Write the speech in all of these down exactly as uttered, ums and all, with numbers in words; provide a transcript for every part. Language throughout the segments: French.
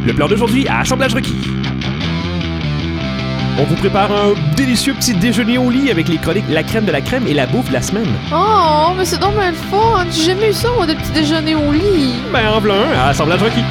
Le plan d'aujourd'hui à Assemblage requis. On vous prépare un délicieux petit déjeuner au lit avec les chroniques La crème de la crème et la bouffe de la semaine. Oh, mais c'est donc bien le fun. J'ai jamais eu ça, moi, de petits déjeuners au lit. Ben, en plein un à Assemblage requis.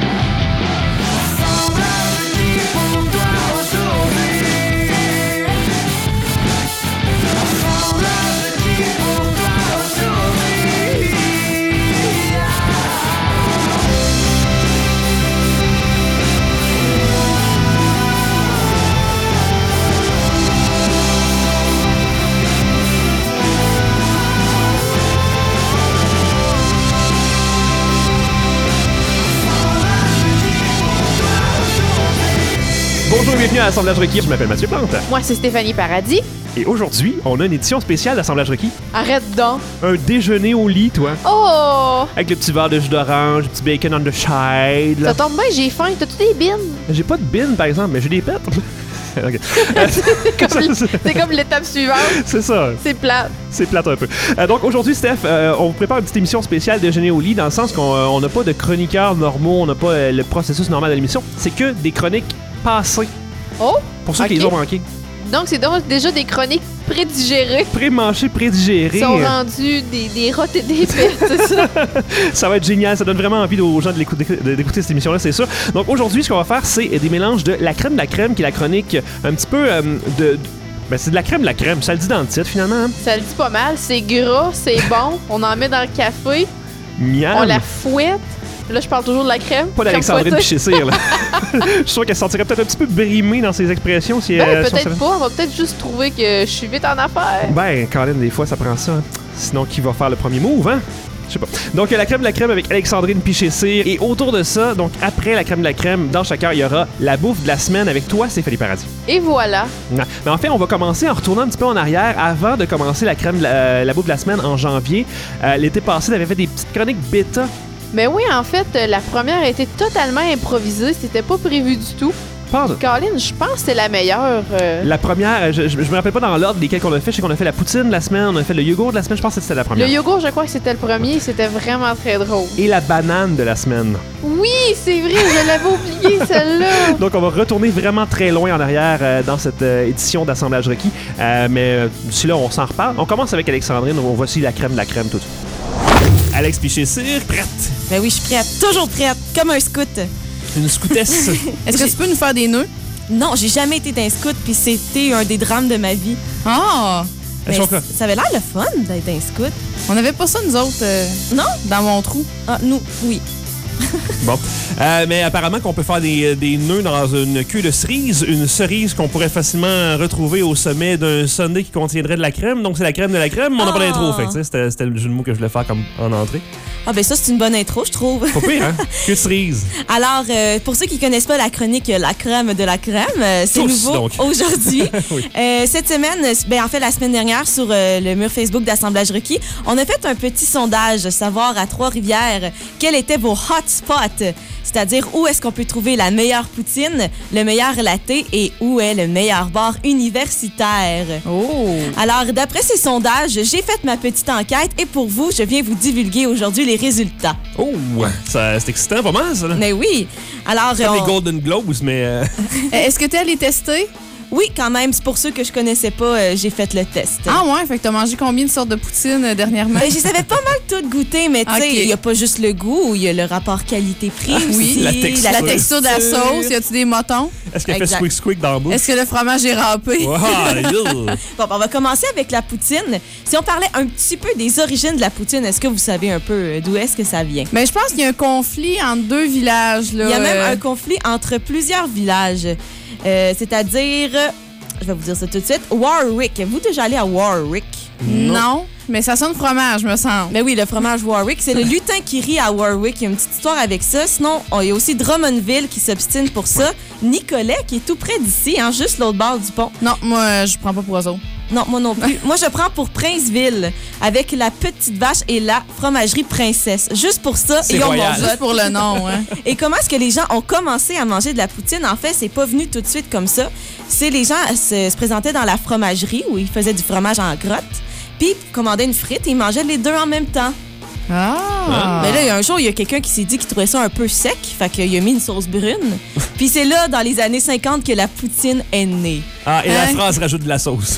Bonjour et bienvenue à Assemblage requis, je m'appelle Mathieu Plante. Moi, c'est Stéphanie Paradis. Et aujourd'hui, on a une édition spéciale d'Assemblage requis. Arrête donc. Un déjeuner au lit, toi. Oh! Avec le petit verre de jus d'orange, le petit bacon on the side. Ça tombe bien, j'ai faim. T'as-tu des bines? J'ai pas de bin, par exemple, mais j'ai des pets. Okay. c'est, comme, c'est comme l'étape suivante. C'est ça. C'est plate. C'est plate un peu. Euh, donc aujourd'hui, Steph, euh, on vous prépare une petite émission spéciale déjeuner au lit dans le sens qu'on n'a pas de chroniqueurs normaux, on n'a pas euh, le processus normal de l'émission. C'est que des chroniques passées. Oh! Pour ceux okay. qui les ont manqués. Donc, c'est donc déjà des chroniques prédigérées. Pré-mâchées, prédigérées. Ils sont rendus des, des rottes et des pets, c'est ça? Ça va être génial. Ça donne vraiment envie aux gens de l'écouter, d'écouter cette émission-là, c'est sûr. Donc aujourd'hui, ce qu'on va faire, c'est des mélanges de la crème de la crème, qui est la chronique un petit peu euh, de... Ben, c'est de la crème de la crème. Ça le dit dans le titre, finalement. Hein? Ça le dit pas mal. C'est gras, c'est bon. On en met dans le café. Miam. On la fouette. Là, je parle toujours de la crème. Pas d'Alexandrine Piché-Cire, là. Je suis sûr qu'elle se sentirait peut-être un petit peu brimée dans ses expressions. Si ben, euh, peut-être si pas. On va peut-être juste trouver que je suis vite en affaires. Ben, Colin, des fois, ça prend ça. Hein. Sinon, qui va faire le premier move, hein? Je sais pas. Donc, la crème de la crème avec Alexandrine Piché-Cire. Et autour de ça, donc après la crème de la crème, dans chaque heure, il y aura la bouffe de la semaine avec toi, Stéphanie Paradis. Et voilà. Non. Mais en fait, on va commencer en retournant un petit peu en arrière avant de commencer la crème, la, euh, la bouffe de la semaine en janvier. Euh, l'été passé, tu avais fait des petites chroniques bêta. Mais oui, en fait, la première a été totalement improvisée. C'était pas prévu du tout. Pardon. Colin, je pense que c'est la meilleure. Euh... La première, je, je, je me rappelle pas dans l'ordre desquels qu'on a fait. Je sais qu'on a fait la poutine la semaine, on a fait le yogourt de la semaine. Je pense que c'était la première. Le yogourt, je crois que c'était le premier. C'était vraiment très drôle. Et la banane de la semaine. Oui, c'est vrai, je l'avais oublié, celle-là. Donc, on va retourner vraiment très loin en arrière euh, dans cette euh, édition d'Assemblage requis. Euh, mais euh, d'ici là, on s'en reparle. On commence avec Alexandrine. On voici la crème de la crème tout de suite. Alex Piché-Cire, prête? Ben oui, je suis prête. Toujours prête, comme un scout. Une scoutesse. Est-ce que tu peux nous faire des nœuds? Non, j'ai jamais été d'un scout, puis c'était un des drames de ma vie. Ah! Ben, ça avait l'air le fun d'être un scout. On n'avait pas ça, nous autres, euh, non? Dans mon trou. Ah, nous, oui. Bon. Euh, mais apparemment qu'on peut faire des, des nœuds dans une queue de cerise, une cerise qu'on pourrait facilement retrouver au sommet d'un sundae qui contiendrait de la crème. Donc, c'est la crème de la crème, mais on n'a oh. pas d'intro. Fait, c'était, c'était le jeu de mots que je voulais faire comme en entrée. Ah ben ça, c'est une bonne intro, je trouve. Pas pire, hein? Queue de cerise. Alors, euh, pour ceux qui connaissent pas la chronique La crème de la crème, euh, c'est Tous, nouveau donc. aujourd'hui. Oui. euh, cette semaine, ben en fait, la semaine dernière, sur euh, le mur Facebook d'Assemblage requis, on a fait un petit sondage, savoir à Trois-Rivières, quels étaient vos hotspots, c'est-à-dire où est-ce qu'on peut trouver la meilleure poutine, le meilleur latte et où est le meilleur bar universitaire. Oh! Alors, d'après ces sondages, j'ai fait ma petite enquête et pour vous, je viens vous divulguer aujourd'hui les résultats. Oh! Ça, c'est excitant, pas mal, ça, là. Mais oui! Alors, c'est comme on... les Golden Globes, mais... Euh... Est-ce que tu es allé tester? Oui, quand même. C'est pour ceux que je connaissais pas, euh, j'ai fait le test. Ah ouais? Fait que t'as mangé combien de sortes de poutine euh, dernièrement? Ben, je les avais pas mal toutes goûtées, mais tu sais, il okay. y a pas juste le goût, il y a le rapport qualité-prix ah, aussi. Oui, la texture. la texture de la sauce. Y a-tu des motons? Est-ce qu'elle exact. fait squeak-squeak dans le bout? Est-ce que le fromage est râpé? Wow, bon, on va commencer avec la poutine. Si on parlait un petit peu des origines de la poutine, est-ce que vous savez un peu d'où est-ce que ça vient? Ben, je pense qu'il y a un conflit entre deux villages. Là. Il y a même euh... un conflit entre plusieurs villages. Euh, c'est-à-dire... Je vais vous dire ça tout de suite. Warwick. Êtes-vous déjà allé à Warwick? Non. non. Mais ça sonne fromage, me semble. Ben oui, le fromage Warwick. C'est le lutin qui rit à Warwick. Il y a une petite histoire avec ça. Sinon, il y a aussi Drummondville qui s'obstine pour ça. Nicolet, qui est tout près d'ici, hein, juste l'autre bord du pont. Non, moi, je prends pas pour eux autres. Non, moi non plus. Moi, je prends pour Princeville, avec la petite vache et la fromagerie Princesse. Juste pour ça. C'est et on royal. Juste pour le nom, hein. Et comment est-ce que les gens ont commencé à manger de la poutine? En fait, c'est pas venu tout de suite comme ça. C'est les gens se, se présentaient dans la fromagerie où ils faisaient du fromage en grotte, puis ils commandaient une frite et ils mangeaient les deux en même temps. Ah! Ah! Mais là, il y a un jour, il y a quelqu'un qui s'est dit qu'il trouvait ça un peu sec, fait qu'il a mis une sauce brune. Puis c'est là, dans les années cinquante, que la poutine est née. Ah, et la Hein? phrase rajoute de la sauce.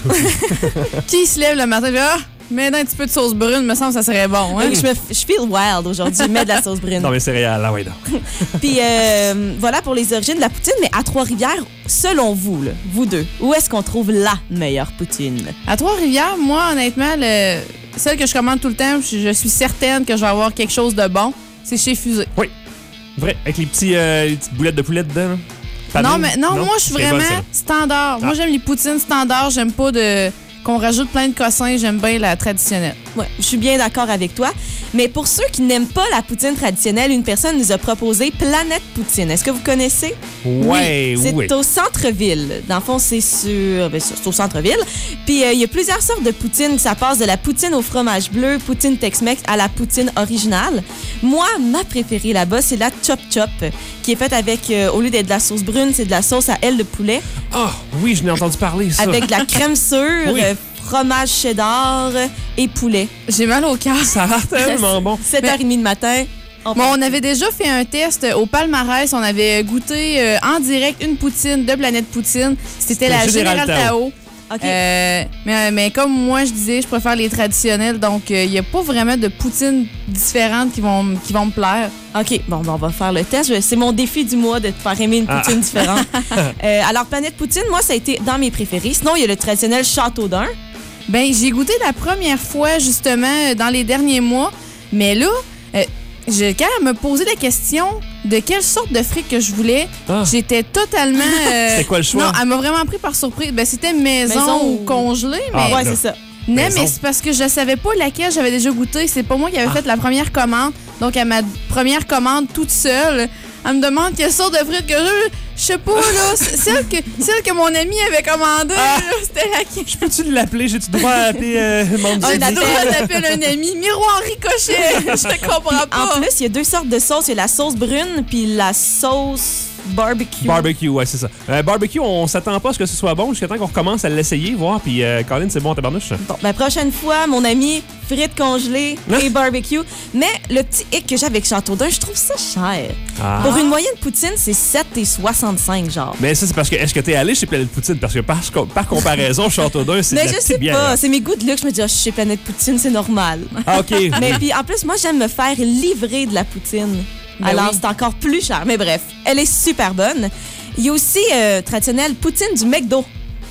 Qui se lève le matin et dit ah, mets un petit peu de sauce brune, me semble que ça serait bon. Hein? Je, me, je feel wild aujourd'hui, mets de la sauce brune. Non, mais céréales, là, oui, non. Puis euh, voilà pour les origines de la poutine. Mais à Trois-Rivières, selon vous, là, vous deux, où est-ce qu'on trouve la meilleure poutine? À Trois-Rivières, moi, honnêtement, le... celle que je commande tout le temps, je, je suis certaine que je vais avoir quelque chose de bon, c'est chez Fusée. Oui. Vrai, avec les, petits, euh, les petites boulettes de poulet dedans. Là. Pas Non, bien? mais non, moi, je suis C'est vraiment bon, ça. standard. Ah. Moi, j'aime les poutines standards. J'aime pas de qu'on rajoute plein de cossins. J'aime bien la traditionnelle. Ouais, je suis bien d'accord avec toi. Mais pour ceux qui n'aiment pas la poutine traditionnelle, une personne nous a proposé Planète Poutine. Est-ce que vous connaissez? Ouais, C'est oui. au centre-ville. Dans le fond, c'est sur... ben, c'est au centre-ville. Puis euh, il y a plusieurs sortes de poutine. Ça passe de la poutine au fromage bleu, poutine Tex-Mex, à la poutine originale. Moi, ma préférée là-bas, c'est la Chop Chop, qui est faite avec, euh, au lieu d'être de la sauce brune, c'est de la sauce à aile de poulet, Ah, oui, je n'ai entendu parler, ça. avec de la crème sûre, Oui. euh, fromage cheddar et poulet. J'ai mal au cœur. Ça a l'air tellement bon. sept heures trente le matin. on Bon, on avait déjà fait un test au palmarès. On avait goûté euh, en direct une poutine de Planète Poutine. C'était la Général Générale Tao. Tao. OK. Euh, mais, mais comme moi, je disais, je préfère les traditionnels. Donc, il n'y a pas vraiment de poutines différentes qui vont, qui vont me plaire. OK, bon, ben, on va faire le test. Je- C'est mon défi du mois de te faire aimer une Ah. poutine différente. Euh, alors, Planète Poutine, moi, ça a été dans mes préférés. Sinon, il y a le traditionnel Château d'Un. Ben, j'ai goûté la première fois, justement, euh, dans les derniers mois. Mais là, euh, je, quand elle me posait la question de quelle sorte de frites que je voulais, Ah. j'étais totalement... euh, C'était quoi le choix? Non, elle m'a vraiment pris par surprise. Ben, c'était maison, Maison ou ou- congelé, mais... Ah, ouais, là. c'est ça. Non, maison. mais c'est parce que je savais pas laquelle j'avais déjà goûté. C'est pas moi qui avais fait la première commande. Donc, à ma première commande toute seule, elle me demande quelle sorte de frites que je veux. Je sais pas, là. c- Celle que, celle que mon ami avait commandée, Ah. là, c'était laquelle? Je peux-tu l'appeler? J'ai-tu droit à appeler euh, Mandy? J'ai la le droit d'appeler un ami. Miroir Ricochet. Je te comprends En pas. plus, il y a deux sortes de sauces. Il y a la sauce brune puis la sauce barbecue. Barbecue, ouais, c'est ça. Euh, barbecue, on s'attend pas à ce que ce soit bon jusqu'à temps qu'on recommence à l'essayer, voir. Puis, euh, Colin, c'est bon en tabarnouche. Bon, la prochaine fois, mon ami, frites congelées Hein? et barbecue. Mais le petit hic que j'ai avec Château d'Un, je trouve ça cher. Ah. Pour une moyenne poutine, c'est sept et soixante-cinq, genre. Mais ça, c'est parce que, est-ce que t'es allé chez Planète Poutine? Parce que par, par comparaison, Château d'Un, c'est de Mais la je petite sais bière. pas, c'est mes goûts de luxe. Je me dis, ah, je suis chez Planète Poutine, c'est normal. Ah, OK. Mais puis en plus, moi, j'aime me faire livrer de la poutine. Ben Alors, oui. c'est encore plus cher. Mais bref, elle est super bonne. Il y a aussi euh, traditionnelle poutine du McDo.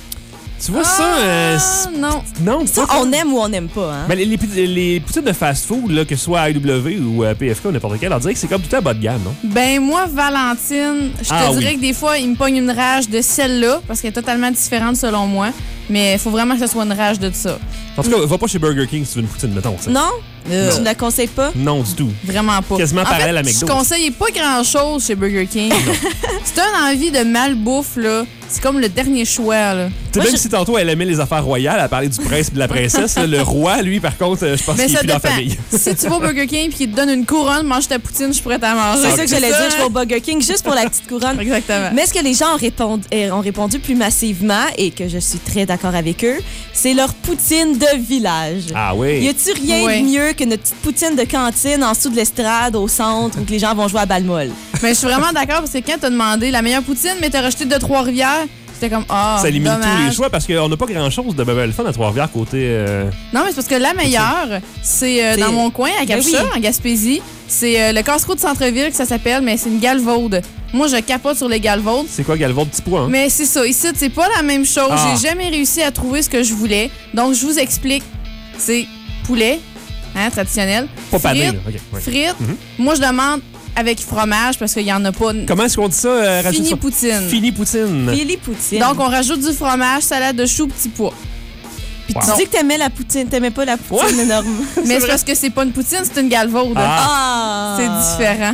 Tu vois ça? euh, c'est- Ah, non. non, Ça, pas on aime ou on n'aime pas. Hein? Ben, les, les, les poutines de fast-food, là, que ce soit A E W ou euh, P F K ou n'importe quel, on dirait que c'est comme tout à bas de gamme, non? Ben, moi, Valentine, je te Ah, dirais oui. que des fois, il me pogne une rage de celle-là, parce qu'elle est totalement différente selon moi. Mais il faut vraiment que ce soit une rage de ça. En tout cas, va pas chez Burger King si tu veux une poutine, mettons. ça. Non? Euh, Tu ne la conseilles pas? Non, du tout. Vraiment pas. Quasiment en parallèle fait, à McDo. Je conseille pas grand-chose chez Burger King. C'est un envie de malbouffe, là. C'est comme le dernier choix, là. Tu sais, Moi, même je- si tantôt elle aimait les affaires royales, elle parlait du prince et de la princesse, là, le roi, lui, par contre, euh, je pense Mais qu'il est ça plus dans la dépend. famille. Si tu vas au Burger King et qu'il te donne une couronne, mange ta poutine, je pourrais t'en manger. C'est ça que j'allais ça, dire. Je vais au Burger King juste pour la petite couronne. Exactement. Mais ce que les gens ont répondu, euh, ont répondu plus massivement et que je suis très d'accord avec eux, c'est leur poutine de village. Ah Y oui. a-tu rien Oui. de mieux que notre petite poutine de cantine en dessous de l'estrade, au centre, où que les gens vont jouer à balle molle? Mais je suis vraiment d'accord parce que quand t'as demandé la meilleure poutine, mais t'as rejeté de Trois-Rivières, j'étais comme, ah, Ça limite tous dommage. les choix parce qu'on n'a pas grand-chose de ben, le fun à Trois-Rivières côté. euh, Non, mais c'est parce que la meilleure, c'est euh, C'est- dans mon coin, à Ben Capcha, oui. en Gaspésie. C'est euh, le casse-croûte de centre-ville que ça s'appelle, mais c'est une galvaude. Moi, je capote sur les galvaudes. C'est quoi, Galvaude, petit pois, hein? Mais c'est ça, ici, c'est pas la même chose. Ah. J'ai jamais réussi à trouver ce que je voulais. Donc, je vous explique. C'est poulet, hein, traditionnel. Pas pané, frites, là. OK, ouais. frites. Mhm. Moi, je demande avec fromage parce qu'il y en a pas. Comment est-ce qu'on dit ça? Euh, rajoute Fini ça- poutine. Fini poutine. Billy Poutine. Donc, on rajoute du fromage, salade de choux, petit pois. Puis Wow. tu dis que t'aimais la poutine, t'aimais pas la poutine énorme. Mais c'est vrai. parce que c'est pas une poutine, c'est une galvaude. Ah. Ah! C'est différent.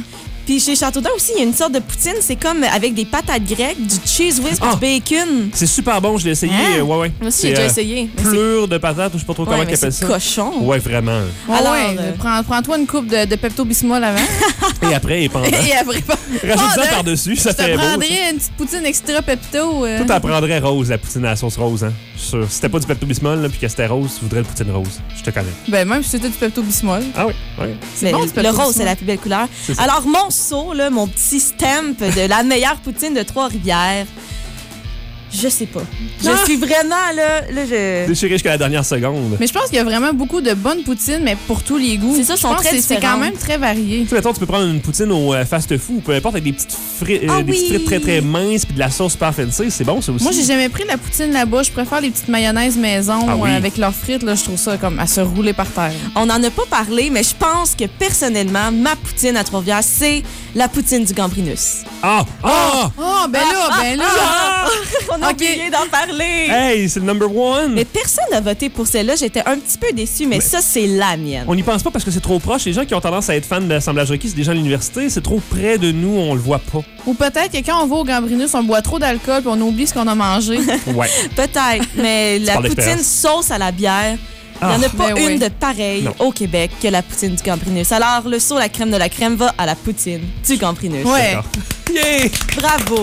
Puis chez Châteaudun aussi, il y a une sorte de poutine. C'est comme avec des patates grecques, du cheese whiz, Ah. du bacon. C'est super bon, je l'ai essayé. Hein? euh, ouais, ouais. Moi aussi, C'est, j'ai déjà euh, essayé. Mais c'est- Plure de patates, ou je sais pas trop Ouais, comment mais ils appellent c'est ça. cochon. Ouais, vraiment. Ouais, Alors, ouais, euh, prends- prends-toi une coupe de, de Pepto-Bismol avant. Et après, et pendant. Et après, Rajoute ça pendant, par-dessus, ça je te fait beau. ça. prendrais une petite poutine extra Pepto. euh. Tout apprendrait rose, la poutine à la sauce rose, hein. Je suis sûr. Si c'était pas du Pepto-Bismol, là, puis que c'était rose, tu voudrais le poutine rose. Je te connais. Ben, même si c'était du Pepto-Bismol. Ah oui, oui. Mais bon, le, c'est pas le tout rose, ça. c'est la plus belle couleur. C'est ça. Alors, mon saut, là, mon petit stamp de la meilleure poutine de Trois-Rivières, je sais pas. Je Ah! suis vraiment, là, là je... Déchiré jusqu'à la dernière seconde. Mais je pense qu'il y a vraiment beaucoup de bonnes poutines, mais pour tous les goûts. C'est ça, je sont pense très que c'est- c'est quand différentes. même très varié. Tu sais, mettons, tu peux prendre une poutine au euh, fast-food, ou peu importe, avec des petites frites, Ah des petites oui! frites très très minces, puis de la sauce super fancy. C'est bon, ça aussi. Moi, j'ai jamais pris la poutine là-bas. Je préfère les petites mayonnaises maison Ah oui. euh, avec leurs frites. Là, je trouve ça comme à se rouler par terre. On n'en a pas parlé, mais je pense que personnellement, ma poutine à Trois-Rivières, c'est la poutine du Gambrinus. Ah! Ah! Oh, ben là, ben là. Ah! On a Ok. oublié d'en parler. Hey, c'est le number one! Mais personne n'a voté pour celle-là. J'étais un petit peu déçue, mais, Mais- ça, c'est la mienne. On n'y pense pas parce que c'est trop proche. Les gens qui ont tendance à être fans d'assemblage requis, c'est des gens à l'université. C'est trop près de nous, on le voit pas. Ou peut-être que quand on va au Gambrinus, on boit trop d'alcool puis on oublie ce qu'on a mangé. Ouais. Peut-être, mais la parles poutine d'expérience. sauce à la bière, il n'y en Ah. a pas Ben une oui. de pareille Non. au Québec que la poutine du Gambrinus. Alors, le saut, la crème de la crème va à la poutine du Gambrinus. Ouais. D'accord. Yeah! Bravo!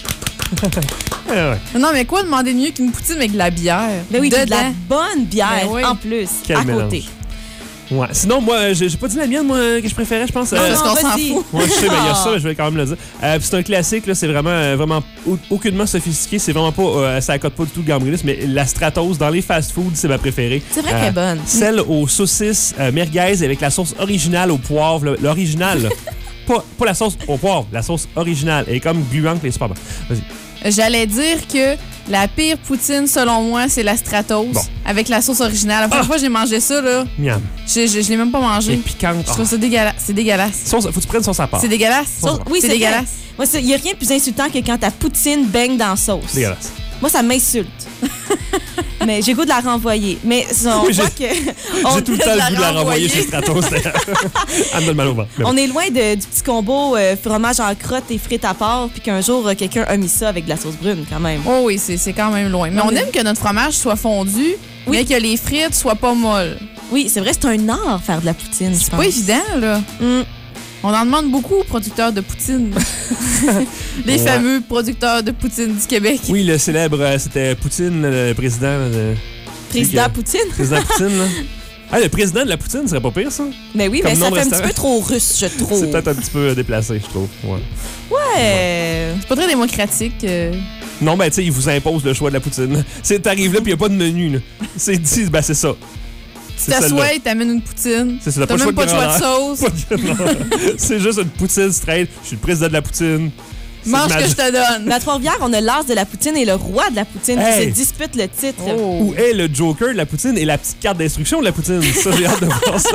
Ouais, ouais. Non, mais quoi demander de mieux qu'une poutine avec de la bière? Ben oui, puis de la Dedans. bonne bière Ben oui. en plus, Quel à mélange. côté. Ouais. Sinon, moi, j'ai j'ai pas dit la mienne, moi, que je préférais, je pense. Non, Euh, parce qu'on s'en vas-y. fout. Moi, je sais, mais il y a Ah. ça, mais je vais quand même le dire. Euh, puis c'est un classique, là, c'est vraiment, euh, vraiment au- aucunement sophistiqué. C'est vraiment pas, euh, ça accote pas du tout le Gambrinus, mais la Stratos dans les fast-foods, c'est ma préférée. C'est vrai Euh, qu'elle est bonne. Celle aux saucisses euh, merguez avec la sauce originale au poivre, là, l'original. là. pas, pas la sauce au poivre, la sauce originale. Elle est comme gluante, elle est super bonne. Vas-y. J'allais dire que la pire poutine, selon moi, c'est la Stratos Bon. avec la sauce originale. La première Ah! fois que j'ai mangé ça, là, Miam. je, je, je l'ai même pas Elle est mangé. piquante. Je trouve ça dégueulasse. C'est dégueulasse. Ah. Sauce, faut que tu prennes sauce à part. C'est dégueulasse. Sauce- oui, c'est c'est dégueulasse. Moi, il n'y a rien de plus insultant que quand ta poutine baigne dans la sauce. Dégueulasse. Moi, ça m'insulte. Mais j'ai goût de la renvoyer. Mais on Oui, voit j'ai- que. J'ai on- tout le temps le goût de la renvoyer chez Stratos. d'ailleurs. Elle me donne mal au ventre. Mais bon. On est loin de- du petit combo euh, fromage en crotte et frites à part, puis qu'un jour, euh, quelqu'un a mis ça avec de la sauce brune, quand même. Oh oui, c'est c'est quand même loin. Mais On on est- aime que notre fromage soit fondu, Oui. mais que les frites soient pas molles. Oui, c'est vrai, c'est un art faire de la poutine, je C'est pense. pas évident, là. Hum. On en demande beaucoup aux producteurs de poutine. Les Ouais. fameux producteurs de poutine du Québec. Oui, le célèbre, euh, c'était Poutine, le président. Le Président Ok. Poutine. président Poutine, là. Ah, le président de la Poutine, serait pas pire, ça? Mais oui, Comme mais ça nom de fait un petit restaurant. peu trop russe, je trouve. C'est peut-être un petit peu euh, déplacé, je trouve. Ouais. Ouais. C'est pas très démocratique. euh. Non, ben, tu sais, il vous impose le choix de la poutine. C'est, t'arrives là, puis il n'y a pas de menu, là. C'est dit, ben, c'est ça. Tu C'est celle-là. t'assois, ils t'amènent une poutine. C'est ça, t'as T'as pas le même pas de choix de grandeur. sauce. Pas de- non. C'est juste une poutine straight. Je suis le président de la poutine. C'est Mange ma- que je te donne. Mais à Trois-Rivières, on a l'as de la poutine et le roi de la poutine Hey. qui se dispute le titre. Oh. Où est le Joker de la poutine et la petite carte d'instruction de la poutine? Ça, j'ai hâte de voir ça.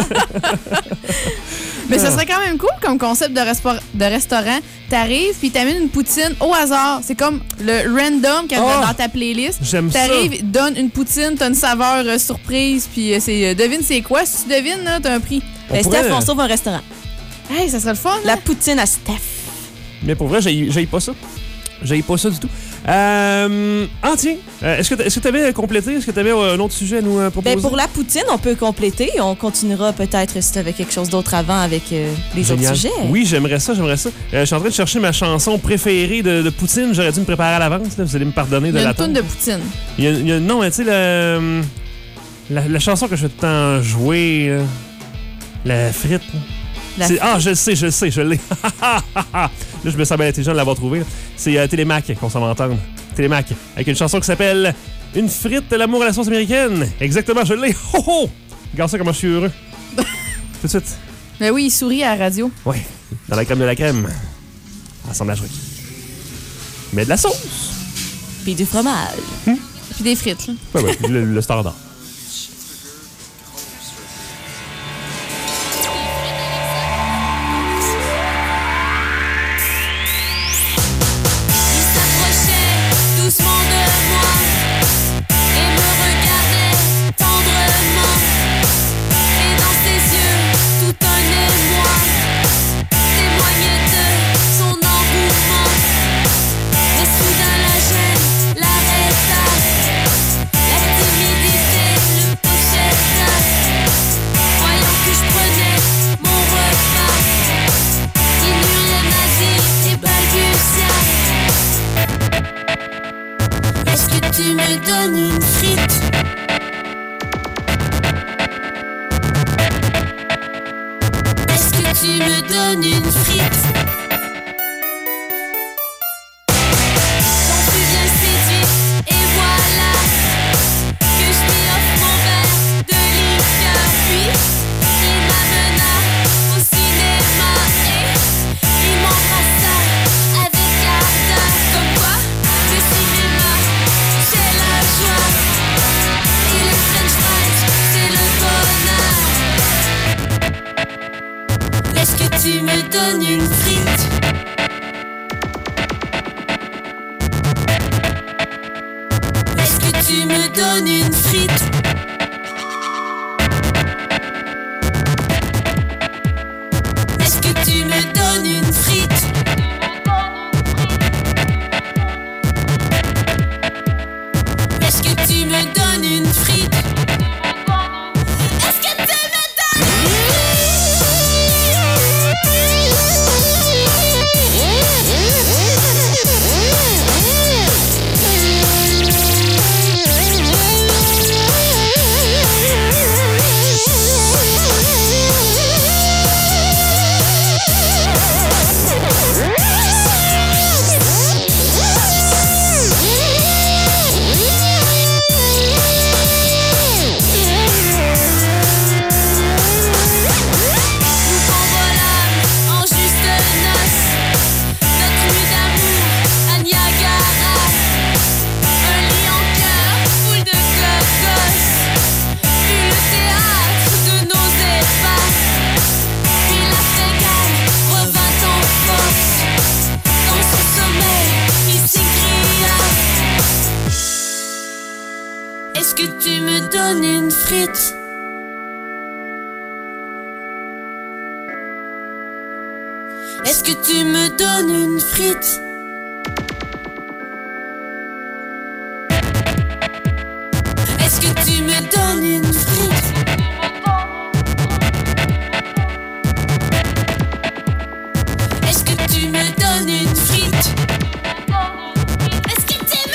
Mais ça serait quand même cool comme concept de, respo- de restaurant. T'arrives, puis t'amènes une poutine au hasard. C'est comme le random qu'il y a Oh. dans ta playlist. J'aime ça. T'arrives, donne une poutine, t'as une saveur euh, surprise, puis euh, c'est euh, devine c'est quoi. Si tu devines, là, t'as un prix. On Ben, pourrait- Steph, on sauve un restaurant. Hey, ça serait le fun. La hein? poutine à Steph. Mais pour vrai, j'aille j'aille pas ça. J'aille pas ça du tout. Euh, ah, tiens, euh, est-ce que t'a- est-ce que tu avais complété? Est-ce que tu avais un autre sujet à nous euh, proposer? Ben, pour la poutine, on peut compléter. On continuera peut-être si tu avais quelque chose d'autre avant avec euh, les Génial. autres sujets. Oui, j'aimerais ça, j'aimerais ça. Euh, je suis en train de chercher ma chanson préférée de, de Poutine. J'aurais dû me préparer à l'avance. Là. Vous allez me pardonner de Il y a la une toune de poutine. Il y a, il y a- non, mais tu sais, le- la, la chanson que je vais tout le temps jouer, là, la frite. là. La C'est- Ah, je le sais, je le sais, je l'ai. Là, je me sens bien intelligent de l'avoir trouvé. là. C'est euh, Télémac qu'on s'en va entendre. Télémac, avec une chanson qui s'appelle Une frite de l'amour à la sauce américaine. Exactement, je l'ai. Ho ho! Regarde ça, comment je suis heureux. Tout de suite. Mais oui, il sourit à la radio. Ouais, dans la crème de la crème. Assemblage requis. Mais de la sauce. Puis du fromage. Puis des frites. Là. Ouais, ouais, le, le standard. Il s'approchait doucement de moi et me regardait tendrement. Et dans ses yeux, tout un émoi témoignait de tu me donnes une frite? J'en suis bien séduite et voilà que je lui offre mon verre de liqueur. Puis il m'amena au cinéma et il m'embrassa avec ardeur. Comme quoi, le cinéma, c'est la joie et les french fries, c'est le bonheur. Est-ce que tu me donnes une frite? Est-ce que tu me donnes une frite? Est-ce que tu me donnes une frite? Est-ce que tu me donnes une frite? Est-ce que tu me donnes Est-ce que tu me donnes une frite? Est-ce que tu me donnes une frite? Est-ce que tu me donnes une frite? Est-ce que tu me donnes une frite? Est-ce que tu me donnes une frite?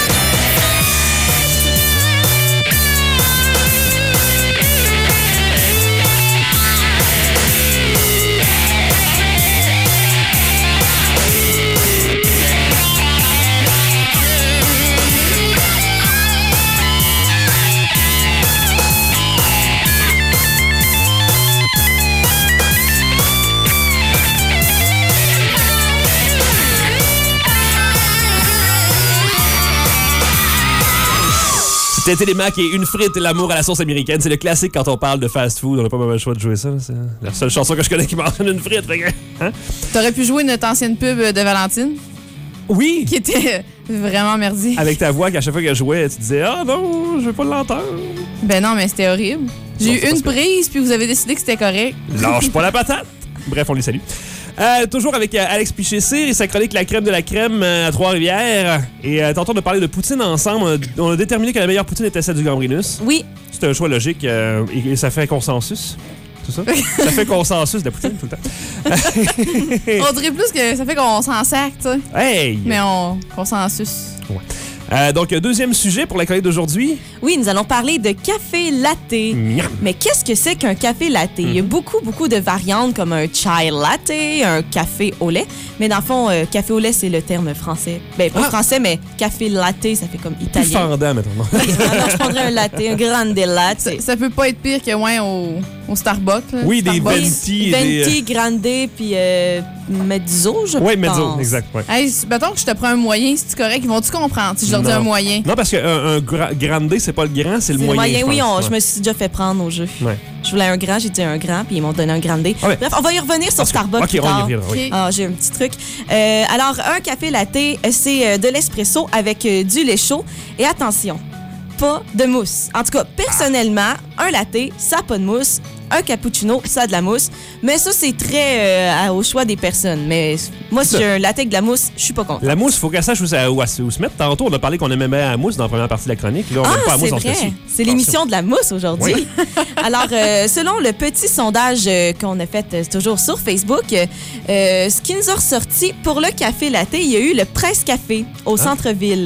C'était Télémac et une frite, l'amour à la sauce américaine. C'est le classique quand on parle de fast-food. On n'a pas mal le choix de jouer ça. C'est la seule chanson que je connais qui mentionne une frite. Fait que, hein? T'aurais pu jouer notre ancienne pub de Valentine, Oui! qui était vraiment merdique. Avec ta voix qu'à chaque fois que je jouais, tu disais « Ah non, je veux pas l'entendre. Ben non, mais c'était horrible. J'ai Non, eu c'est une pas prise, puis vous avez décidé que c'était correct. » Lâche pas la patate! Bref, on les salue. Euh, toujours avec euh, Alex Piché-Cyr et sa chronique La crème de la crème euh, à Trois-Rivières. Et euh, tantôt, on a parlé de poutine ensemble. On a, on a déterminé que la meilleure poutine était celle du Gambrinus. Oui, C'est un choix logique euh, et, et ça fait consensus. C'est ça? Ça fait consensus de la poutine tout le temps. On dirait plus que ça fait qu'on s'en sac, tu sais. Hey! Mais on consensus. Euh, donc, deuxième sujet pour la chronique d'aujourd'hui. oui, nous allons parler de café latte. Miam. Mais qu'est-ce que c'est qu'un café latte? Il y a beaucoup, beaucoup de variantes comme un chai latte, un café au lait. Mais dans le fond, euh, café au lait, c'est le terme français. Ben, pas Ah. français, mais café latte, ça fait comme Plus italien. fendant, maintenant. Alors, je prendrais un latte, un grande latte. Ça, ça peut pas être pire que ouais, au, au Starbucks. Là. Oui, des Starbucks. venti. et des, Venti, grande, puis euh, mezzo, je euh, Ouais, pense. mezzo, exact. Ouais. Hey, si- mettons que je te prends un moyen, si tu correct, ils vont-tu comprendre si je leur dis Non. un moyen? Non, parce qu'un un gra- grande, c'est pas le grand, c'est le C'est le moyen. moyen, oui, pense. on- Ouais. je me suis déjà fait prendre au jeu. Ouais. Je voulais un grand, j'ai dit un grand, puis ils m'ont donné un grande. Ah ouais. Bref, on va y revenir sur Parce que- Starbucks Ok, plus on y tard. reviendra, oui. Ok. Ah, j'ai un petit truc. Euh, alors, un café latte, euh, c'est euh, de l'espresso avec euh, du lait chaud. Et attention, pas de mousse. En tout cas, personnellement, un latte, ça n'a pas de mousse. Un cappuccino, ça a de la mousse. Mais ça, c'est très euh, à- au choix des personnes. Mais moi, si Ça. j'ai un latte avec de la mousse, je suis pas contente. La mousse, il faut qu'elle sache où, ça, où, elle- où se mettre. Tantôt, on a parlé qu'on aimait bien la mousse dans la première partie de la chronique. Là, on n'aime pas la Ah, mousse c'est en ce vrai. cas-ci. C'est l'émission de la mousse aujourd'hui. Oui. Alors, euh, selon le petit sondage euh, qu'on a fait euh, toujours sur Facebook, euh, euh, ce qui nous a ressorti pour le café latte, il y a eu le Presse Café au Ah. centre-ville.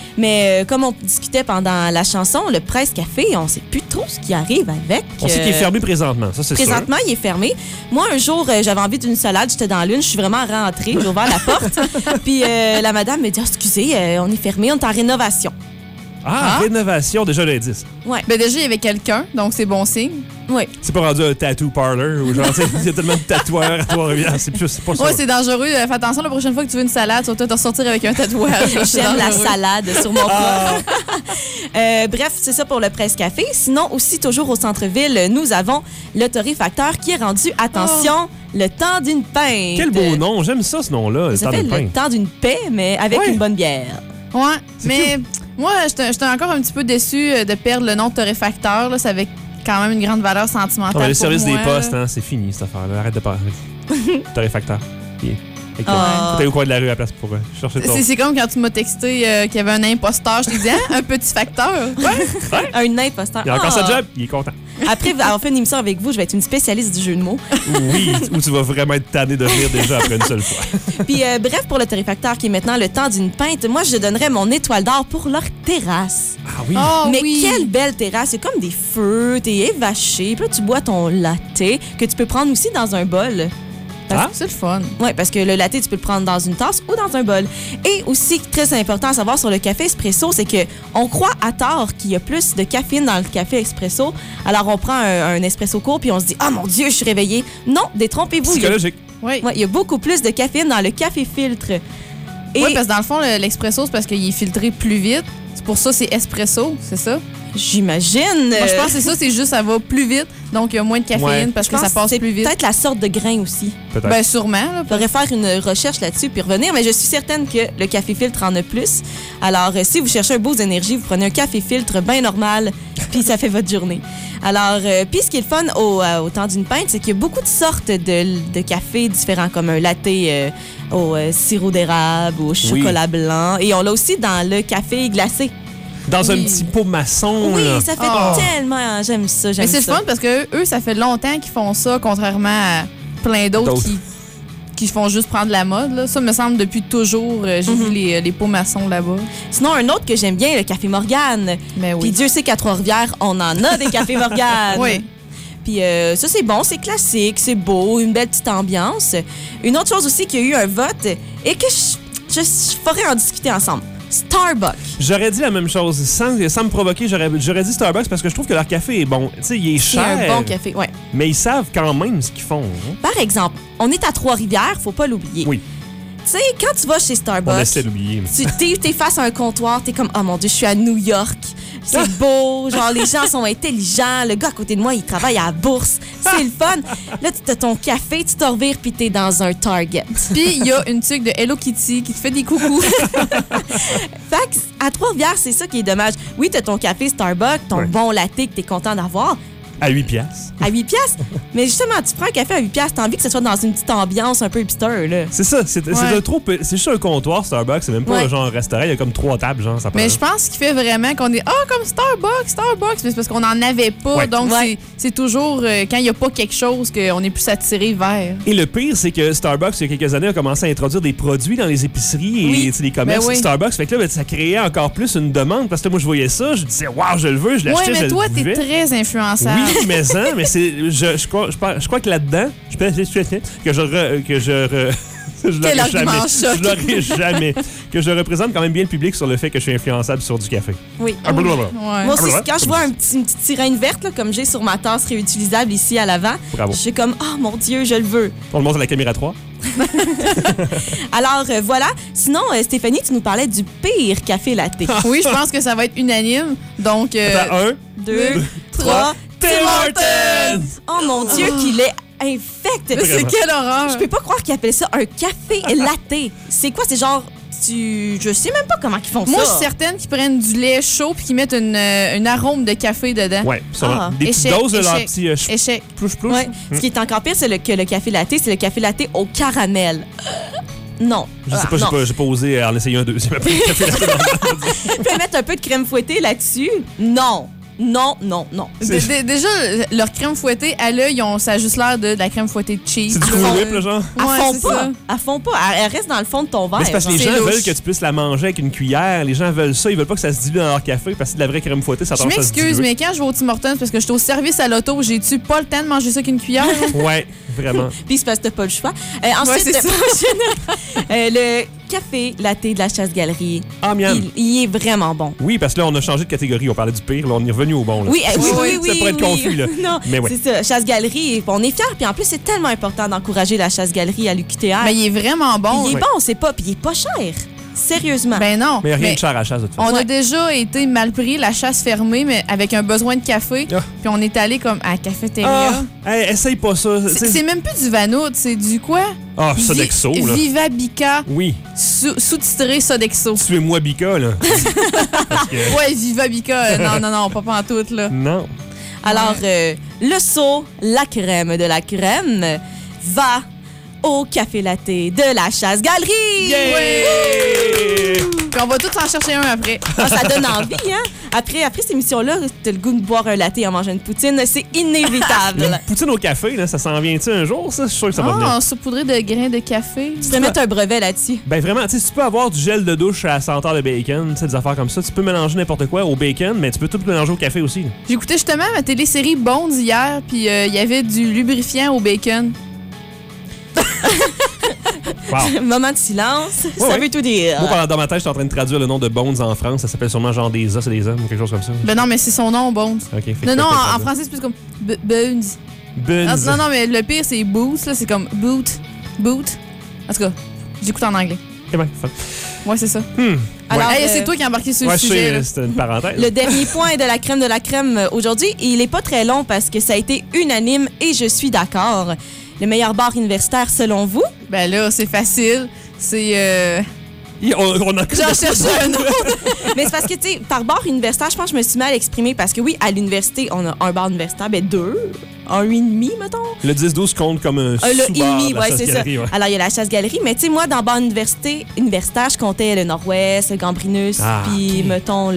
Mais euh, comme on discutait pendant la chanson, le Presse Café, on sait plus trop ce qui arrive avec. On sait qu'il est fermé présentement, ça c'est sûr. Présentement, il est fermé. Moi, un jour, euh, j'avais envie d'une salade, j'étais dans l'une, je suis vraiment rentrée, j'ai ouvert la porte. Puis euh, la madame me dit, oh, excusez, euh, on est fermé, on est en rénovation. Ah, Ah. rénovation, déjà l'indice. Ouais. Ben déjà, il y avait quelqu'un, donc c'est bon signe. Oui. C'est pas rendu un tattoo parlor ou genre, tu sais, il y a tellement de tatoueurs à Trois-Rivières, c'est plus, c'est pas ça. Ouais, c'est dangereux. Euh, Fais attention la prochaine fois que tu veux une salade, tu vas peut-être ressortir avec un tatouage. C'est J'aime la dangereux. salade sur mon plat. Euh, bref, c'est ça pour le Presse Café. Sinon, aussi, toujours au centre-ville, nous avons le torréfacteur qui est rendu, attention, le temps d'une pinte. Quel beau nom, j'aime ça ce nom-là, le Ça temps fait de le pain. temps d'une paix, mais avec Ouais. une bonne bière. Ouais, C'est mais moi, j'étais j'étais encore un petit peu déçue euh, de perdre le nom de torréfacteur. Là. Ça avait quand même une grande valeur sentimentale. Non, mais le pour service moi, des postes, là. hein, c'est fini cette affaire-là. Arrête de parler. Torréfacteur. Yeah. Fait que, Ah. faut aller au coin de la rue à la place pour euh, chercher ton. C'est c'est comme quand tu m'as texté euh, qu'il y avait un imposteur. Je t'ai dit, hein, un petit facteur. Un imposteur. Il a encore Ah. sa job, il est content. Après avoir fait une émission avec vous, je vais être une spécialiste du jeu de mots. Oui, ou tu vas vraiment être tanné de venir déjà après une seule fois. Puis euh, bref, pour le torréfacteur qui est maintenant le temps d'une pinte, moi, je donnerais mon étoile d'or pour leur terrasse. Ah oui. Oh, Mais oui. quelle belle terrasse! C'est comme des feux, t'es évaché, puis là, tu bois ton latte que tu peux prendre aussi dans un bol. Ah? C'est le fun. Oui, parce que le latte, tu peux le prendre dans une tasse ou dans un bol. Et aussi, très important à savoir sur le café espresso, c'est que on croit à tort qu'il y a plus de caféine dans le café espresso. Alors, on prend un, un espresso court puis on se dit « Ah, mon Dieu, je suis réveillée! » Non, détrompez-vous. Il y, a, Psychologique. Oui. ouais, il y a beaucoup plus de caféine dans le café filtre. Et Oui, parce que dans le fond, le- l'expresso, c'est parce qu'il est filtré plus vite. C'est pour ça c'est espresso, c'est ça? j'imagine... Moi, je euh, pense que c'est ça, c'est juste ça va plus vite. Donc, il y a moins de caféine Ouais. parce je que pense ça passe c'est plus vite. peut-être la sorte de grain aussi. Peut-être. Ben, sûrement. Là. Je devrais faire une recherche là-dessus puis revenir, mais je suis certaine que le café filtre en a plus. Alors, euh, si vous cherchez un beau énergie, vous prenez un café filtre bien normal, puis ça fait votre journée. Alors, euh, puis ce qui est le fun au, euh, au temps d'une pinte, c'est qu'il y a beaucoup de sortes de, de cafés différents, comme un latte euh, au euh, sirop d'érable ou au chocolat blanc. Et on l'a aussi dans le café glacé. Dans un Oui. petit pot maçon. Oui, là. ça fait Oh. tellement... J'aime ça, j'aime Mais c'est ça. le fun parce que eux, ça fait longtemps qu'ils font ça, contrairement à plein d'autres D'autres. qui, qui font juste prendre la mode. Là. Ça me semble depuis toujours. euh, J'ai Mhm. vu les, les pots maçons là-bas. Sinon, un autre que j'aime bien, le café Morgane. Mais Puis oui. Dieu sait qu'à Trois-Rivières, on en a des cafés Morgane. Oui. Puis euh, ça, c'est bon, c'est classique, c'est beau, une belle petite ambiance. Une autre chose aussi qu'il y a eu un vote et que je, je, je ferais en discuter ensemble. Starbucks. J'aurais dit la même chose. Sans, sans me provoquer, j'aurais, j'aurais dit Starbucks parce que je trouve que leur café est bon. Tu sais, il est C'est cher. un bon café, ouais. Mais ils savent quand même ce qu'ils font. hein. Par exemple, on est à Trois-Rivières, faut pas l'oublier. Oui. Tu sais, quand tu vas chez On Starbucks, essaie d'oublier. mais- tu t'es, t'es face à un comptoir, t'es comme, oh mon Dieu, je suis à New York. C'est beau, genre les gens sont intelligents, le gars à côté de moi, il travaille à la bourse, c'est le fun. Là, tu as ton café, tu te revires, puis t'es dans un Target. Puis, il y a une tuque de Hello Kitty qui te fait des coucous. Fait que, à Trois-Rivières, c'est ça qui est dommage. Oui, t'as ton café Starbucks, ton Ouais. bon latte que t'es content d'avoir, À huit piastres. à huit piastres. Mais justement, tu prends un café à huit piastres, t'as envie que ce soit dans une petite ambiance un peu hipster, là. C'est ça, c'est, c'est Ouais. un trop peu- c'est juste un comptoir Starbucks, c'est même pas Ouais. un genre un restaurant, il y a comme trois tables, genre, ça prend. Mais je pense qu'il fait vraiment qu'on est, ah, comme Starbucks, Starbucks. Mais c'est parce qu'on n'en avait pas. Ouais. Donc, Ouais. c'est- c'est toujours euh, quand il n'y a pas quelque chose qu'on est plus attiré vers. Et le pire, c'est que Starbucks, il y a quelques années, a commencé à introduire des produits dans les épiceries et Oui. tu sais, les commerces Ben oui. Starbucks. Fait que là, ben, ça créait encore plus une demande parce que moi, je voyais ça, je disais, waouh, je le veux, je Ouais, l'achetais, je mais le toi, t'es buvais. très influençable. Oui, mais ça, mais c'est. Je, je, crois, je, pense- je crois que là-dedans, je pense que je. Re, que je re- je Quel l'aurais argument jamais. choc. Je l'aurais jamais. Que je représente quand même bien le public sur le fait que je suis influençable sur du café. Oui. Ah, blablabla. Ouais. Moi aussi, Ah, quand je vois un petit- une petite sirène verte, là, comme j'ai sur ma tasse réutilisable ici à l'avant, Bravo. je suis comme, oh mon Dieu, je le veux. On le montre à la caméra trois. Alors euh, voilà. Sinon, euh, Stéphanie, tu nous parlais du pire café latte. Oui, je pense que ça va être unanime. Donc, euh, Attends, un, Deux, trois. trois. Tim Hortons! Oh mon Dieu, qu'il est infect. mais c'est Vraiment. quelle horreur. Je peux pas croire qu'ils appellent ça un café latte. C'est quoi? C'est genre, tu... je sais même pas comment ils font Moi, je ça. suis certaine qu'ils prennent du lait chaud puis qu'ils mettent une, euh, une arôme de café dedans. Ouais, sûrement. Ah. Des petites Échec, doses de leur échec. petit euh, ch- Échec. plouche plouche. Ouais. Ce qui est encore pire, c'est le, que le café latte, c'est le café latte au caramel. Non. Je sais Ah, pas, j'ai non. pas, j'ai pas osé en essayer un deuxième après le café latte. Tu peux mettre un peu de crème fouettée là-dessus? Non. non, non, non. D- d- Déjà, leur crème fouettée, à l'œil, ils ont- ça a juste l'air de, de la crème fouettée de cheese. C'est du là. Cool Whip, là, genre? Elle Ouais, fond c'est pas. ça. Elle fond pas. Elle, elle reste dans le fond de ton verre. Mais c'est parce que les C'est gens louche. veulent que tu puisses la manger avec une cuillère. Les gens veulent ça. Ils veulent pas que ça se dilue dans leur café parce que de la vraie crème fouettée, ça Je tendance à se m'excuse, diluer. mais quand je vais au Tim Hortons, parce que je suis au service à l'auto, j'ai-tu pas le temps de manger ça qu'une cuillère? là? Ouais, vraiment. Puis c'est parce que t'as pas le choix. Euh, ensuite, c'est ça. euh, le café latte de la chasse-galerie, Ah, miam. il, il est vraiment bon. Oui, parce que là, on a changé de catégorie. On parlait du pire. Là, on est revenu au bon. Là. Oui, euh, oui, Ça- oui, oui. Ça pourrait être oui. confus, là. Non, Mais ouais. c'est ça. Chasse-galerie, on est fiers. Puis en plus, c'est tellement important d'encourager la chasse-galerie à l'U Q T R. Mais il est vraiment Puis bon. il est Ouais. bon, c'est pas. Puis il est pas cher. Sérieusement. Ben non. Mais il n'y a rien Mais de cher à la chasse, de toute façon. on a Ouais. déjà été mal pris, la chasse fermée, mais avec un besoin de café. Ah. Puis on est allé comme à la cafétéria. Ah, hey, essaye pas ça. C'est- Tu sais- C'est même plus du Vanout, c'est du quoi? Ah, Vi- Sodexo, là. Viva Bica, Oui. sous- sous-titré Sodexo. Tuez-moi Bika, là. Parce que... Ouais, Viva Bica. euh, non, non, non, pas pantoute, là. Non. Alors, euh, le seau, la crème de la crème, va au café latte de la chasse-galerie. Yeah! Puis on va tous en chercher un après. Ah, ça donne envie, hein? Après, après cette émission-là, t'as le goût de boire un latte en mangeant une poutine, c'est inévitable. Une poutine au café, là, ça s'en vient-tu un jour, ça? Je suis sûr que ça va venir. Ah, saupoudré de grains de café. Tu peux mettre un brevet là-dessus. Ben vraiment, tu sais, si tu peux avoir du gel de douche à senteur de bacon, tu sais, des affaires comme ça, tu peux mélanger n'importe quoi au bacon, mais tu peux tout mélanger au café aussi. là. J'ai écouté justement ma télésérie Bones hier, puis euh, il y avait du lubrifiant au bacon. Wow. Moment de silence, ça ouais. veut tout dire. Moi, pendant dans ma tête, je suis en train de traduire le nom de Bones en France. Ça s'appelle sûrement genre des os et des hommes ou quelque chose comme ça. Ben non, mais c'est son nom, Bones. Ok, fait que Non, non, peut-être en, en traduire. français, c'est plus comme B- Bones. Buns. Non, non, non, mais le pire, c'est Boots, là, c'est comme Boot. Boot. En tout cas, j'écoute en anglais. Ok, ben, fun. Ouais, c'est ça. Hmm. Alors, Hey, euh, c'est toi qui as embarqué sur Ouais, le je sujet. sais, là. c'était une parenthèse. Le dernier point de la crème de la crème euh, aujourd'hui, il est pas très long parce que ça a été unanime et je suis d'accord. Le meilleur bar universitaire selon vous? Ben là, c'est facile. C'est. Euh... Hi, On, on a J'en cherchais un autre. Mais c'est parce que, tu sais, par bar universitaire, je pense que je me suis mal exprimée parce que oui, à l'université, on a un bar universitaire, ben deux, un et demi, mettons. Le dix douze compte comme un Euh, le sous-bar I M I, de la ouais, c'est ça. chasse-galerie, ouais. Alors, il y a la chasse-galerie, mais tu sais, moi, dans bar université, universitaire, je comptais le Nord-Ouest, le Gambrinus, Ah, puis, ok. mettons,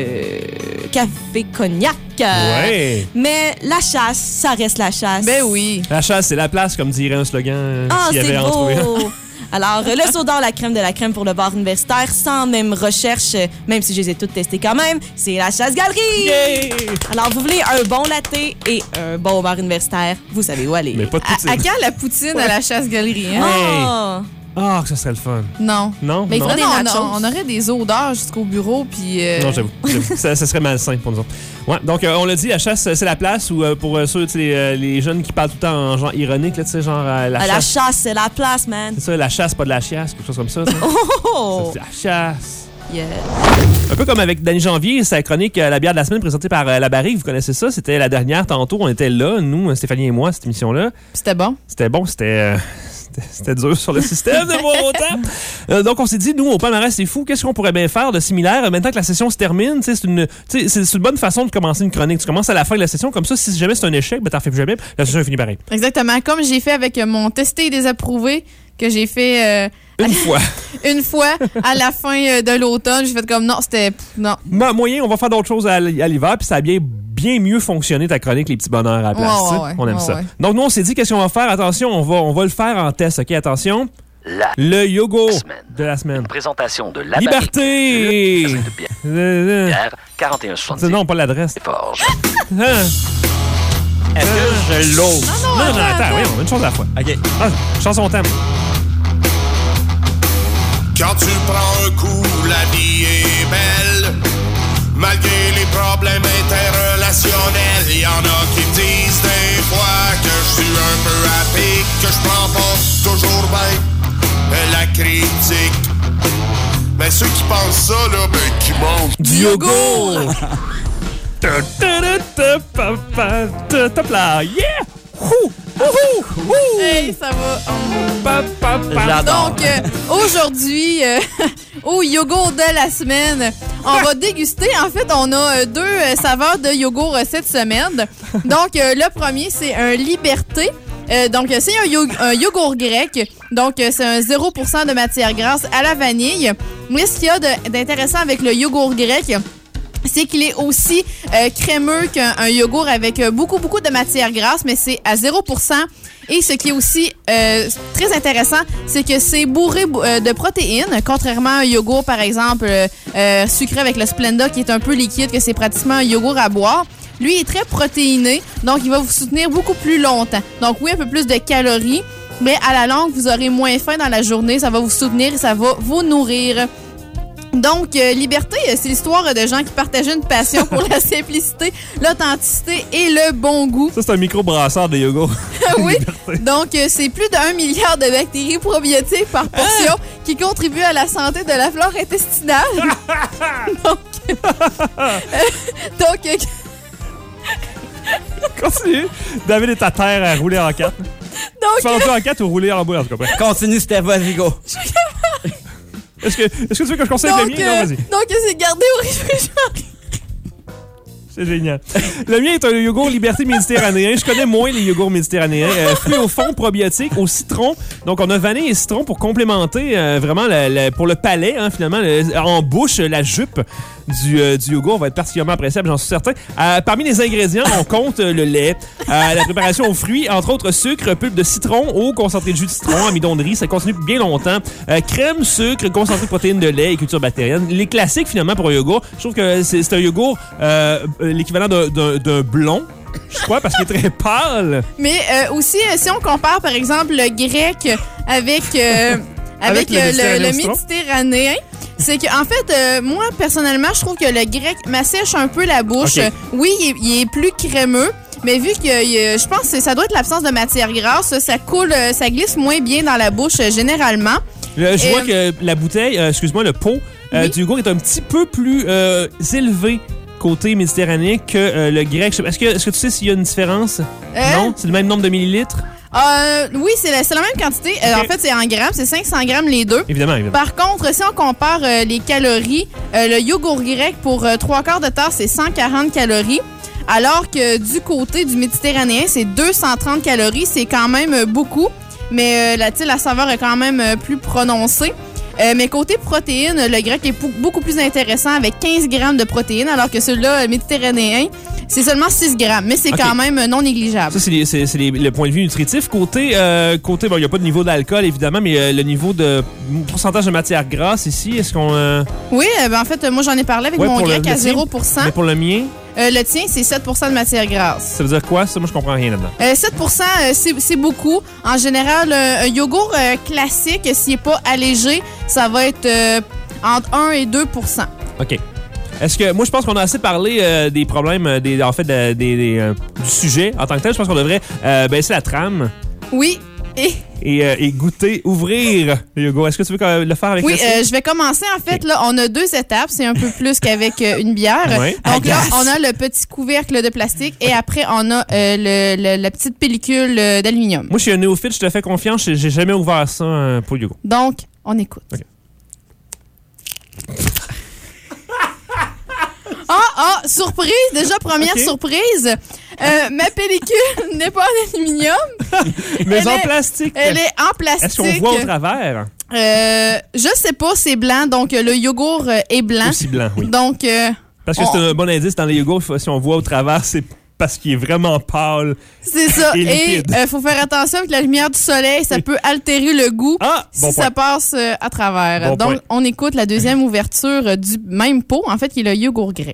le Café Cognac. Ouais. Mais la chasse, ça reste la chasse. Ben oui. La chasse, c'est la place, comme dirait un slogan. euh, Ah, s'il y c'est avait en trouvé un. beau! Alors, euh, le soda, la crème de la crème pour le bar universitaire, sans même recherche, euh, même si je les ai toutes testées quand même, c'est la chasse-galerie! Yeah! Alors, vous voulez un bon latte et un bon bar universitaire, vous savez où aller. Mais pas de À, poutine. à quand la poutine à la chasse-galerie, hein? Oh! Ah, que ça serait le fun. Non. Non? Mais il non? faudrait- Non, des on, nachos. on aurait des odeurs jusqu'au bureau, puis. euh, Non, j'avoue. j'avoue. ça, ça serait malsain pour nous autres. Ouais, donc, euh, on l'a dit, la chasse, euh, c'est la place où, euh, pour euh, ceux, tu sais, les, euh, les jeunes qui parlent tout le temps en genre ironique, là, tu sais, genre euh, la À la chasse. chasse, c'est la place, man. C'est ça, la chasse, pas de la chiasse, quelque chose comme ça. tu sais. Oh! Ça, c'est la chasse. Yeah. Un peu comme avec Danny Janvier, sa chronique euh, La bière de la semaine présentée par euh, La Barrique, vous connaissez ça, c'était la dernière tantôt, on était là, nous, Stéphanie et moi, cette émission-là. C'était bon. C'était bon, c'était euh, c'était- c'était dur sur le système de voir autant. Euh, donc on s'est dit, nous, au palmarès, c'est fou, qu'est-ce qu'on pourrait bien faire de similaire? Euh, Maintenant que la session se termine, tu sais, c'est une, tu sais, c'est c'est une bonne façon de commencer une chronique. Tu commences à la fin de la session, comme ça, si jamais c'est un échec, ben t'en fais plus jamais, puis la session est finie pareil. Exactement. Comme j'ai fait avec euh, mon testé et désapprouvé, que j'ai fait euh, Une fois. une fois à la fin euh, de l'automne. J'ai fait comme non, c'était. pff, Non. Mo- Moyen, on va faire d'autres choses à, l- à l'hiver, puis ça a bien, bien mieux fonctionné ta chronique, les petits bonheurs à la place. Ouais, tu sais. ouais, ouais. on aime Ouais, ça. ouais. Donc nous, on s'est dit, qu'est-ce qu'on va faire? Attention, on va, on va le faire en test, OK? Attention. La Le yogourt semaine. de la semaine. Une présentation de la Liberté! Barrique, de bière, Euh, euh, bière, quarante et un soixante-dix. Non, pas l'adresse. Forge. Hein? Est-ce que je l'ose? Non, non, attends, oui, on a une chose à la fois. OK. Ah, chanson thème. Quand tu prends un coup, la vie est belle. Malgré les problèmes interrelationnels, y en a qui me disent des fois que je suis un peu à pic, que je prends pas toujours bien la critique. Mais ceux qui pensent ça, là, ben, qui mangent Du yogourt! Ta- ta- ta- ta- pa- pa- ta- Top là! Yeah! Wouhou! Wouhou! Wouhou! Hey, ça va. hum. Pa- pa- pa- J'adore. Donc, euh, aujourd'hui, euh, au yogourt de la semaine, on va déguster. En fait, on a euh, deux euh, saveurs de yogourt euh, cette semaine. Donc, euh, le premier, c'est un Liberté. Euh, donc, euh, c'est un, yo- un yogourt grec. Donc, euh, c'est un zéro pour cent de matière grasse à la vanille. Mais ce qu'il y a de- d'intéressant avec le yogourt grec, c'est qu'il est aussi euh, crémeux qu'un un yogourt avec euh, beaucoup, beaucoup de matière grasse, mais c'est à zéro pour cent. Et ce qui est aussi euh, très intéressant, c'est que c'est bourré euh, de protéines, contrairement à un yogourt, par exemple, euh, euh, sucré avec le Splenda, qui est un peu liquide, que c'est pratiquement un yogourt à boire. Lui, il est très protéiné, donc il va vous soutenir beaucoup plus longtemps. Donc oui, un peu plus de calories, mais à la longue, vous aurez moins faim dans la journée, ça va vous soutenir et ça va vous nourrir. Donc, euh, Liberté, c'est l'histoire de gens qui partageaient une passion pour la simplicité, l'authenticité et le bon goût. Ça, c'est un micro-brasseur de yogourt. Oui, donc euh, c'est plus d'un milliard de bactéries probiotiques par portion ah! qui contribuent à la santé de la flore intestinale. donc, euh, donc euh, continue. David est à terre à rouler en quatre. Donc, tu fais un peu en quatre ou rouler en boule, en tout cas. Continue, Steph, vas-y, go. Est-ce que, est-ce que tu veux que je conseille donc, le mien? Euh, non, vas-y. Donc, c'est gardé au réfrigérateur. C'est génial. Le mien est un yogourt Liberté méditerranéen. Je connais moins les yogourts méditerranéens. Euh, fruits au fond, probiotiques, au citron. Donc, on a vanille et citron pour complémenter euh, vraiment la, la, pour le palais, hein, finalement. Le, en bouche, la jupe du, euh, du yogourt va être particulièrement appréciable, j'en suis certain. Euh, parmi les ingrédients, on compte euh, le lait, euh, la préparation aux fruits, entre autres sucre, pulpe de citron, eau, concentré de jus de citron, amidon de riz. Ça continue bien longtemps. Euh, crème, sucre, concentré de protéines de lait et culture bactérienne. Les classiques, finalement, pour un yogourt. Je trouve que c'est, c'est un yogourt euh, l'équivalent d'un, d'un, d'un blond, je crois, parce qu'il est très pâle. Mais euh, aussi, euh, si on compare, par exemple, le grec avec, euh, avec, avec le, le, le méditerranéen, c'est qu'en en fait, euh, moi, personnellement, je trouve que le grec m'assèche un peu la bouche. Okay. Oui, il est, il est plus crémeux, mais vu que euh, je pense que ça doit être l'absence de matière grasse, ça coule, ça glisse moins bien dans la bouche, euh, généralement. Le, je Et, vois que la bouteille, euh, excuse-moi, le pot euh, oui. du yogourt est un petit peu plus euh, élevé côté méditerranéen que euh, le grec. Est-ce que, est-ce que tu sais s'il y a une différence? Euh... Non? C'est le même nombre de millilitres? Euh, oui, c'est la, c'est la même quantité. Okay. Euh, en fait, c'est en grammes. C'est cinq cents grammes les deux. Évidemment, évidemment. Par contre, si on compare euh, les calories, euh, le yogourt grec pour euh, trois quarts de tasse, c'est cent quarante calories. Alors que du côté du méditerranéen, c'est deux cent trente calories. C'est quand même euh, beaucoup. Mais euh, la, la saveur est quand même euh, plus prononcée. Euh, mais côté protéines, le grec est pou- beaucoup plus intéressant avec quinze grammes de protéines, alors que celui-là, le méditerranéen, c'est seulement six grammes. Mais c'est okay. quand même non négligeable. Ça, c'est, les, c'est, c'est les, le point de vue nutritif. Côté, euh, côté bon, il n'y a pas de niveau d'alcool, évidemment, mais euh, le niveau de pourcentage de matière grasse ici, est-ce qu'on... Euh... Oui, euh, ben, en fait, moi, j'en ai parlé avec ouais, mon grec le, à zéro pour cent. Mais pour le mien? Euh, le tien, c'est sept pour cent de matière grasse. Ça veut dire quoi, ça? Moi, je comprends rien là-dedans. Euh, sept pour cent, euh, c'est, c'est beaucoup. En général, euh, un yogourt euh, classique, s'il n'est pas allégé, ça va être euh, entre un et deux pour cent. OK. Est-ce que... Moi, je pense qu'on a assez parlé euh, des problèmes, des, en fait, de, des, des, euh, du sujet. En tant que tel, je pense qu'on devrait euh, baisser la trame. Oui. Et... Et, euh, et goûter, ouvrir le yogourt. Est-ce que tu veux le faire avec Oui, euh, je vais commencer. En fait, okay. là, on a deux étapes. C'est un peu plus qu'avec euh, une bière. Oui. Donc là, on a le petit couvercle de plastique et après, on a euh, le, le, la petite pellicule euh, d'aluminium. Moi, je suis un néophyte, je te fais confiance. J'ai jamais ouvert ça euh, pour le yogourt. Donc, on écoute. Okay. Ah, ah, surprise! Déjà, première okay. surprise. Euh, ma pellicule n'est pas en aluminium. Mais elle en est, plastique. Elle est en plastique. Est-ce qu'on voit au travers? Euh, je sais pas, c'est blanc. Donc, le yogourt est blanc. Aussi blanc, oui. Donc, euh, Parce que on... c'est un bon indice dans les yogourts. Si on voit au travers, c'est parce qu'il est vraiment pâle. C'est ça. Et il euh, faut faire attention avec la lumière du soleil. Ça oui. peut altérer le goût ah, si bon ça point. passe euh, à travers. Bon Donc, point. on écoute la deuxième ouverture euh, du même pot, en fait, qui est le yogourt grec.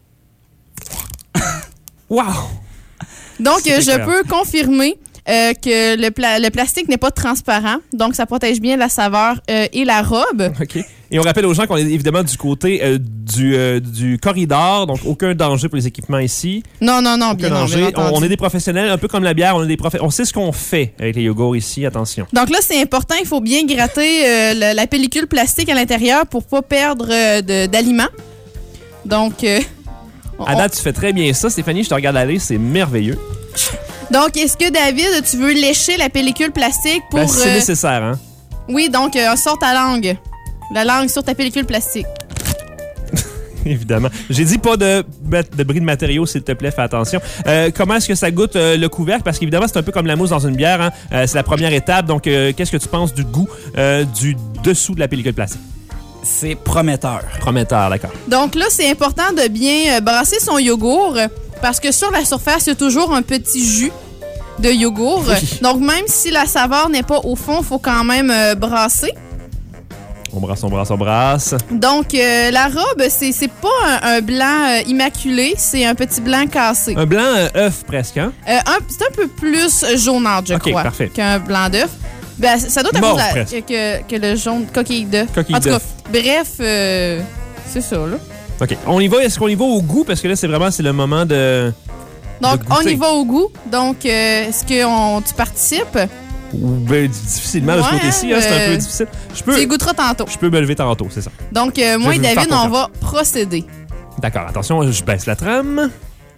Wow! Donc, euh, je peux confirmer euh, que le, pla- le plastique n'est pas transparent. Donc, ça protège bien la saveur euh, et la robe. OK. Et on rappelle aux gens qu'on est évidemment du côté euh, du, euh, du corridor. Donc, aucun danger pour les équipements ici. Non, non, non. Aucun bien, danger. non, bien on, on est des professionnels, un peu comme la bière. On est des prof... On sait ce qu'on fait avec les yogourts ici. Attention. Donc là, c'est important. Il faut bien gratter euh, la, la pellicule plastique à l'intérieur pour pas perdre euh, de, d'aliments. Donc... Euh, À date, tu fais très bien ça, Stéphanie. Je te regarde aller, c'est merveilleux. Donc, est-ce que, David, tu veux lécher la pellicule plastique pour... Ben, c'est euh... nécessaire, hein? Oui, donc, euh, sors ta langue. La langue sur ta pellicule plastique. Évidemment. J'ai dit pas de, de bris de matériaux, s'il te plaît, fais attention. Euh, comment est-ce que ça goûte euh, le couvercle? Parce qu'évidemment, c'est un peu comme la mousse dans une bière. Hein? Euh, c'est la première étape. Donc, euh, qu'est-ce que tu penses du goût euh, du dessous de la pellicule plastique? c'est prometteur. Prometteur, d'accord. Donc là, c'est important de bien euh, brasser son yogourt euh, parce que sur la surface, il y a toujours un petit jus de yogourt. Oui. Donc même si la saveur n'est pas au fond, il faut quand même euh, brasser. On brasse, on brasse, on brasse. Donc euh, la robe, c'est c'est pas un, un blanc euh, immaculé, c'est un petit blanc cassé. Un blanc euh, œuf presque, hein? Euh, un- c'est un peu plus jaunâtre, je Ok, crois, parfait. qu'un blanc d'œuf. Ben, ça doit être à Mauve, cause de la- presque. que, que le jaune coquille d'œuf. Coquille En tout cas, d'œuf. bref, euh, c'est ça, là. OK. On y va. Est-ce qu'on y va au goût? Parce que là, c'est vraiment c'est le moment de... Donc, De on goûter. y va au goût. Donc, euh, est-ce que on, tu participes? Ben, difficilement de ce Ouais, côté-ci, hein, c'est un euh, peu difficile. Je Tu peux, y goûteras tantôt. je peux me lever tantôt, c'est ça. Donc, euh, moi et vais vous David, faire on confiance. va procéder. D'accord, attention, je baisse la trame.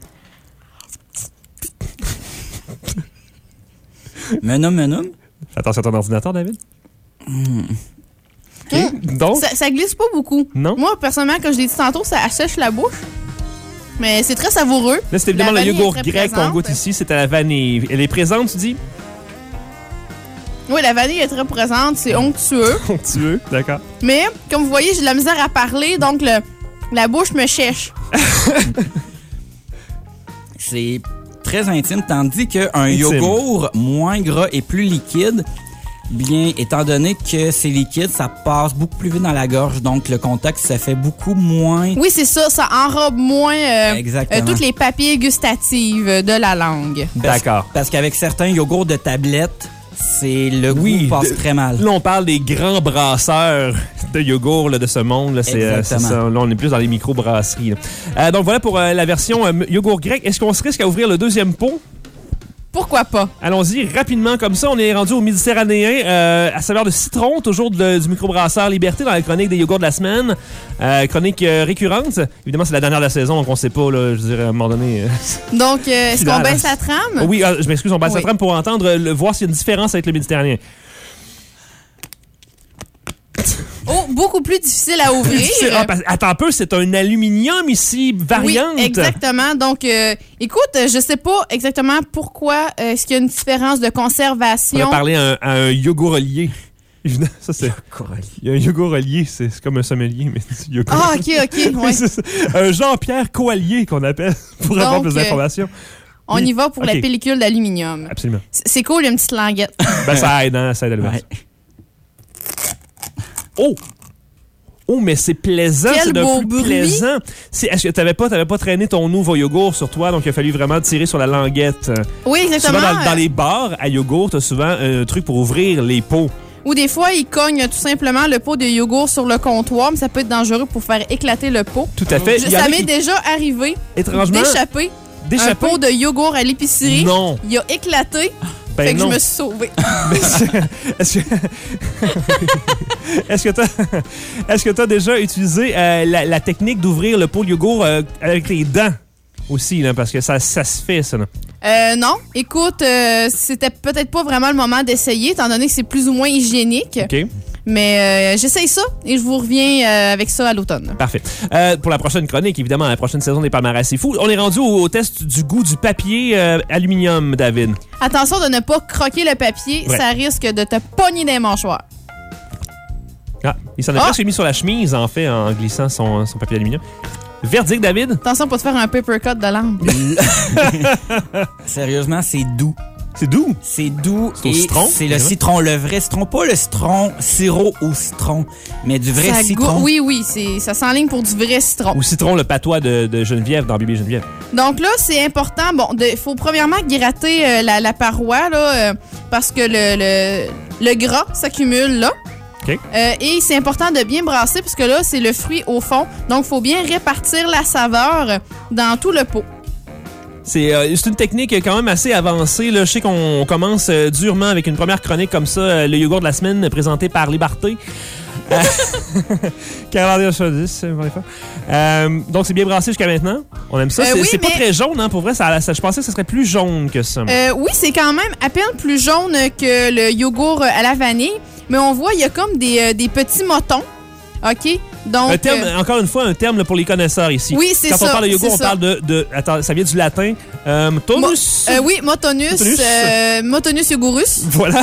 Menum, menum. Attention à ton ordinateur, David. OK. Donc, Ça, ça glisse pas beaucoup. non? Moi, personnellement, comme je l'ai dit tantôt, ça assèche la bouche. Mais c'est très savoureux. Là, c'est évidemment La le vanille yogourt est très grec qu'on présente. goûte ici. C'est à la vanille. Elle est présente, tu dis? Oui, la vanille est très présente. C'est onctueux. Onctueux, d'accord. Mais, comme vous voyez, j'ai de la misère à parler, donc le, la bouche me cherche. C'est très intime, tandis qu'un Intime. yogourt moins gras et plus liquide, bien, étant donné que c'est liquide, ça passe beaucoup plus vite dans la gorge, donc le contact, ça fait beaucoup moins... Oui, c'est ça. Ça enrobe moins euh, Exactement. euh, toutes les papilles gustatives de la langue. Parce- D'accord. Parce qu'avec certains yogourts de tablette, c'est le goût Oui, passe de- très mal. Là, on parle des grands brasseurs de yogourt là, de ce monde. Là, c'est, euh, c'est Exactement. ça. Là, on est plus dans les micro-brasseries. là. Euh, donc, voilà pour euh, la version euh, yogourt grec. Est-ce qu'on se risque à ouvrir le deuxième pot? Pourquoi pas? Allons-y rapidement comme ça. On est rendu au méditerranéen euh, à saveur de citron, toujours de- du microbrasseur Liberté dans la chronique des yogourts de la semaine. Euh, chronique euh, récurrente. Évidemment, c'est la dernière de la saison, donc on sait pas, là, je dirais, à un moment donné... euh, Donc, euh, est-ce qu'on Final. baisse la trame? oui, ah, je m'excuse, on passe la Oui. trame pour entendre, euh, le- voir s'il y a une différence avec le méditerranéen. Oh, beaucoup plus difficile à ouvrir. C'est- ah, parce- attends un peu, c'est un aluminium ici, variante. Oui, exactement. Donc, euh, écoute, je sais pas exactement pourquoi euh, est-ce qu'il y a une différence de On va conservation. parler à un, à un yogourelier. Évidemment, ça c'est... Coralie. Il y a un yogorelier, c'est c'est comme un sommelier, mais c'est du yogourt. Ah, OK, OK. Ouais. C'est ça. Un Jean-Pierre Coallier qu'on appelle pour avoir Donc, plus euh, d'informations. On Oui. y va pour OK. la pellicule d'aluminium. Absolument. C'est c'est cool, il y a une petite languette. Ben ça aide, hein, ça aide à l'ouverture. Ouais. Oh! Oh, mais c'est plaisant, Quel c'est d'un beau plus bruit. plaisant. C'est- Est-ce que t'avais pas, t'avais pas traîné ton nouveau yogourt sur toi, donc il a fallu vraiment tirer sur la languette. Oui, exactement. Souvent, dans, dans les bars à yogourt, t'as souvent un truc pour ouvrir les pots. Ou des fois, ils cognent tout simplement le pot de yogourt sur le comptoir, mais ça peut être dangereux pour faire éclater le pot. Tout à fait. Je- Il y en ça a m'est qui- déjà arrivé Étrangement, d'échapper un d'échapper. pot de yogourt à l'épicerie. Non. Il a éclaté, Ben fait que non. je me suis sauvée. Mais c'est- Est-ce que est-ce que t'as est-ce que t'as déjà utilisé euh, la, la technique d'ouvrir le pot de yogourt euh, avec les dents aussi là, parce que ça, ça se fait ça là. Euh, non. Écoute, euh, c'était peut-être pas vraiment le moment d'essayer, étant donné que c'est plus ou moins hygiénique. Ok, Mais euh, j'essaye ça et je vous reviens euh, avec ça à l'automne. parfait. Euh, pour la prochaine chronique, évidemment, la prochaine saison des palmarès c'est fou. On est rendu au, au test du goût du papier euh, aluminium, David. Attention de ne pas croquer le papier, Ouais. ça risque de te pogner des mâchoires. Ah, il s'en a Ah! presque mis sur la chemise en fait en glissant son, son papier aluminium. Verdict, David. Attention pour te faire un paper cut de langue. Sérieusement, c'est doux. C'est doux. C'est doux C'est au et citron, c'est le évidemment. citron, le vrai citron, pas le citron sirop au citron, mais du vrai Ça citron. goûte- Oui, oui, c'est, ça s'enligne pour du vrai citron. Ou citron, le patois de, de Geneviève dans Bébé Geneviève. Donc là, c'est important. Bon, il faut premièrement gratter euh, la, la paroi, là, euh, parce que le, le, le gras s'accumule là. OK. Euh, et c'est important de bien brasser, parce que là, c'est le fruit au fond. Donc, il faut bien répartir la saveur dans tout le pot. C'est euh, c'est une technique quand même assez avancée. Là. Je sais qu'on commence euh, durement avec une première chronique comme ça, euh, le yogourt de la semaine présenté par Liberté. Euh, quarante sur dix, on va les faire. Euh, donc c'est bien brassé jusqu'à maintenant. On aime ça. Euh, c'est oui, c'est pas mais- très jaune, hein, pour vrai. Ça, ça- je pensais que ce serait plus jaune que ça. Euh, oui, c'est quand même à peine plus jaune que le yogourt à la vanille. Mais on voit, il y a comme des, euh, des petits motons. OK? Donc, un terme, euh, encore une fois, un terme là, pour les connaisseurs ici. Oui, c'est Quand ça, on parle de yogourt, c'est on ça. parle de, de. Attends, ça vient du latin. Euh, tonus. euh, oui, motonus. Motonus. euh, motonus yogurus. Voilà.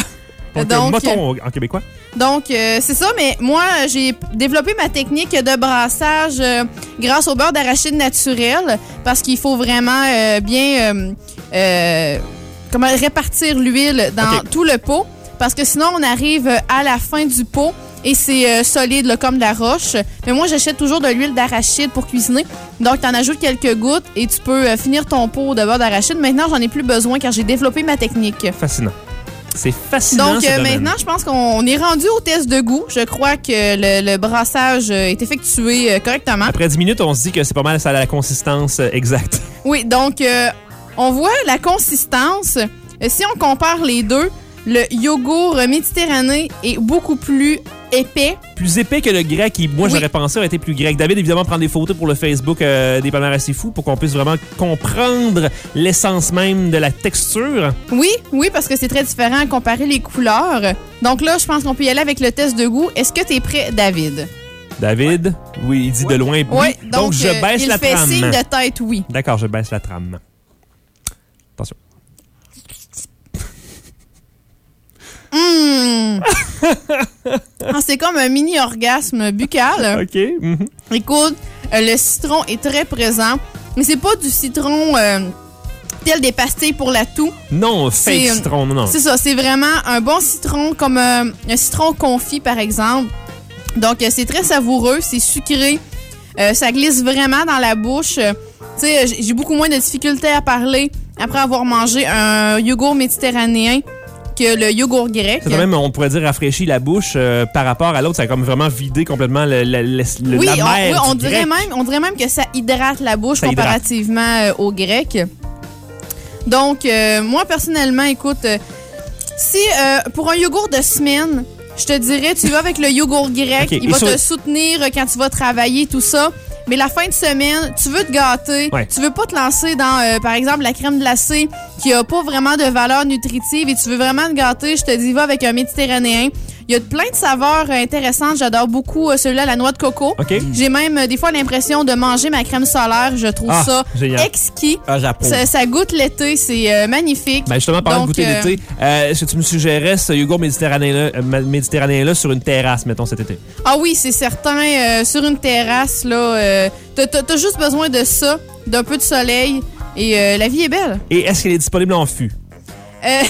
Donc, Donc, euh, moton en québécois. Donc, euh, c'est ça, mais moi, j'ai développé ma technique de brassage euh, grâce au beurre d'arachide naturel parce qu'il faut vraiment euh, bien euh, euh, comment répartir l'huile dans Ok. tout le pot parce que sinon, on arrive à la fin du pot et c'est euh, solide là, comme de la roche. Mais moi, j'achète toujours de l'huile d'arachide pour cuisiner. Donc, tu en ajoutes quelques gouttes et tu peux euh, finir ton pot de beurre d'arachide. Maintenant, j'en ai plus besoin car j'ai développé ma technique. Fascinant. C'est fascinant. Donc ce euh, domaine. maintenant, je pense qu'on est rendu au test de goût. Je crois que le, le brassage euh, est effectué euh, correctement. Après dix minutes, on se dit que c'est pas mal ça a la consistance euh, exacte. Oui, donc euh, on voit la consistance. Euh, si on compare les deux, le yogourt méditerranéen est beaucoup plus épais. Plus épais que le grec, qui, moi, Oui. j'aurais pensé aurait été plus grec. David, évidemment, prend des photos pour le Facebook euh, des palmarès assez fous pour qu'on puisse vraiment comprendre l'essence même de la texture. Oui, oui, parce que c'est très différent à comparer les couleurs. Donc là, je pense qu'on peut y aller avec le test de goût. Est-ce que tu es prêt, David? David, oui, il dit de loin oui. Oui, donc, donc, je euh, baisse il la fait trame. signe de tête oui. D'accord, je baisse la trame. Attention. Mmh. Ah, c'est comme un mini-orgasme buccal. OK. Mhm. Écoute, euh, le citron est très présent, mais c'est pas du citron euh, tel des pastilles pour la toux. Non, fake C'est, euh, citron, non, non. C'est ça, c'est vraiment un bon citron, comme euh, un citron confit, par exemple. Donc, euh, c'est très savoureux, c'est sucré, euh, ça glisse vraiment dans la bouche. Euh, tu sais, j'ai j'ai beaucoup moins de difficultés à parler après avoir mangé un yogourt méditerranéen que le yogourt grec. Ça a même, on pourrait dire, rafraîchi la bouche euh, par rapport à l'autre. Ça a comme vraiment vidé complètement le, le, le, le- Oui, la on, mer oui, on du dirait grec. même, on dirait même que ça hydrate la bouche Ça hydrate. comparativement euh, au grec. Donc, euh, moi, personnellement, écoute, euh, si euh, pour un yogourt de semaine, je te dirais, tu vas avec le yogourt grec, Ok, et il va sur- te soutenir quand tu vas travailler, tout ça. Mais la fin de semaine, tu veux te gâter, Ouais. tu veux pas te lancer dans, euh, par exemple, la crème glacée qui a pas vraiment de valeur nutritive et tu veux vraiment te gâter, je te dis, va avec un méditerranéen. Il y a plein de saveurs euh, intéressantes. J'adore beaucoup euh, celui-là, la noix de coco. OK. J'ai même euh, des fois l'impression de manger ma crème solaire. Je trouve Ah, ça génial. exquis. Ah, j'approuve. Ça, ça goûte l'été, c'est euh, magnifique. Ben justement, parlant de Donc, goûter euh, l'été, euh, est-ce que tu me suggérais ce yogourt méditerranéen-là euh, méditerranéen-là sur une terrasse, mettons, cet été? Ah oui, c'est certain. euh, sur une terrasse, là, euh, t'as, t'as- t'as juste besoin de ça, d'un peu de soleil, et euh, la vie est belle. Et est-ce qu'elle est disponible en fût? Euh,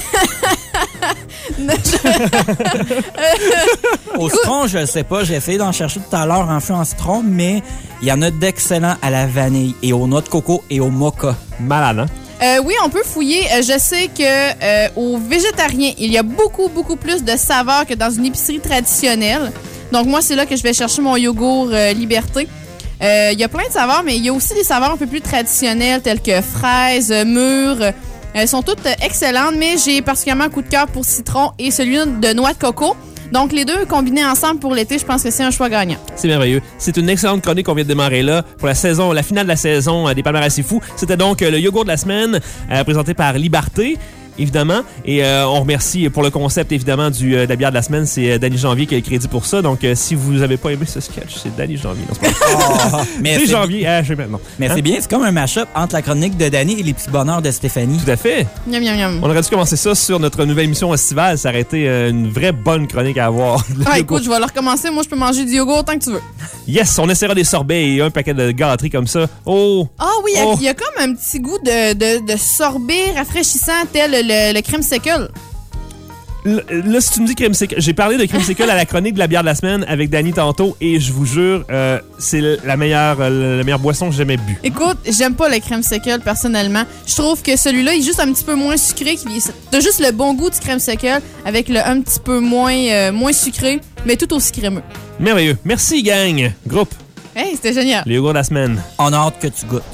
Au citron, je ne sais pas. J'ai essayé d'en chercher tout à l'heure en feu en citron, mais il y en a d'excellents à la vanille et aux noix de coco et au mocha. Malade, hein? Euh, oui, on peut fouiller. Euh, je sais que euh, aux végétariens, il y a beaucoup, beaucoup plus de saveurs que dans une épicerie traditionnelle. Donc, moi, c'est là que je vais chercher mon yogourt euh, Liberté. Euh, Il y a plein de saveurs, mais il y a aussi des saveurs un peu plus traditionnelles, telles que fraises, euh, mûres. Euh, Elles sont toutes euh, excellentes, mais j'ai particulièrement un coup de cœur pour citron et celui de noix de coco. Donc, les deux combinés ensemble pour l'été, je pense que c'est un choix gagnant. C'est merveilleux. C'est une excellente chronique qu'on vient de démarrer là pour la saison, la finale de la saison euh, des palmarès assez fous. C'était donc euh, le yogourt de la semaine euh, présenté par Liberté. Évidemment. Et euh, on remercie pour le concept, évidemment, du, euh, de la bière de la semaine. C'est euh, Danny Janvier qui a le crédit pour ça. Donc, euh, si vous n'avez pas aimé ce sketch, c'est Danny Janvier. Non, c'est pas vrai. Oh, mais C'est c'est Janvier. Ah, je sais maintenant. Mais Hein? c'est bien, c'est comme un mash-up entre la chronique de Danny et les petits bonheurs de Stéphanie. Tout à fait. Miam, miam, miam. On aurait dû commencer ça sur notre nouvelle émission estivale. Ça aurait été euh, une vraie bonne chronique à avoir. Le Ah, yogourt. écoute, je vais le recommencer. Moi, je peux manger du yogourt autant que tu veux. Yes, on essaiera des sorbets et un paquet de gâteries comme ça. Oh! Ah oui, il y a- Oh. il y, a comme un petit goût de, de, de sorbet rafraîchissant tel le, le crème seckle. L- Là, si tu me dis crème seckle, j'ai parlé de crème seckle à la chronique de la bière de la semaine avec Danny tantôt et je vous jure, euh, c'est la meilleure, euh, la meilleure boisson que j'ai jamais bu. Écoute, j'aime pas le crème seckle personnellement. Je trouve que celui-là est juste un petit peu moins sucré. T'as juste le bon goût du crème seckle avec le un petit peu moins, euh, moins sucré, mais tout aussi crémeux. Merveilleux. Merci, gang. Groupe, Hey, c'était génial. le yogourt de la semaine. On a hâte que tu goûtes.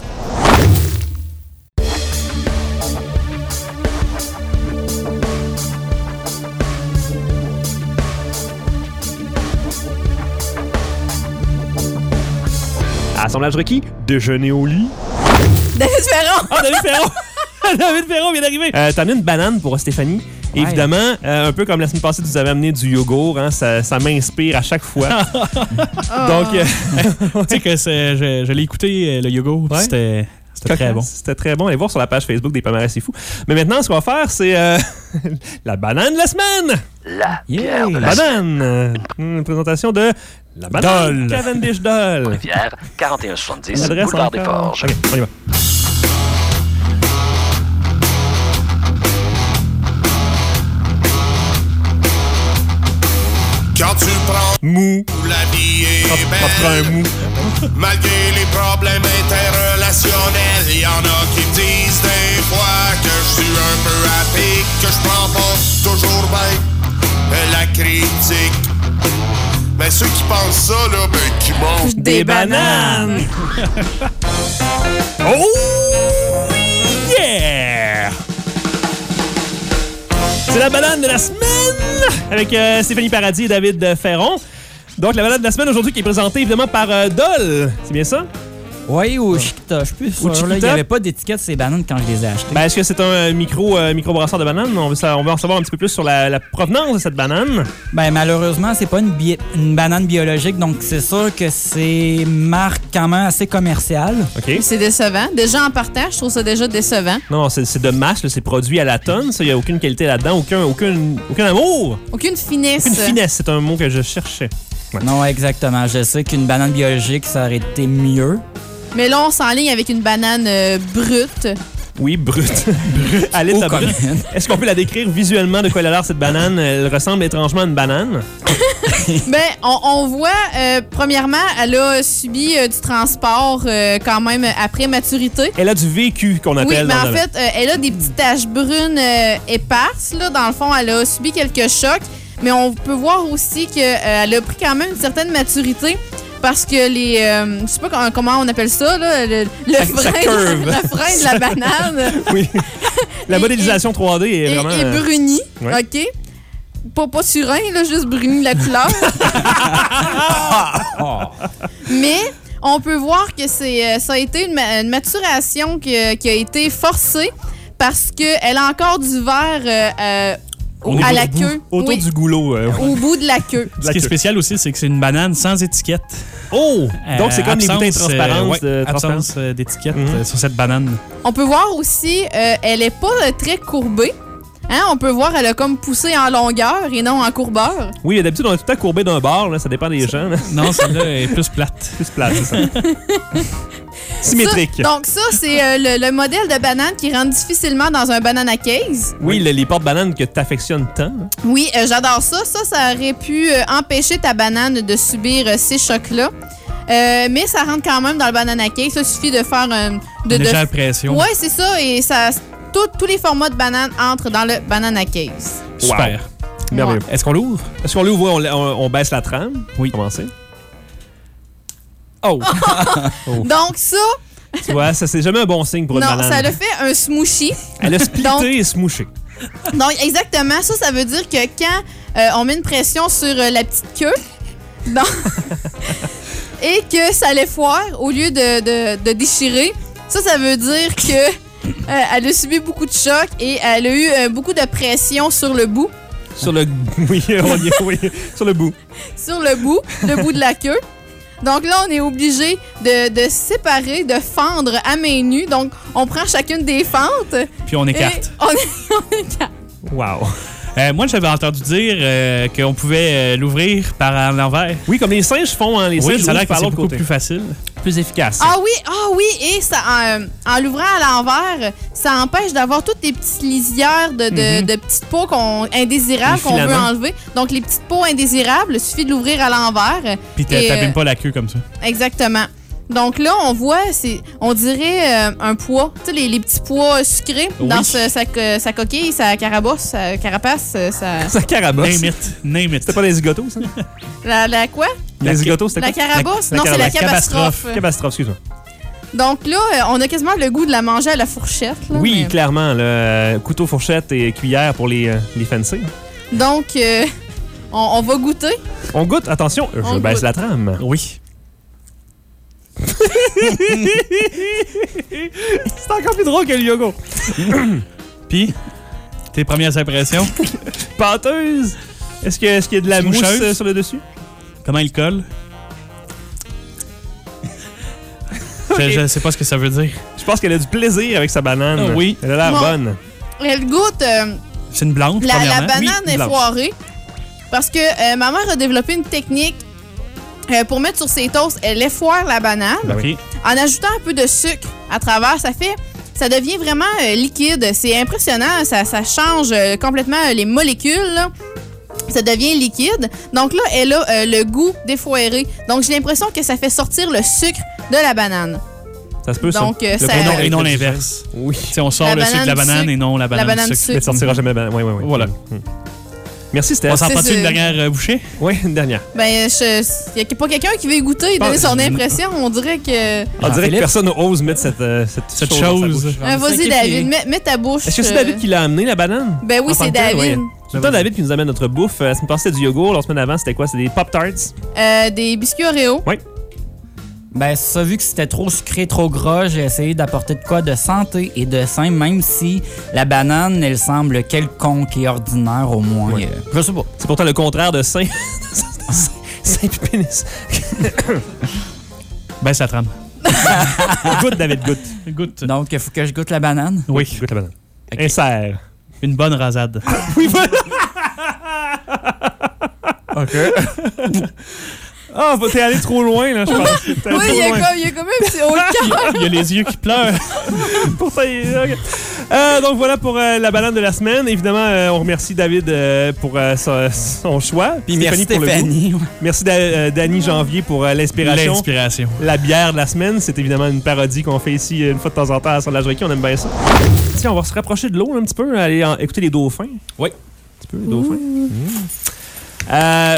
Assemblage requis, déjeuner au lit. David Ferrand! Ah, David Ferron! David Ferron vient d'arriver. Euh, T'en as une banane pour Stéphanie. Ouais. Évidemment, euh, un peu comme la semaine passée, tu nous avais amené du yogourt. Hein, ça ça m'inspire à chaque fois. Donc, euh, Tu sais que c'est- je, je l'ai écouté, euh, le yogourt. Ouais. C'était C'était très bon. C'était très bon. Allez voir sur la page Facebook des Palmarès C'est Fou. Mais maintenant, ce qu'on va faire, c'est euh, la banane de la semaine. La Yeah. bière de La la semaine. banane. Une présentation de la banane Dole. Cavendish Dole. Rivière, quarante et un soixante-dix, L'adresse boulevard des encore. Forges. OK, on y va. Quand tu prends Mou. la vie est Quand tu quand tu prends un belle. mou. Malgré les problèmes interrelationnels, y en a qui me disent des fois que je suis un peu à pic, que je prends pas toujours bien la critique. Mais ceux qui pensent ça, là, ben, qui mangent Des bananes. Oh yeah! C'est la banane de la semaine avec euh, Stéphanie Paradis et David Ferron. Donc, la banane de la semaine aujourd'hui qui est présentée évidemment par euh, Dole. C'est bien ça? Oui, au Chiquita. Je suis plus sûr. Au là, Il n'y Chiquita? avait pas d'étiquette sur ces bananes quand je les ai achetées. Ben, est-ce que c'est un euh, micro, euh, micro-brasseur de bananes? On veut, sa- on veut en savoir un petit peu plus sur la, la provenance de cette banane. Ben, malheureusement, c'est pas une, bi- une banane biologique, donc c'est sûr que c'est marque quand même assez commerciale. OK. C'est décevant. Déjà en partage, je trouve ça déjà décevant. Non, c'est c'est de masse, là, c'est produit à la tonne. Il n'y a aucune qualité là-dedans, aucun, aucun, aucun amour. Aucune finesse. Aucune finesse, c'est un mot que je cherchais. Non, exactement. Je sais qu'une banane biologique, ça aurait été mieux. Mais là, on s'enligne avec une banane euh, brute. Oui, brute. Elle est Ou à brute. commune. Est-ce qu'on peut la décrire visuellement de quoi elle a l'air, cette banane? Elle ressemble étrangement à une banane. Ben, on, on voit, euh, premièrement, elle a subi euh, du transport euh, quand même après maturité. Elle a du vécu, qu'on Oui, appelle mais dans en le- fait, euh, elle a des petites taches brunes euh, éparses. Là. Dans le fond, elle a subi quelques chocs. Mais on peut voir aussi qu'elle a pris quand même une certaine maturité. Parce que les. Euh, je sais pas comment- comment on appelle ça, là. Le, le Ça- frein, ça curve. le frein de la banane Oui. La Et- modélisation trois D est est, vraiment... est euh, bruni. ouais. OK? Pas, pas surin, là, juste bruni la couleur. Mais on peut voir que c'est, euh, ça a été une, ma- une maturation qui, qui a été forcée parce qu'elle a encore du verre euh, euh, Au à bout- la bout- queue. Autour Oui, du goulot. euh, au bout de la queue. Ce qui est spécial aussi, c'est que c'est une banane sans étiquette. Oh! Donc, c'est Euh, comme les absence, bouteilles transparentes. euh, ouais, euh, transparentes. absence euh, d'étiquette Mhm. euh, sur cette banane. On peut voir aussi, euh, elle est pas euh, très courbée. Hein, on peut voir, elle a comme poussé en longueur et non en courbeur. Oui, d'habitude, on est tout le temps courbé d'un bord. Là, ça dépend des gens. Là. Non, celle-là est plus plate. Plus plat, c'est ça. Symétrique. Ça- donc ça, c'est euh, le, le modèle de banane qui rentre difficilement dans un banana case. Oui, le- les portes-bananes que tu affectionnes tant. hein. Oui, euh, j'adore ça. Ça, ça aurait pu euh, empêcher ta banane de subir euh, ces chocs-là. Euh, mais ça rentre quand même dans le banana case. Ça suffit de faire un... De, de- Légère pression. Ouais, c'est ça. Et ça, tout- tous les formats de banane entrent dans le banana case. Super. Merveilleux. Est-ce qu'on l'ouvre? Est-ce qu'on l'ouvre? On, on, on baisse la trame. Oui. Commencer. Oh! Donc ça, Tu vois, ça, c'est jamais un bon signe pour une non, banane. ça le fait un smoothie. Elle a splitté Donc- et smouché. Donc, exactement, ça, ça veut dire que quand euh, on met une pression sur euh, la petite queue, donc, et que ça les foire au lieu de, de- de déchirer, ça, ça veut dire que euh, elle a subi beaucoup de chocs et elle a eu euh, beaucoup de pression sur le bout, Sur le... Oui, on y est, oui, sur le bout. sur le bout, le bout de la queue. Donc là, on est obligé de, de séparer, de fendre à main nue. Donc, on prend chacune des fentes. Puis on et écarte. on, on écarte. Wow. Euh, moi, j'avais entendu dire euh, qu'on pouvait euh, l'ouvrir par en l'envers. Oui, comme les singes font, hein, les Oui, singes ça a l'air ouvrent que par c'est l'autre beaucoup côté. plus facile. Plus efficace. Ah oui, ah oui, et ça, euh, en l'ouvrant à l'envers, ça empêche d'avoir toutes les petites lisières de, de, Mhm. de petites peaux qu'on, indésirables Les qu'on veut filaments. enlever. Donc, les petites peaux indésirables, il suffit de l'ouvrir à l'envers. Puis t'a- Et, t'abîmes euh, pas la queue comme ça. Exactement. Donc là, on voit, c'est, on dirait euh, un pois, tu sais, les, les petits pois sucrés Oui. dans ce- sa, co- sa coquille, sa carabosse, sa carapace, euh, sa, Ça carabosse. Name it. Name it. C'était pas les zigotos, ça? la, la quoi? Les zigotos, c'était La quoi? carabosse? La- non, la c'est la carabosse. cabastrophe. Cabastrophe, excuse-moi. Donc là, euh, on a quasiment le goût de la manger à la fourchette. là, Oui, mais- clairement. Le couteau, fourchette et cuillère pour les, euh, les fancy. Donc, euh, on, on va goûter. On goûte. Attention, je On baisse goûte. la trame. Oui. C'est encore plus drôle que le yoga. Puis, tes premières impressions, Pâteuse. Est-ce que- est-ce qu'il y a de la mousse Moucheuse. euh, sur le dessus? comment il colle? Je, je sais pas ce que ça veut dire. Je Je pense qu'elle a du plaisir avec sa banane. Ah oui. Elle a l'air Bon. bonne. Elle goûte... euh, C'est une blanche, la, la premièrement. banane Oui, est blanche. foirée. Parce que euh, ma mère a développé une technique euh, pour mettre sur ses toasts. Elle effoire la banane Ben oui. OK. en ajoutant un peu de sucre à travers. Ça fait... Ça devient vraiment euh, liquide. C'est impressionnant. Ça, ça change euh, complètement euh, les molécules, là. Ça devient liquide. Donc là, elle a euh, le goût défoiré. Donc j'ai l'impression que ça fait sortir le sucre de la banane. Ça se peut, ça. Donc, euh, Le ça- prénom Et non, avec et non le l'inverse. Oui. Si on sort La le sucre de la banane du banane sucre. et non la banane, banane du du sucre. Mais tu sortiras jamais la banane. Oui, oui, oui. Voilà. Mm. Merci, Steph. On s'en C'est- prend-tu c'est- une dernière euh, bouchée? Oui, une dernière. Ben, il n'y a pas quelqu'un qui veut y goûter et donner son impression. On dirait que... On dirait que Jean-Philippe? personne ose mettre cette, euh, cette, Cette chose. dans sa chose. bouche. Ah, vas-y, sacrifier. David, mets, mets ta bouche. Est-ce que c'est euh, David qui l'a amené, la banane? Ben oui, En tant c'est que tel, David. oui. C'est tout le temps David qui nous amène notre bouffe. Euh, La semaine passée, c'était du yogourt. La semaine avant, c'était quoi? C'était des Pop-Tarts. Euh, des biscuits Oreo. Ben, ça, vu que c'était trop sucré, trop gras, j'ai essayé d'apporter de quoi de santé et de sain, même si la banane, elle semble quelconque et ordinaire au moins. Ouais. Euh, je sais pas. C'est pourtant le contraire de sain. Sain puis pénis. Ben, ça trame. Goûte, David, goûte. Goûte. Donc, il faut que je goûte la banane. Oui. Goûte la banane. Ok. Insère. Une bonne rasade. Oui, voilà. OK. Ah, oh, t'es allé trop loin, là, je pense. T'es allé Oui, trop il y, a loin. comme, il y a comme un petit haut de cœur. Il y a les yeux qui pleurent. Pourtant, il- ok. Euh, donc voilà pour euh, la banane de la semaine. Évidemment, euh, on remercie David euh, pour euh, son, son choix. Puis merci Stéphanie pour le goût. Stéphanie. Merci Da- euh, Dany Janvier pour euh, l'inspiration. L'inspiration. La bière de la semaine, c'est évidemment une parodie qu'on fait ici euh, une fois de temps en temps à Sondage Requis. On aime bien ça. Tiens, on va se rapprocher de l'eau un petit peu, aller en- écouter les dauphins. Oui. Un petit peu, les dauphins. Mmh. Euh...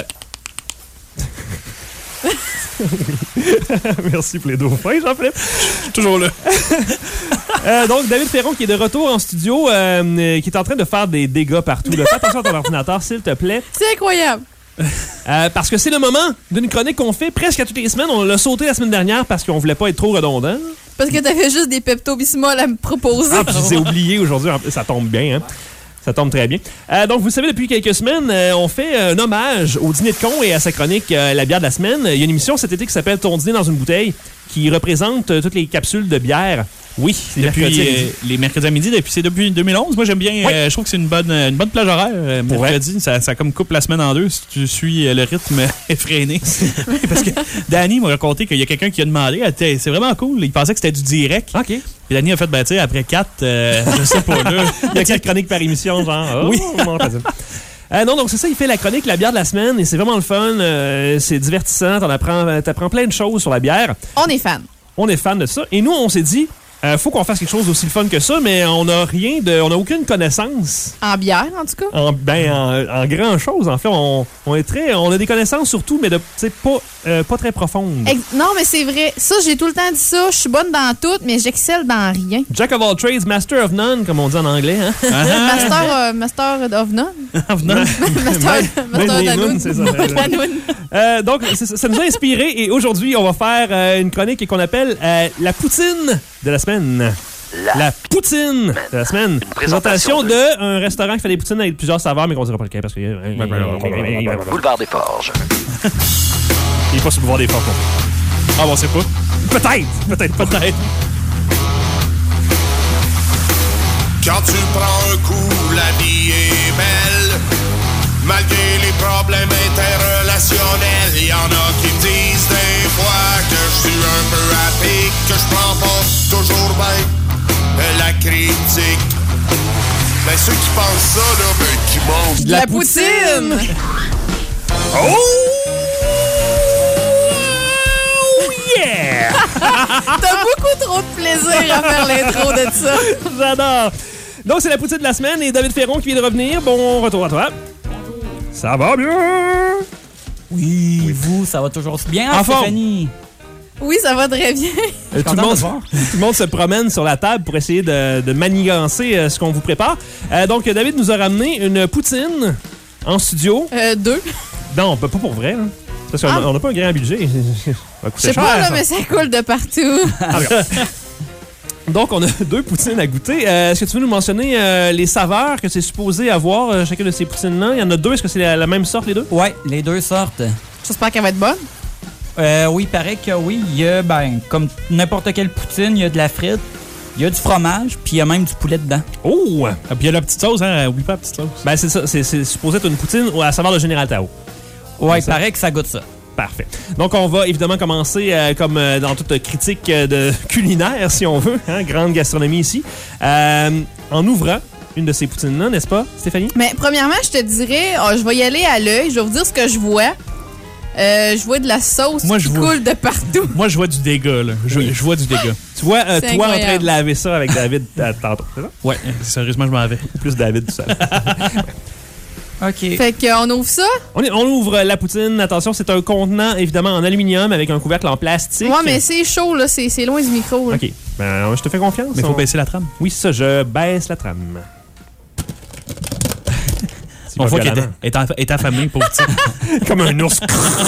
Merci pour les dauphins, Jean-Philippe. Je suis toujours là. Euh, donc, David Ferron qui est de retour en studio, euh, euh, qui est en train de faire des dégâts partout. Là. Fais attention à ton ordinateur, s'il te plaît. C'est incroyable. Euh, parce que c'est le moment d'une chronique qu'on fait presque à toutes les semaines. On l'a sauté la semaine dernière parce qu'on voulait pas être trop redondant. Parce que t'avais juste des Pepto-Bismol à me proposer. Ah, puis je les ai oubliés aujourd'hui. En plus, ça tombe bien, hein? Ça tombe très bien. Euh, donc, vous le savez, depuis quelques semaines, euh, on fait un hommage au dîner de con et à sa chronique euh, La bière de la semaine. Il y a une émission cet été qui s'appelle Ton dîner dans une bouteille qui représente euh, toutes les capsules de bière. Oui, c'est Depuis mercredi à euh, midi. les mercredis à midi, depuis, c'est depuis deux mille onze. Moi, j'aime bien. Oui. euh, je trouve que c'est une bonne, une bonne plage horaire. euh, Pour mercredi, ça, ça comme coupe la semaine en deux si tu suis euh, le rythme effréné. Parce que Danny m'a raconté qu'il y a quelqu'un qui a demandé. elle était- C'est vraiment cool. Il pensait que c'était du direct. OK. Puis Danny a fait, ben, tu sais, après quatre, euh, je sais pas, là. Il y a quatre chroniques par émission, genre. Oh, Oui. mon facile. Euh, non, donc c'est ça, il fait la chronique La bière de la semaine et c'est vraiment le fun. euh, c'est divertissant, t'en apprends, t'apprends plein de choses sur la bière. On est fan. On est fan de ça. Et nous, on s'est dit, euh, faut qu'on fasse quelque chose d'aussi le fun que ça, mais on n'a rien de. On n'a aucune connaissance En bière, en tout cas. en, ben, en, en grand chose. En fait, on, on est très. On a des connaissances surtout, mais de, tu sais, pas, euh, pas très profondes. Ex- Non, mais c'est vrai. Ça, j'ai tout le temps dit ça. Je suis bonne dans tout, mais j'excelle dans rien. Jack of all trades, master of none, comme on dit en anglais. Hein? Master, euh, master of none. Master, Même master les d'Anoun. nouns, c'est ça. D'Anoun. Euh, donc, c'est- ça nous a inspiré et aujourd'hui, on va faire euh, une chronique qu'on appelle euh, la poutine de la semaine. La, La poutine de la semaine. présentation de un restaurant qui fait des poutines avec plusieurs saveurs, mais qu'on dira pas lequel parce que. euh, Boulevard des Forges. Il est pas sur le boulevard des Forges. Ah, bon, c'est pas. Peut-être, peut-être, peut-être. Quand tu prends un coup, la vie est belle. Malgré les problèmes interrelationnels, y en a qui me disent des fois que je suis un peu à pic, que je prends pas toujours bien la critique. Ben ceux qui pensent ça, là, ben qui mangent De la poutine. Yeah! T'as beaucoup trop de plaisir à faire l'intro de ça. J'adore. Donc, c'est la poutine de la semaine et David Ferron qui vient de revenir. Bon retour à toi. Ça va bien? Oui, vous, ça va toujours bien, En forme. Stéphanie? Oui, ça va très bien. Euh, tout, le content de monde, te voir. tout le monde se promène sur la table pour essayer de, de manigancer euh, ce qu'on vous prépare. Euh, donc, David nous a ramené une poutine en studio. Euh, deux. Non, pas pour vrai. Là. Parce qu'on Ah. n'a pas un grand budget. Ça va Je coûter sais cher, pas, là, ça. mais ça coule de partout. Ah, regarde. Donc, on a deux poutines à goûter. Euh, Est-ce que tu veux nous mentionner euh, les saveurs que c'est supposé avoir, euh, chacune de ces poutines-là? Il y en a deux. Est-ce que c'est la, la même sorte, les deux? Ouais, les deux sortes. J'espère qu'elle va être bonne. Euh, oui, il paraît que oui. Il y a, ben, comme n'importe quelle poutine, il y a de la frite, Il y a du fromage, puis il y a même du poulet dedans. Oh! Ah, puis il y a la petite sauce, hein? Oublie pas la petite sauce. Ben, c'est ça. C'est, c'est supposé être une poutine à savoir de Général Tao. Ouais, il paraît que ça goûte ça. Parfait. Donc, on va évidemment commencer euh, comme euh, dans toute critique euh, de culinaire, si on veut. Hein, grande gastronomie ici. Euh, en ouvrant une de ces poutines-là, n'est-ce pas, Stéphanie? Mais premièrement, je te dirais, oh, je vais y aller à l'œil. Je vais vous dire ce que je vois. Euh, je vois de la sauce Moi, qui je vois- coule de partout. Moi, je vois du dégât, là. Je, je vois du dégât. Tu vois, euh, C'est toi en train incroyable. de laver ça avec David euh, tantôt, c'est ça? Ouais, sérieusement, je m'en vais. Ou plus David tout seul. OK. Fait qu'on ouvre ça. on, est- on ouvre la poutine. Attention, c'est un contenant évidemment en aluminium avec un couvercle en plastique. Ouais, mais c'est chaud, là. C'est c'est loin du micro. Là. OK. Ben, je te fais confiance. Mais il faut On- baisser la trame. Oui, c'est ça, je baisse la trame. Tu On vas voit qu'elle violemment. est, est, aff- est affamée, pauvre petite. Comme un ours.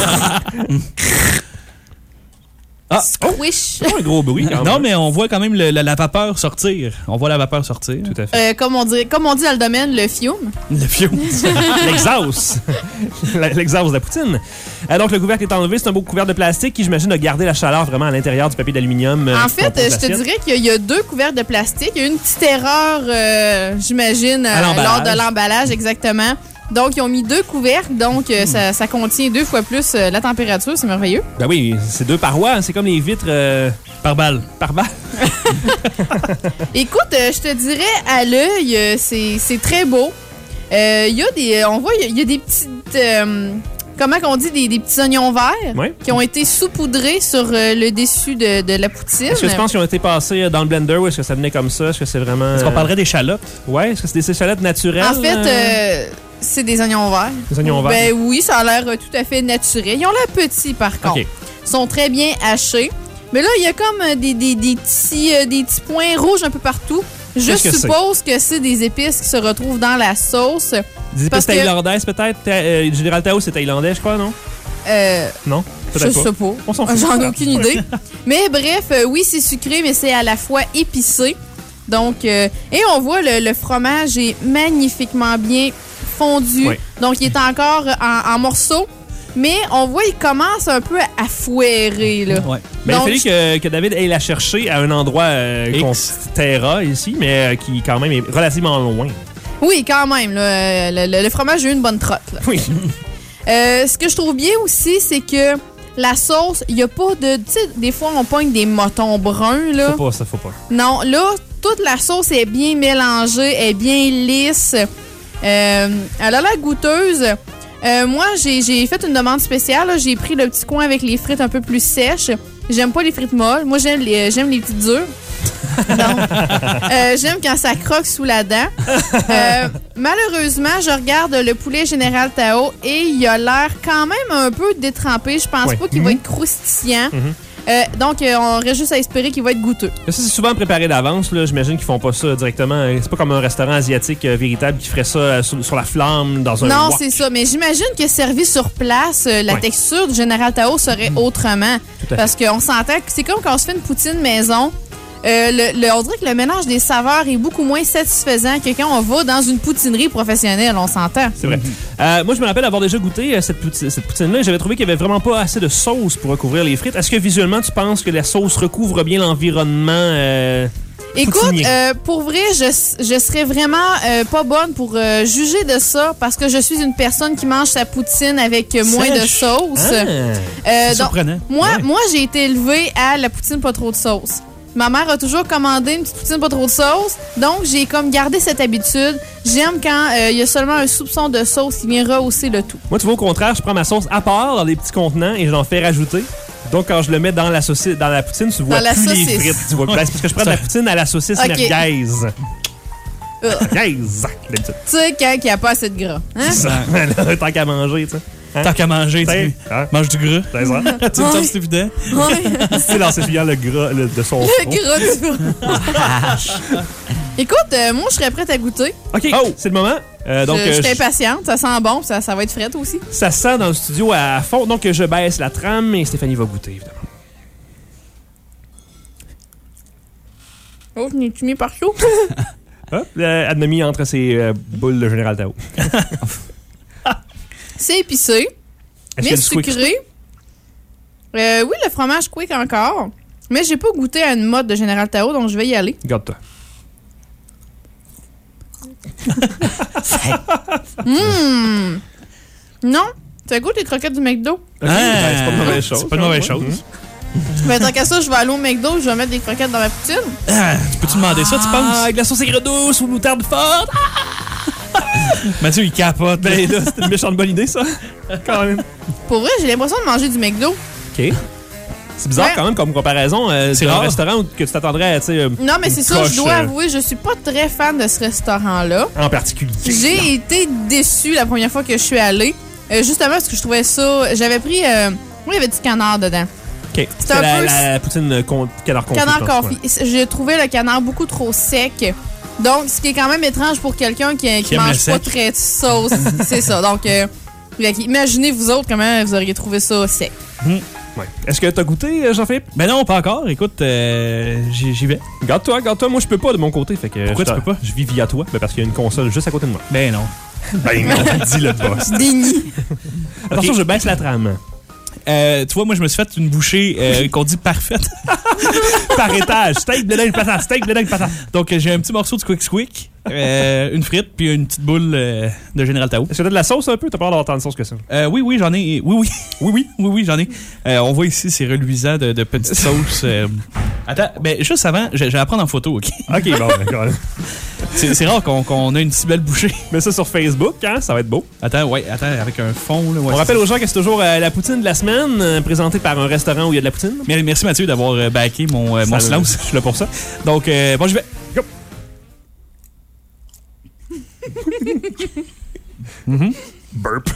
Ah, Squish. pas un gros bruit quand même. Non, mais on voit quand même le- la, la vapeur sortir. On voit la vapeur sortir. Tout à fait. Euh, comme, on dit, comme on dit dans le domaine, le fiume. Le fion. L'exhaust. L'exhaust de la poutine. Euh, donc, le couvercle est enlevé. C'est un beau couvercle de plastique qui, j'imagine, a gardé la chaleur vraiment à l'intérieur du papier d'aluminium. euh, En qui fait, compose euh, je te l'assiette. dirais qu'il y a- il y a deux couvercles de plastique. Il y a eu une petite erreur, euh, j'imagine, À euh, l'emballage. lors de l'emballage, exactement. Donc, ils ont mis deux couvercles, donc euh, ça, ça contient deux fois plus euh, la température. C'est merveilleux. Ben oui, c'est deux parois. C'est comme les vitres euh, Par balle. par balle. Écoute, euh, je te dirais, à l'œil, euh, c'est c'est très beau. Euh, Il y a des... On voit, il y a- il y, a des petites... euh, comment qu'on dit? Des, des petits oignons verts Ouais. qui ont été saupoudrés sur euh, le dessus de, de la poutine. Est-ce que tu penses qu'ils ont été passés euh, dans le blender ou est-ce que ça venait comme ça? Est-ce que c'est vraiment. Est-ce qu'on euh, parlerait d'échalotes? Ouais, est-ce que c'est des échalotes naturelles? En fait, euh, c'est des oignons verts. Des oignons verts. Ben oui, ça a l'air euh, tout à fait naturel. Ils ont l'air petits, par contre. OK. Ils sont très bien hachés. Mais là, il y a comme euh, des, des, des petits, euh, des petits points rouges un peu partout. Je Qu'est-ce que c'est? suppose que c'est des épices qui se retrouvent dans la sauce. Des épices parce que- thaïlandaises, peut-être? Ta- euh, Général Tao, c'est thaïlandais, je crois, non? Euh, Non? je Peut-être sais pas. pas. On s'en fout. J'en ai Voilà. aucune idée. Mais bref, euh, oui, c'est sucré, mais c'est à la fois épicé. Donc, euh, et on voit le, le fromage est magnifiquement bien fondu. Oui. Donc, il est encore en, en morceaux. Mais on voit, il commence un peu à fouetter, là. Ouais. Ben, Donc, il fallait que, que David aille la chercher à un endroit euh, X. qu'on taira ici, mais euh, qui quand même est relativement loin. Oui, quand même. Là, euh, le, le- le fromage a eu une bonne trotte. là. Oui. Euh, ce que je trouve bien aussi, c'est que la sauce, il n'y a pas de... Tu sais, des fois, on pogne des motons bruns, là. Faut pas, ça faut pas. Non, là, toute la sauce est bien mélangée, est bien lisse. Euh, elle a l'air goûteuse. Euh, moi, j'ai j'ai fait une demande spéciale. là. J'ai pris le petit coin avec les frites un peu plus sèches. J'aime pas les frites molles. Moi, j'aime les, j'aime les petites dures. Donc, euh, j'aime quand ça croque sous la dent. Euh, malheureusement, je regarde le poulet Général Tao et il a l'air quand même un peu détrempé. Je pense Ouais. pas qu'il va être croustillant. Mhm. Euh, donc, euh, on reste juste à espérer qu'il va être goûteux. Ça, c'est souvent préparé d'avance. là. J'imagine qu'ils font pas ça directement. C'est pas comme un restaurant asiatique euh, véritable qui ferait ça euh, sur, sur la flamme dans un Non, wok. c'est ça. Mais j'imagine que servi sur place, euh, la Ouais. texture du Général Tao serait autrement. Tout à fait. Parce qu'on s'entend que c'est comme quand on se fait une poutine maison. Euh, le, le- on dirait que le mélange des saveurs est beaucoup moins satisfaisant que quand on va dans une poutinerie professionnelle, on s'entend. C'est vrai. Euh, moi, je me rappelle avoir déjà goûté euh, cette, pouti- cette poutine-là et j'avais trouvé qu'il n'y avait vraiment pas assez de sauce pour recouvrir les frites. Est-ce que visuellement, tu penses que la sauce recouvre bien l'environnement euh, Écoute, poutinier? euh, pour vrai, je, je serais vraiment euh, pas bonne pour euh, juger de ça parce que je suis une personne qui mange sa poutine avec euh, moins de Sèche. sauce. Ah. Euh, C'est donc, surprenant. Moi, Ouais. moi j'ai été élevée à la poutine pas trop de sauce. Ma mère a toujours commandé une petite poutine pas trop de sauce, donc j'ai comme gardé cette habitude. J'aime quand euh, il y a seulement un soupçon de sauce qui vient rehausser le tout. Moi, tu vois, au contraire, je prends ma sauce à part dans des petits contenants et je l'en fais rajouter. Donc, quand je le mets dans la, saucisse, dans la poutine, tu vois Dans la plus les saucisse. frites. Tu vois plus. C'est parce que je prends de la poutine à la saucisse Ok. merguez. Euh, Merguez, d'habitude. tu sais, quand il n'y a pas assez de gras. Hein? Ça, tant qu'à manger, tu sais. Hein? Tant qu'à manger, T'sais, tu hein? manges du gras. C'est ça. Tu me sens c'est évident. Ouais, C'est dans s'essuyant le gras le- de son le front. gras du Écoute, euh, moi, je serais prête à goûter. OK, Oh! c'est le moment. Euh, donc, je, euh, je suis je- impatiente. Ça sent bon, ça, ça va être frais aussi. ça sent dans le studio à fond. Donc, je baisse la trame et Stéphanie va goûter, évidemment. Oh, je n'ai-tu mis partout? Hop, euh, elle m'a mis entre ses euh, boules de Général Tao. C'est épicé, Est-ce qu'il y a mais du squeak? sucré. Euh, oui, le fromage quick encore. Mais j'ai pas goûté à une mode de Général Tao, donc je vais y aller. Garde-toi. Mmh. Non, ça goûte les croquettes du McDo. Ok, ben, c'est pas une mauvaise chose. C'est pas une mauvaise Ouais. chose. Ben, tant qu'à ça, je vais aller au McDo, je vais mettre des croquettes dans ma poutine. Ah, tu peux-tu demander ça, tu Ah, penses? avec la sauce aigre douce ou moutarde forte. Mathieu, il capote. Ben là, c'était une méchante bonne idée, ça. Quand même. Pour vrai, j'ai l'impression de manger du McDo. OK. C'est bizarre Ouais. quand même comme comparaison. Euh, C'est c'est un rare. restaurant où que tu t'attendrais à, tu sais, euh, Non, mais une c'est ça, je coche, dois euh, avouer, je suis pas très fan de ce restaurant-là. en particulier. J'ai été déçue la première fois que je suis allée. Euh, justement parce que je trouvais ça. J'avais pris. Euh, oui, il y avait du canard dedans. OK. C'était un la, peu- la, la poutine euh, con, canard confit. Canard je pense, confit. ouais. J'ai trouvé le canard beaucoup trop sec. Donc, ce qui est quand même étrange pour quelqu'un qui, qui Qui aime le mange pas sec. très de sauce. C'est ça. Donc, euh, fait que imaginez vous autres comment vous auriez trouvé ça sec. Ouais. Est-ce que t'as goûté, euh, Jean-Philippe? Ben non, pas encore. Écoute, euh, j'y j'y vais. Garde-toi, garde-toi. Moi, je peux pas de mon côté. Fait que Pourquoi je tu peux pas? Je vis via toi. Ben, parce qu'il y a une console juste à côté de moi. Ben non. Ben non, dis le boss. Déni. Attention, je baisse la trame. Euh, tu vois, moi, je me suis fait une bouchée euh, qu'on dit parfaite. Par étage. Steak, blé d'Inde, patate. Steak, blé d'Inde, patate. Donc, euh, j'ai un petit morceau de Quick Squick, euh, une frite, puis une petite boule euh, de Général Tao. Est-ce que t'as de la sauce un peu? T'as pas l'air d'avoir tant de sauce que ça. Euh, oui, oui, j'en ai. Oui, oui. Oui, oui, oui, oui, j'en ai. Euh, on voit ici, c'est reluisant de, de petites sauces. euh. Attends, ben, juste avant, je, je vais la prendre en photo, OK? OK, bon, d'accord. C'est c'est rare qu'on qu'on ait une si belle bouchée. Mets ça sur Facebook, hein? Ça va être beau. Attends, ouais, attends, avec un fond, là. Ouais, On c'est rappelle ça. aux gens que c'est toujours euh, la poutine de la semaine, euh, présentée par un restaurant où il y a de la poutine. Mer- Merci, Mathieu, d'avoir euh, backé mon, euh, mon Ça, silence. Je suis là pour ça. Donc, euh, bon, je vais. Go. Mhm. Burp.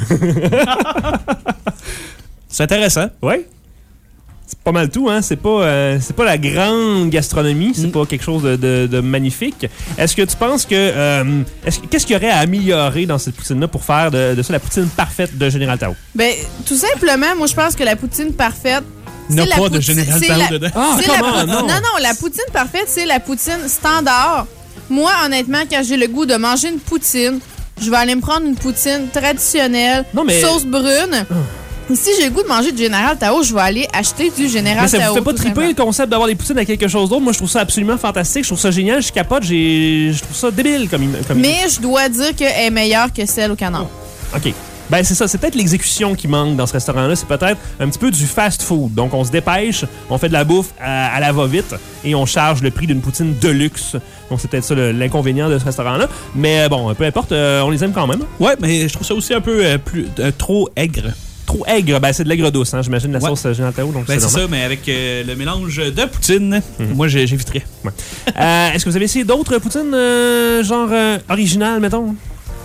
C'est intéressant. Ouais. C'est pas mal tout, hein? C'est pas, euh, c'est pas la grande gastronomie, c'est Mm. pas quelque chose de, de- de magnifique. Est-ce que tu penses que. euh, est-ce- qu'est-ce qu'il y aurait à améliorer dans cette poutine-là pour faire de, de ça la poutine parfaite de Général Tao? Ben, tout simplement, moi, je pense que la poutine parfaite. Il n'y a c'est la pas de poutine- Général c'est Tao la- dedans. Ah, C'est la comment? poutine- Non. non, non, la poutine parfaite, c'est la poutine standard. Moi, honnêtement, quand j'ai le goût de manger une poutine, je vais aller me prendre une poutine traditionnelle, Non, mais- sauce brune. Si j'ai le goût de manger du Général Tao, je vais aller acheter du Général Mais ça Tao. vous fait pas tout triper simplement. le concept d'avoir des poutines à quelque chose d'autre? Moi, je trouve ça absolument fantastique. Je trouve ça génial. Je capote. J'ai, je trouve ça débile comme, im- comme idée. Mais je dois dire qu'elle est meilleure que celle au canard. OK. Ben, c'est ça. C'est peut-être l'exécution qui manque dans ce restaurant-là. C'est peut-être un petit peu du fast-food. Donc, on se dépêche, on fait de la bouffe à, à la va-vite et on charge le prix d'une poutine de luxe. Donc, c'est peut-être ça le- l'inconvénient de ce restaurant-là. Mais bon, peu importe, euh, on les aime quand même. Ouais, mais je trouve ça aussi un peu euh, plus euh, trop aigre. Trop aigre. Ben, c'est de l'aigre douce, hein. J'imagine la Ouais. sauce euh, Général Tao. Donc, Ben, c'est normal. ça, mais avec euh, le mélange de poutine, moi, j'ai- j'éviterais. Euh, est-ce que vous avez essayé d'autres poutines, euh, genre euh, originales, mettons?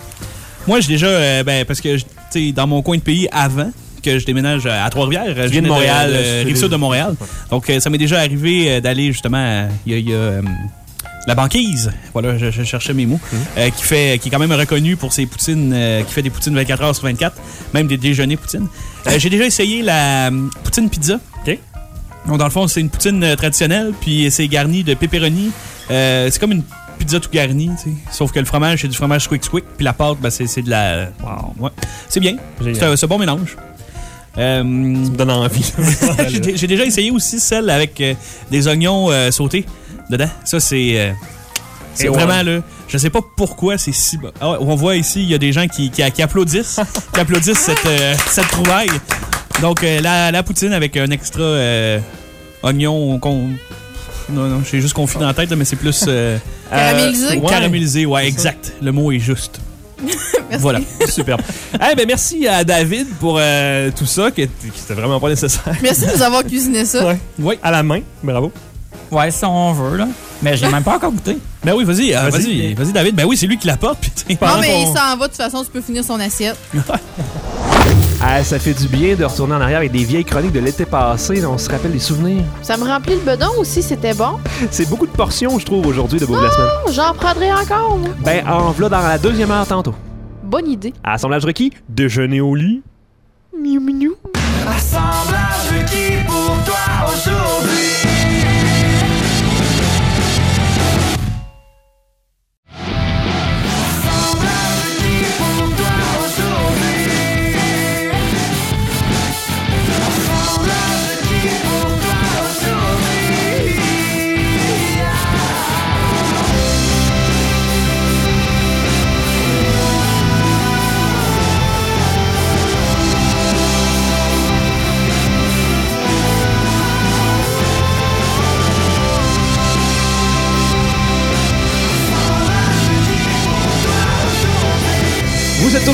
Moi, j'ai déjà, euh, ben, parce que, tu sais, dans mon coin de pays, avant que je déménage à Trois-Rivières, je viens de viens de Montréal, Montréal, euh, rive sud de Montréal. Ouais. Donc, euh, ça m'est déjà arrivé euh, d'aller justement, à- il y a, il y a, euh, la banquise, voilà, je, je cherchais mes mots, euh, qui fait, qui est quand même reconnu pour ses poutines, euh, qui fait des poutines vingt-quatre heures sur vingt-quatre, même des déjeuners poutines. Euh, j'ai déjà essayé la euh, poutine pizza. OK. Donc, dans le fond, c'est une poutine euh, traditionnelle, puis c'est garni de pepperoni. Euh, c'est comme une pizza tout garnie, tu sais. Sauf que le fromage, c'est du fromage Quick Squick, puis la pâte, ben, c'est c'est de la. Wow, ouais. C'est bien. Génial. C'est un, c'est un bon mélange. Euh, Ça me donne envie. j'ai j'ai déjà essayé aussi celle avec euh, des oignons euh, sautés dedans. Ça, c'est. euh, c'est Et vraiment ouais. là. Je sais pas pourquoi c'est si bon. Ah ouais, on voit ici, il y a des gens qui, qui, qui applaudissent, qui applaudissent cette, euh, cette trouvaille. Donc, euh, la, la poutine avec un extra euh, oignon. qu'on- Non, non, j'ai juste confit dans la tête, là, mais c'est plus. euh, Caramélisé? euh, Ouais. Caramélisé, ouais, exact. Le mot est juste. Voilà. Super. Eh ben, merci à David pour euh, tout ça, qui qui était vraiment pas nécessaire. Merci de nous avoir cuisiné ça. Ouais. Oui. À la main. Bravo. Ouais, si on veut, là. Mais j'ai même pas encore goûté. Ben oui, vas-y, euh, Vas-y. vas-y, vas-y, David. Ben oui, c'est lui qui l'apporte. Puis, tu sais, Non, Pendant mais il qu'on- s'en va, de toute façon, tu peux finir son assiette. Ah, ça fait du bien de retourner en arrière avec des vieilles chroniques de l'été passé. On se rappelle des souvenirs. Ça me remplit le bedon aussi, c'était bon. C'est beaucoup de portions, je trouve, aujourd'hui de Bouffe de la semaine. J'en prendrai encore, moi. Ben, en v'là dans la deuxième heure tantôt. Bonne idée. Assemblage requis, déjeuner au lit. Miou miou. Assemblage requis pour toi aujourd'hui. Assemblage requis pour toi aujourd'hui. Assemblage requis pour toi aujourd'hui.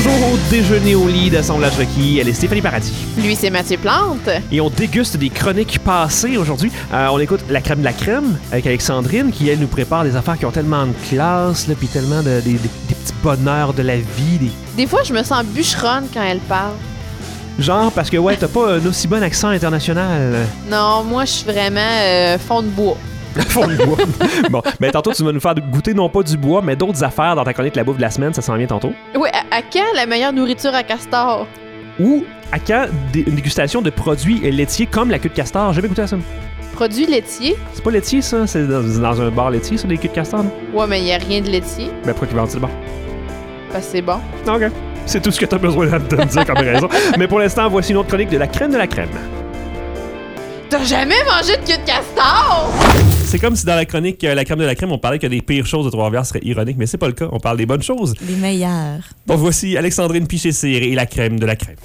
Toujours au déjeuner au lit d'Assemblage requis, elle est Stéphanie Paradis. Lui, c'est Mathieu Plante. Et on déguste des chroniques passées aujourd'hui. Euh, on écoute La crème de la crème avec Alexandrine qui, elle, nous prépare des affaires qui ont tellement de classe, là, puis tellement de, des, des, des petits bonheurs de la vie. Des... Des fois, je me sens bûcheronne quand elle parle. Genre parce que, ouais, t'as pas un aussi bon accent international. Non, moi, je suis vraiment euh, fond de bois. Fond de bois. Bon, ben tantôt, tu vas nous faire goûter non pas du bois, mais d'autres affaires dans ta chronique La bouffe de la semaine. Ça s'en vient tantôt. Oui, à, à quand la meilleure nourriture à castor? Ou à quand des, une dégustation de produits laitiers comme la queue de castor. J'ai jamais goûté à ça. Produits laitiers? C'est pas laitier, ça? C'est dans, dans un bar laitier, ça, des queues de castor? Non? Ouais, mais il n'y a rien de laitier. Ben pourquoi qu'ils vendent ça le bar? Parce que c'est bon. OK. C'est tout ce que t'as besoin de me dire comme raison. Mais pour l'instant, voici une autre chronique de La crème de la crème. T'as jamais mangé de queue de castor? C'est comme si dans la chronique euh, La crème de la crème, on parlait que des pires choses de Trois-Rivières seraient ironiques, mais c'est pas le cas. On parle des bonnes choses. Les meilleurs. Bon, voici Alexandrine Piché-Cyr et La crème de la crème.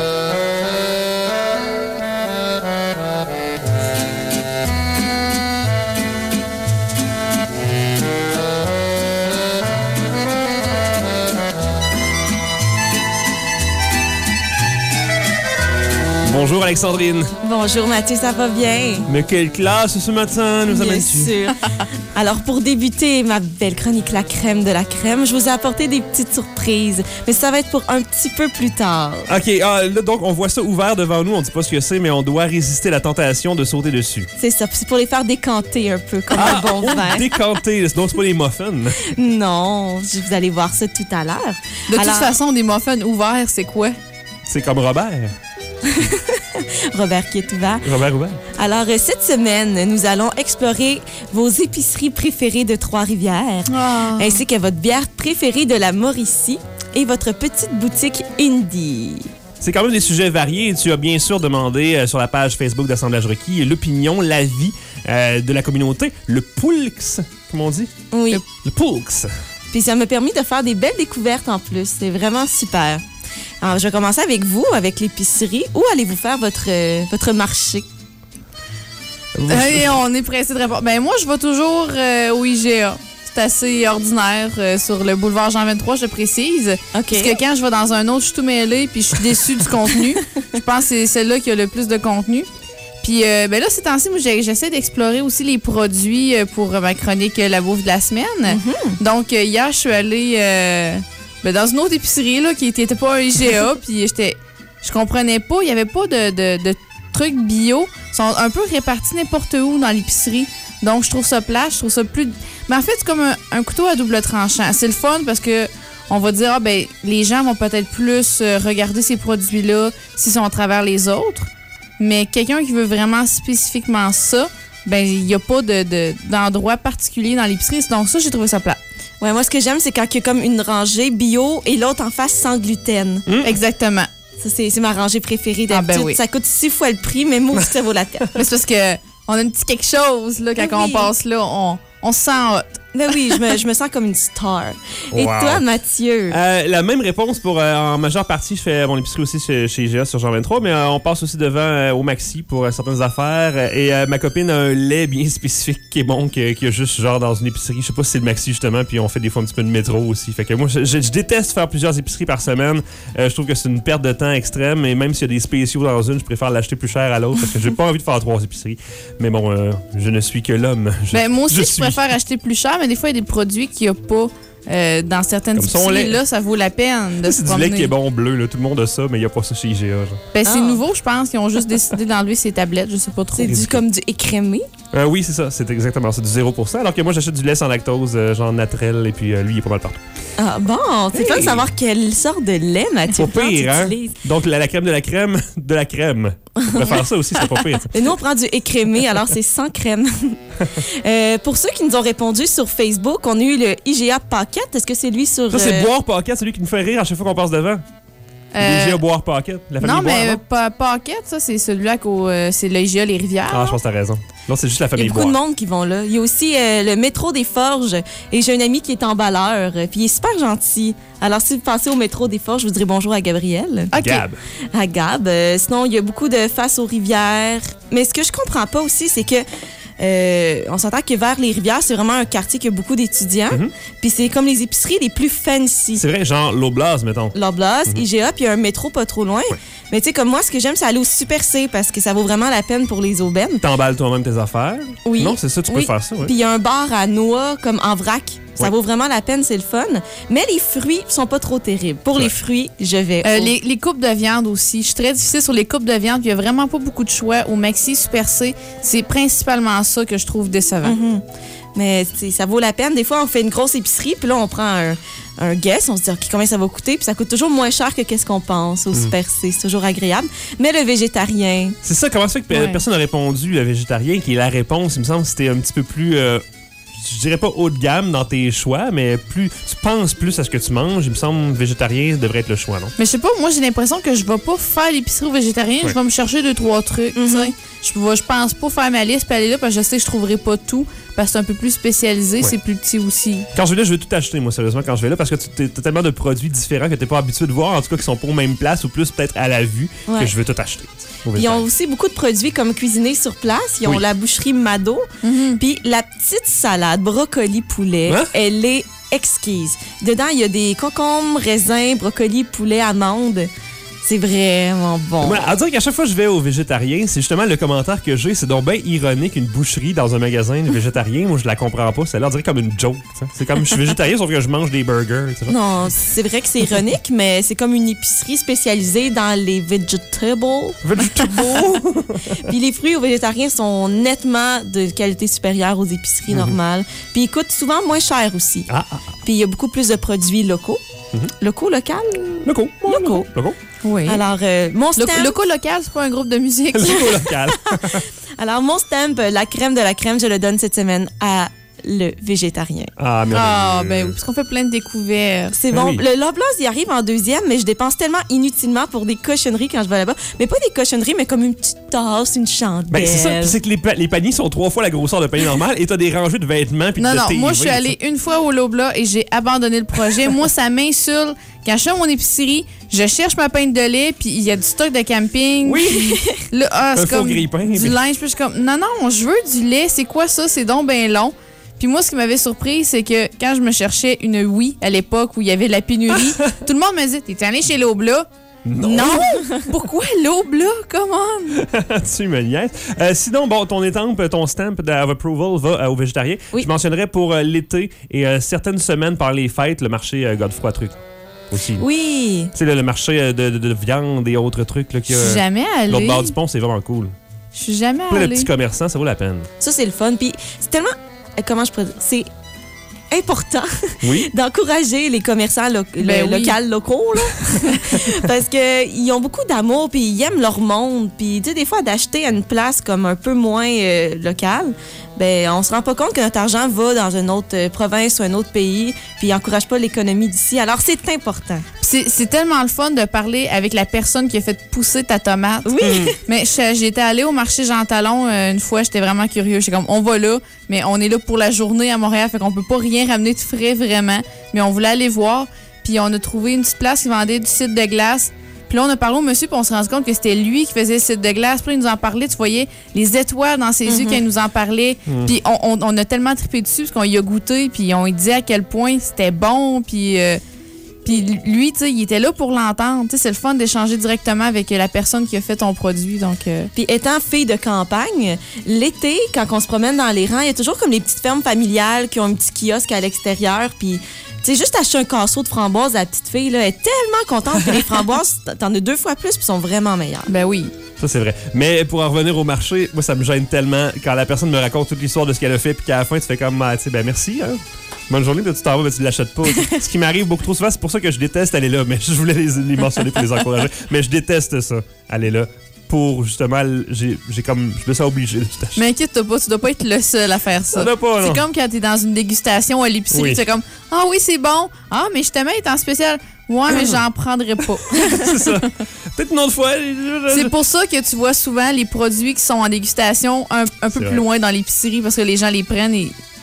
Bonjour Alexandrine. Bonjour Mathieu, ça va bien? Mais quelle classe ce matin nous Bien amènes-tu? sûr. Alors pour débuter ma belle chronique La crème de la crème, je vous ai apporté des petites surprises, mais ça va être pour un petit peu plus tard. OK, ah, là, donc on voit ça ouvert devant nous, on dit pas ce que c'est, mais on doit résister à la tentation de sauter dessus. C'est ça, c'est pour les faire décanter un peu, comme Ah, un bon oh, vin. décanter, donc c'est pas des muffins. Non, je- vous allez voir ça tout à l'heure. De Alors- toute façon, des muffins ouverts, c'est quoi? C'est comme Robert. Robert qui est ouvert. Robert Ouvert. Alors, euh, cette semaine, nous allons explorer vos épiceries préférées de Trois-Rivières, Ah. ainsi que votre bière préférée de la Mauricie et votre petite boutique indie. C'est quand même des sujets variés. Tu as bien sûr demandé euh, sur la page Facebook d'Assemblage requis l'opinion, l'avis euh, de la communauté. Le Poulx, comme on dit? Oui. Le Poulx. Puis ça m'a permis de faire des belles découvertes en plus. C'est vraiment super. Alors, je vais commencer avec vous, avec l'épicerie. Où allez-vous faire votre, euh, votre marché? Hey, on est pressé de répondre. Ben moi, je vais toujours euh, au I G A. C'est assez ordinaire euh, sur le boulevard Jean vingt-trois, je précise. OK. Parce que quand je vais dans un autre, je suis tout mêlée puis je suis déçue du contenu. Je pense que c'est celle-là qui a le plus de contenu. Puis euh, ben là, ces temps-ci, moi, j'ai- j'essaie d'explorer aussi les produits euh, pour euh, ma chronique euh, La bouffe de la semaine. Donc, euh, hier, je suis allée euh, ben, dans une autre épicerie là, qui n'était pas un I G A. Puis j'étais, je comprenais pas, il n'y avait pas de, de, de trucs bio. Ils sont un peu répartis n'importe où dans l'épicerie. Donc, je trouve ça plat, je trouve ça plus... Mais en fait, c'est comme un, un couteau à double tranchant. C'est le fun parce que on va dire, ah, ben, les gens vont peut-être plus euh, regarder ces produits-là s'ils sont à travers les autres. Mais quelqu'un qui veut vraiment spécifiquement ça, ben, il n'y a pas de, de- d'endroit particulier dans l'épicerie. Donc, ça, j'ai trouvé ça plat. Ouais, moi, ce que j'aime, c'est quand il y a comme une rangée bio et l'autre en face sans gluten. Exactement. Ça, c'est c'est ma rangée préférée Ah, d'habitude. ben oui. Ça coûte six fois le prix, mais moi, ça vaut la peine. Mais c'est parce que on a un petit quelque chose, là, quand Ben oui. on passe là, on, on se sent hot. Ben oui, je me, je me sens comme une star. Et Wow. toi, Mathieu? Euh, la même réponse pour, euh, en majeure partie, je fais mon épicerie aussi chez, chez I G A sur Jean vingt-trois, mais euh, on passe aussi devant euh, au Maxi pour euh, certaines affaires. Euh, Et euh, ma copine a un lait bien spécifique qui est bon, qui qui a juste genre dans une épicerie. Je sais pas si c'est le Maxi justement, puis on fait des fois un petit peu de métro aussi. Fait que moi, je, je- je déteste faire plusieurs épiceries par semaine. Euh, je trouve que c'est une perte de temps extrême, et même s'il y a des spéciaux dans une, je préfère l'acheter plus cher à l'autre parce que j'ai pas envie de faire trois épiceries. Mais bon, euh, je ne suis que l'homme. Je- Ben, moi aussi, je, suis- préfère acheter plus cher, mais des fois, il y a des produits qu'il n'y a pas euh, dans certaines Comme son épiceries. lait. Là, ça vaut la peine de Ça, se c'est du promener. lait qui est bon bleu, là. Tout le monde a ça, mais il n'y a pas ça chez I G A. genre. Ben, c'est Ah. nouveau, je pense. Ils ont juste décidé d'enlever ces tablettes. Je sais pas trop. C'est du, comme du écrémé. Euh, oui, c'est ça, c'est exactement ça, du zéro pour cent. Alors que moi, j'achète du lait sans lactose, euh, genre naturel, et puis euh, lui, il est pas mal partout. Ah bon, c'est Hey. fun de savoir quelle sorte de lait, Mathieu, Pas Plante pire, hein? utilise. Donc, la, la crème de la crème de la crème. On pourrait faire ça aussi, c'est pas pire. ça. Et nous, on prend du écrémé, alors c'est sans crème. Euh, pour ceux qui nous ont répondu sur Facebook, on a eu le I G A Pocket. Est-ce que c'est lui sur... Ça, c'est euh, Boire Pocket, celui qui nous fait rire à chaque fois qu'on passe devant. Euh, I G A Boire Pocket, la famille non, Boire, mais non? pas Pocket, ça, c'est celui-là qu'au euh, c'est le I G A Les Rivières. Ah, je pense que t'as raison. Non, c'est juste la Il y famille a beaucoup Boire. de monde qui vont là. Il y a aussi euh, le métro des Forges. Et j'ai un ami qui est emballeur. euh, Puis il est super gentil. Alors, si vous passez au métro des Forges, je vous dirai bonjour à Gabriel. OK. Gab. À Gab. Euh, sinon, il y a beaucoup de face aux rivières. Mais ce que je comprends pas aussi, c'est que Euh, on s'entend que vers les rivières, c'est vraiment un quartier qui a beaucoup d'étudiants. Mhm. Puis c'est comme les épiceries les plus fancy. C'est vrai, genre l'Oblast, mettons. L'Oblast, Mhm. I G A, puis il y a un métro pas trop loin. Mais tu sais, comme moi, ce que j'aime, c'est aller au Super C parce que ça vaut vraiment la peine pour les aubaines. T'emballes toi-même tes affaires. Oui. Non, c'est ça, tu Oui. peux faire ça, ouais. Puis il y a un bar à noix, comme en vrac. Ça Ouais. vaut vraiment la peine, c'est le fun. Mais les fruits sont pas trop terribles. Pour Ouais. les fruits, je vais. Euh, au- les, les coupes de viande aussi. Je suis très difficile sur les coupes de viande. puis Il y a vraiment pas beaucoup de choix. Au Maxi Super C, c'est principalement ça que je trouve décevant. Mhm. Mais tu sais, ça vaut la peine. Des fois, on fait une grosse épicerie, puis là, on prend un, un guess, on se dit OK, combien ça va coûter, puis ça coûte toujours moins cher que qu'est-ce qu'on pense au Super C. C'est toujours agréable. Mais le végétarien, C'est ça, comment ça fait que Ouais. personne n'a répondu à végétarien, qui est la réponse, il me semble, c'était un petit peu plus, euh, je dirais pas haut de gamme dans tes choix, mais plus tu penses plus à ce que tu manges, il me semble végétarien devrait être le choix, non? Mais je sais pas, moi j'ai l'impression que je vais pas faire l'épicerie au végétarien, Ouais. je vais me chercher deux trois trucs, tu sais. Je vais- je pense pas faire ma liste puis aller là parce que je sais que je trouverai pas tout parce que c'est un peu plus spécialisé, Ouais. c'est plus petit aussi. Quand je vais là, je vais tout acheter, moi, sérieusement, quand je vais là, parce que tu as tellement de produits différents que t'es pas habitué de voir, en tout cas, qui sont pas aux mêmes places ou plus peut-être à la vue, Ouais. que je veux tout acheter. au ils ont végétarien. aussi beaucoup de produits comme cuisinés sur place. Ils ont Oui. la boucherie Mado. Puis la petite salade brocoli poulet, Hein? elle est exquise. Dedans, il y a des concombres, raisins, brocoli, poulet, amandes. C'est vraiment bon. Ouais, à dire qu'à chaque fois que je vais au végétarien, c'est justement le commentaire que j'ai, c'est donc bien ironique, une boucherie dans un magasin de végétarien. Moi, je la comprends pas. Ça a l'air, on dirait comme une joke. tu sais. C'est comme, je suis végétarien, sauf que je mange des burgers. tu sais. Non, c'est vrai que c'est ironique, mais c'est comme une épicerie spécialisée dans les vegetables. Vegetable. Puis les fruits aux végétariens sont nettement de qualité supérieure aux épiceries normales. Puis ils coûtent souvent moins cher aussi. Ah, ah, Puis il y a beaucoup plus de produits locaux. Locaux, local? Loco. Locaux. Loco. Oui. Alors, euh, mon Le, stamp, Loco Local, c'est pas un groupe de musique. Loco local. alors, mon stamp, la crème de la crème, je le donne cette semaine à le végétarien. Ah, merveilleux. Ah, ben oui, parce qu'on fait plein de découvertes. C'est Ben bon. oui. Le Loblaws, il arrive en deuxième, mais je dépense tellement inutilement pour des cochonneries quand je vais là-bas. Mais pas des cochonneries, mais comme une petite tasse, une chandelle. Ben, c'est ça. Puis c'est que les, pa- les paniers sont trois fois la grosseur de panier normal et t'as des rangées de vêtements puis Non, de non, T V. moi, je suis allée une fois au Loblaws et j'ai abandonné le projet. Moi, ça m'insulte. Quand je suis à mon épicerie, je cherche ma pinte de lait, puis il y a du stock de camping. Oui. puis Là, ah, Un c'est faux comme grille-pain. du linge. Puis je suis comme, non, non, je veux du lait. C'est quoi ça? C'est donc bien long. Puis moi, ce qui m'avait surpris, c'est que quand je me cherchais une oui à l'époque où il y avait de la pénurie, tout le monde me disait, t'es allé chez Loblaws? Non. Pourquoi Loblaws? Comment? tu me niaises. Euh, sinon, bon, ton étampe, ton stamp of approval va euh, aux végétariens. Oui. Je mentionnerais pour euh, l'été et euh, certaines semaines par les fêtes, le marché euh, Godefroy Truc. Aussi. Oui. Tu sais, le, le marché euh, de, de- de viande et autres trucs. Là, Je qu'il y a, suis jamais allée. L'autre bord du pont, c'est vraiment cool. Je suis jamais Plein de allée. petits commerçants, ça vaut la peine. Ça, c'est le fun. Puis c'est tellement... euh, Comment je pourrais dire? C'est important Oui. d'encourager les commerçants lo- Ben le- oui. locaux, locaux, là. Parce qu'ils ont beaucoup d'amour, puis ils aiment leur monde. Puis, tu sais, des fois, d'acheter à une place comme un peu moins euh, locale, ben on se rend pas compte que notre argent va dans une autre euh, province ou un autre pays, puis ils n'encouragent pas l'économie d'ici. Alors, c'est important. C'est c'est tellement le fun de parler avec la personne qui a fait pousser ta tomate. Oui. Mais je- j'étais allée au marché Jean Talon euh, une fois, j'étais vraiment curieux. J'étais comme, on va là, mais on est là pour la journée à Montréal, fait qu'on peut pas rien ramener de frais vraiment. Mais on voulait aller voir, puis on a trouvé une petite place qui vendait du cidre de glace. Puis là, on a parlé au monsieur, puis on s'est rendu compte que c'était lui qui faisait le cidre de glace. Puis là, il nous en parlait, tu voyais les étoiles dans ses yeux quand il nous en parlait. Puis on, on- on a tellement trippé dessus, parce qu'on y a goûté, puis on lui disait à quel point c'était bon, puis... euh, Puis lui, tu sais, il était là pour l'entendre. Tu sais, c'est le fun d'échanger directement avec la personne qui a fait ton produit. Donc, euh, Puis étant fille de campagne, l'été, quand on se promène dans les rangs, il y a toujours comme les petites fermes familiales qui ont un petit kiosque à l'extérieur. Puis, tu sais, juste acheter un casseau de framboises à la petite fille, là, elle est tellement contente que les framboises, t'en as deux fois plus, puis sont vraiment meilleures. ben oui. Ça, c'est vrai. Mais pour en revenir au marché, moi, ça me gêne tellement quand la personne me raconte toute l'histoire de ce qu'elle a fait, puis qu'à la fin, tu fais comme, ah, tu sais, ben merci, hein. Bonne journée, puis tu t'en vas, mais tu ne l'achètes pas. Ce qui m'arrive beaucoup trop souvent, c'est pour ça que je déteste aller là. Mais je voulais les, les mentionner pour les encourager. Mais je déteste ça, aller là. Pour justement, j'ai j'ai comme, je me sens obligé de tout acheter. Mais inquiète-toi pas, tu dois pas être le seul à faire ça. Ça doit pas, non. C'est comme quand t'es dans une dégustation à l'épicerie, Oui. tu fais comme, ah oui, c'est bon. Ah, mais justement, il est en spécial. Ouais, mais j'en prendrai pas. C'est ça. Peut-être une autre fois. C'est pour ça que tu vois souvent les produits qui sont en dégustation un, un peu C'est plus vrai. loin dans l'épicerie parce que les gens les prennent et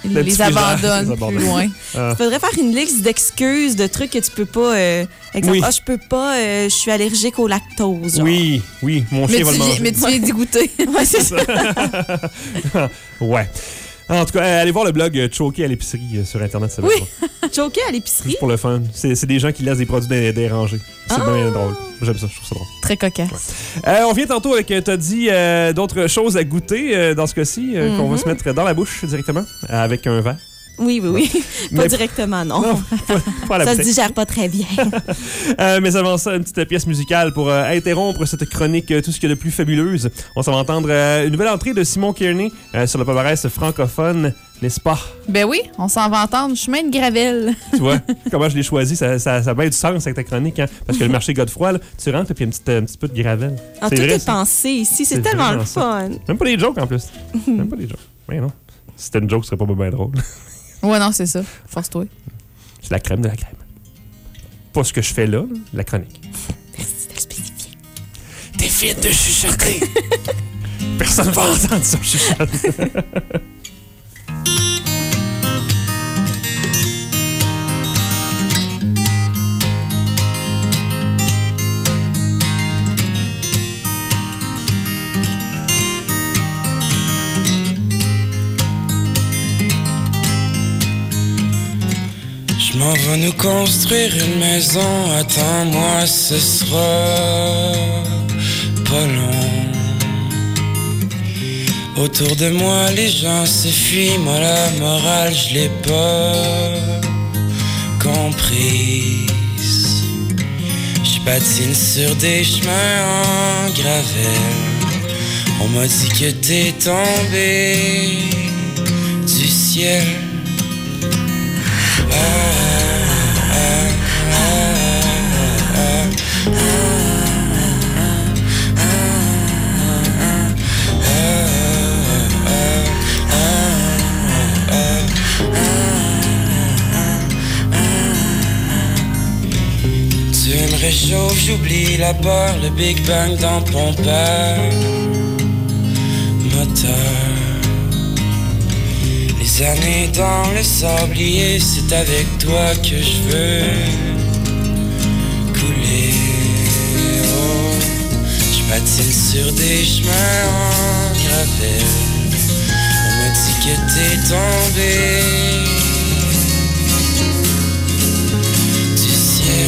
ils Le les petit frigidaire, abandonnent les abandonnent. plus loin. Ah. Il faudrait faire une liste d'excuses, de trucs que tu peux pas. Euh, exemple, Oui. ah, je peux pas, euh, je suis allergique au lactose. genre. Oui, oui, mon Mais chien va tu, le viens, manger. mais tu viens d'y goûter. Ouais, c'est ça. Ouais. En tout cas, euh, allez voir le blog euh, Choqué à l'épicerie euh, sur Internet. C'est Oui. bien Choqué à l'épicerie. Juste pour le fun. C'est c'est des gens qui laissent des produits dé- dérangés. C'est Ah. bien drôle. J'aime ça, je trouve ça drôle. Très cocasse. Euh, on vient tantôt avec, euh, t'as dit euh, d'autres choses à goûter euh, dans ce cas-ci, euh, qu'on va Mhm. se mettre dans la bouche directement, euh, avec un verre. Oui, oui, oui. Mais- Pas directement, non. Non, pas, pas à la Ça se bouteille. digère pas très bien. Euh, mais avant ça, une petite pièce musicale pour euh, interrompre cette chronique euh, tout ce qu'il y a de plus fabuleuse. On s'en va entendre euh, une nouvelle entrée de Simon Kearney euh, sur le palmarès francophone, n'est-ce pas? Ben oui, on s'en va entendre. Chemin de Gravel. Tu vois comment je l'ai choisi, ça, ça, ça a bien du sens avec ta chronique, hein? Parce que le marché Godefroy, là, tu rentres et puis il y a un petit, un petit peu de gravel. Ah, C'est tout vrai, est ça. pensé ici. C'est C'est tellement le vraiment ça. fun. Même pas des jokes en plus. Même pas des jokes. Mais non. Si c'était une joke, ce serait pas bien drôle. Ouais, non, c'est ça. Force-toi. C'est la crème de la crème. Pas ce que je fais là, la chronique. Merci de le spécifier. T'es fine de chuchoter. Personne va entendre ça, chuchote. Je m'en vais nous construire une maison, attends-moi, ce sera pas long. Autour de moi, les gens s'enfuient, moi la morale, je l'ai pas comprise. Je patine sur des chemins en gravel. On m'a dit que t'es tombé du ciel. Tu me réchauffes, j'oublie la peur, le Big Bang dans le pompeur moteur. Les années dans le sablier, c'est avec toi que je veux couler. Oh, je patine sur des chemins en gravel. On m'a dit que t'es tombé du ciel.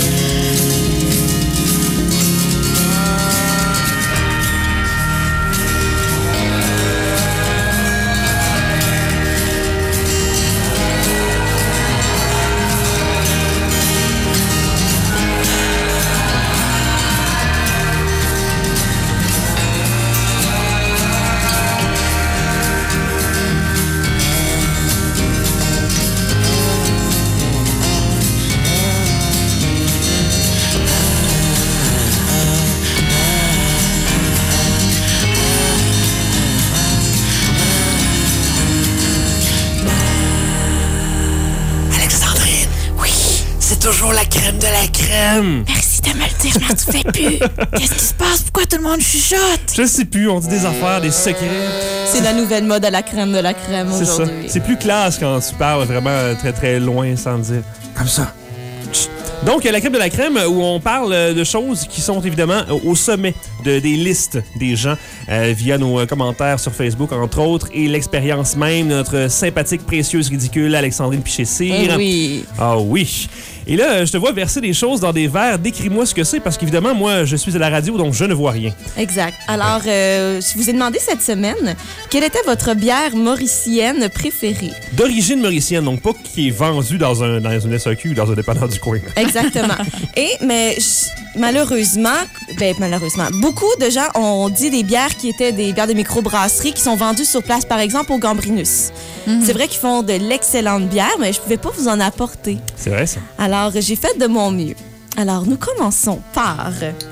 Alexandrine, oui, c'est toujours la crème de la crème. Merci de me le dire, je m'en souviens plus. Qu'est-ce qui se passe? Pourquoi tout le monde chuchote? Je sais plus, on dit des affaires, des secrets. C'est la nouvelle mode à la crème de la crème C'est ça. aujourd'hui. C'est plus classe quand tu parles vraiment très très loin sans dire comme ça. Chut. Donc, la crème de la crème où on parle de choses qui sont évidemment au sommet de, des listes des gens euh, via nos euh, commentaires sur Facebook, entre autres, et l'expérience même de notre sympathique, précieuse, ridicule Alexandrine Piché-Cyr. Eh oui. Ah oui. Et là, je te vois verser des choses dans des verres. Décris-moi ce que c'est, parce qu'évidemment, moi, je suis à la radio, donc je ne vois rien. Exact. Alors, euh, je vous ai demandé cette semaine quelle était votre bière mauricienne préférée. D'origine mauricienne, donc pas qui est vendue dans un, dans une S A Q ou dans un dépanneur du coin. Exactement. Et, mais je- malheureusement, ben malheureusement, beaucoup de gens ont dit des bières qui étaient des bières de microbrasserie qui sont vendues sur place, par exemple, au Gambrinus. C'est vrai qu'ils font de l'excellente bière, mais je pouvais pas vous en apporter. C'est vrai, ça? Alors, j'ai fait de mon mieux. Alors, nous commençons par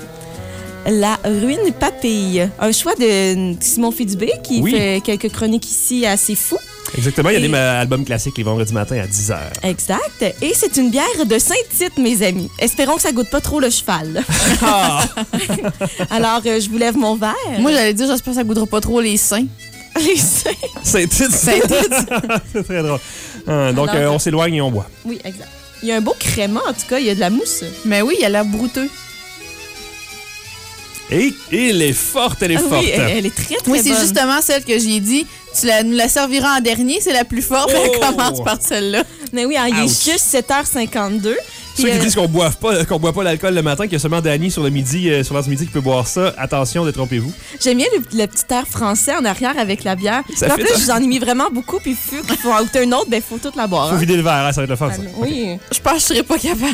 La Ruine Papille, un choix de Simon Fitzbé qui Oui. fait quelques chroniques ici assez fous. Exactement, il y a Et- des ma- albums classiques les vendredis matins à dix heures. Exact. Et c'est une bière de Saint-Tite, mes amis. Espérons que ça goûte pas trop le cheval. Alors, euh, je vous lève mon verre. Moi, j'allais dire, j'espère que ça goûtera pas trop les seins. Les seins. Saint-Tite. Saint-Tite. C'est très drôle. Ah, donc, Alors, euh, on s'éloigne et on boit. Oui, exact. Il y a un beau crément, en tout cas. Il y a de la mousse. Mais oui, il a l'air brouteux. Et, et elle est forte, elle est Ah forte. oui, elle, elle est très, très Oui, bonne. c'est justement celle que j'ai dit. Tu la, nous la serviras en dernier, c'est la plus forte. Oh! Elle commence par celle-là. Mais oui, hein, il est Ouch. juste sept heures cinquante-deux. Ceux Puis, qui euh, disent qu'on boive pas, qu'on boit pas l'alcool le matin, qu'il y a seulement Dany sur le midi, euh, sur l'heure du midi qui peut boire ça, attention, détrompez-vous. J'aime bien le, le petit air français en arrière avec la bière. Ça Puis en fait plus, ça. je vous en ai mis vraiment beaucoup. Puis vu qu'il faut en goûter une autre, ben il faut toute la boire. Faut hein. vider le verre, hein, ça va être le fun, ça. Oui. Je pense que je serais pas capable.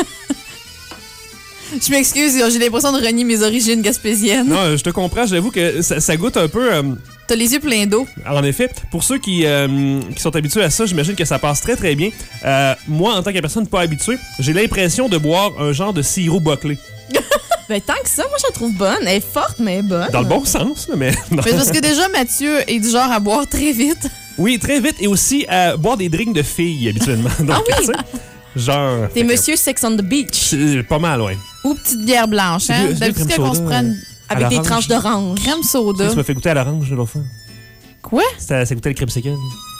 Je m'excuse, j'ai l'impression de renier mes origines gaspésiennes. Non, euh, je te comprends, j'avoue que ça, ça goûte un peu... euh, T'as les yeux pleins d'eau. En effet, pour ceux qui, euh, qui sont habitués à ça, j'imagine que ça passe très très bien. Euh, moi, en tant que personne pas habituée, j'ai l'impression de boire un genre de sirop boclé. Ben tant que ça, moi je la trouve bonne. Elle est forte, mais elle est bonne. Dans le bon sens, là, mais... non. Mais parce que déjà, Mathieu est du genre à boire très vite. Oui, très vite, et aussi à boire des drinks de filles, habituellement. Donc, Ah oui? tu sais, genre... T'es monsieur Sex on the Beach. C'est pas mal, ouais. Ou petite bière blanche, C'est hein. du- c'est du D'habitude, crème quand on se soda, prend une euh, à Avec des l'orange. tranches d'orange. crème soda. Tu m'as fait goûter à l'orange l'autre fois. Quoi? C'était- Ça goûtait le crème second.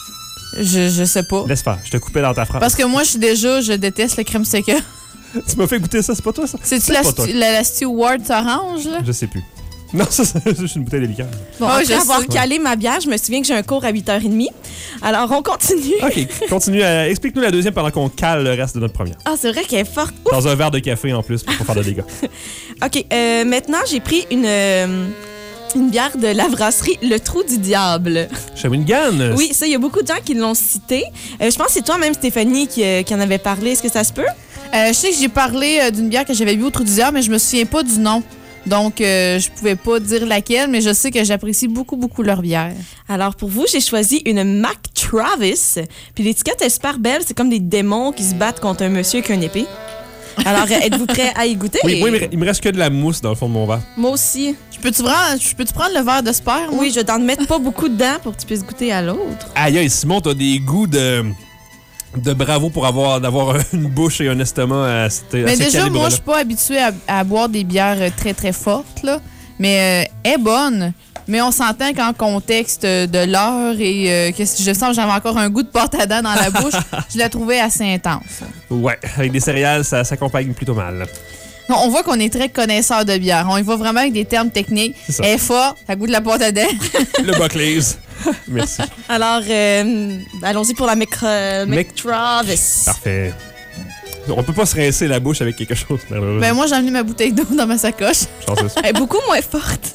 Je, je sais pas. Laisse faire, je te coupais dans ta phrase. Parce que moi, je suis déjà, je déteste le crème seca. Tu m'as fait goûter ça, c'est pas toi, ça? C'est-tu la, pas toi. stu- la, la Stewart orange, là? Je sais plus. Non, ça, c'est juste une bouteille de liqueur. Bon, Ah, après je avoir sais. calé ma bière, je me souviens que j'ai un cours à huit heures trente. Alors, on continue. OK, continue. à- Explique-nous la deuxième pendant qu'on cale le reste de notre première. Ah, c'est vrai qu'elle est forte. Ouf! Dans un verre de café en plus, pour pas faire de dégâts. OK, euh, maintenant, j'ai pris une, euh, une bière de la brasserie Le Trou du Diable. Shawinigan. Oui, ça, il y a beaucoup de gens qui l'ont cité. Euh, je pense que c'est toi-même, Stéphanie, qui, euh, qui en avait parlé. Est-ce que ça se peut? Euh, je sais que j'ai parlé euh, d'une bière que j'avais bu au Trou du Diable, mais je me souviens pas du nom. Donc, euh, je pouvais pas dire laquelle, mais je sais que j'apprécie beaucoup, beaucoup leur bière. Alors, pour vous, j'ai choisi une Mac Travis. Puis l'étiquette est super belle. C'est comme des démons qui se battent contre un monsieur avec une épée. Alors, euh, êtes-vous prêts à y goûter? Oui, moi, il me- il me reste que de la mousse dans le fond de mon verre. Moi aussi. Je peux-tu prendre, je peux-tu prendre le verre de Sper? moi? Oui, je vais t'en mettre pas beaucoup dedans pour que tu puisses goûter à l'autre. Aïe, aïe, Simon, t'as des goûts de. De bravo pour avoir d'avoir une bouche et un estomac à, cette, à Mais ce déjà, calibre-là. moi, je suis pas habituée à, à boire des bières euh, très, très fortes, là. Mais euh, elle est bonne. Mais on s'entend qu'en contexte euh, de l'heure et euh, que si je sens que j'avais encore un goût de porte à dents dans la bouche, je la trouvais assez intense. Ouais, avec des céréales, ça s'accompagne plutôt mal. Non, on voit qu'on est très connaisseurs de bière. On y va vraiment avec des termes techniques. C'est ça. Elle est forte, ça goûte de la porte à dents. Le Buckley's. Merci. Alors, euh, allons-y pour la Mac, euh, Mac Mac- Travis. Parfait. On peut pas se rincer la bouche avec quelque chose. Ben moi, j'ai amené ma bouteille d'eau dans ma sacoche. Chanceuse. Elle est beaucoup moins forte.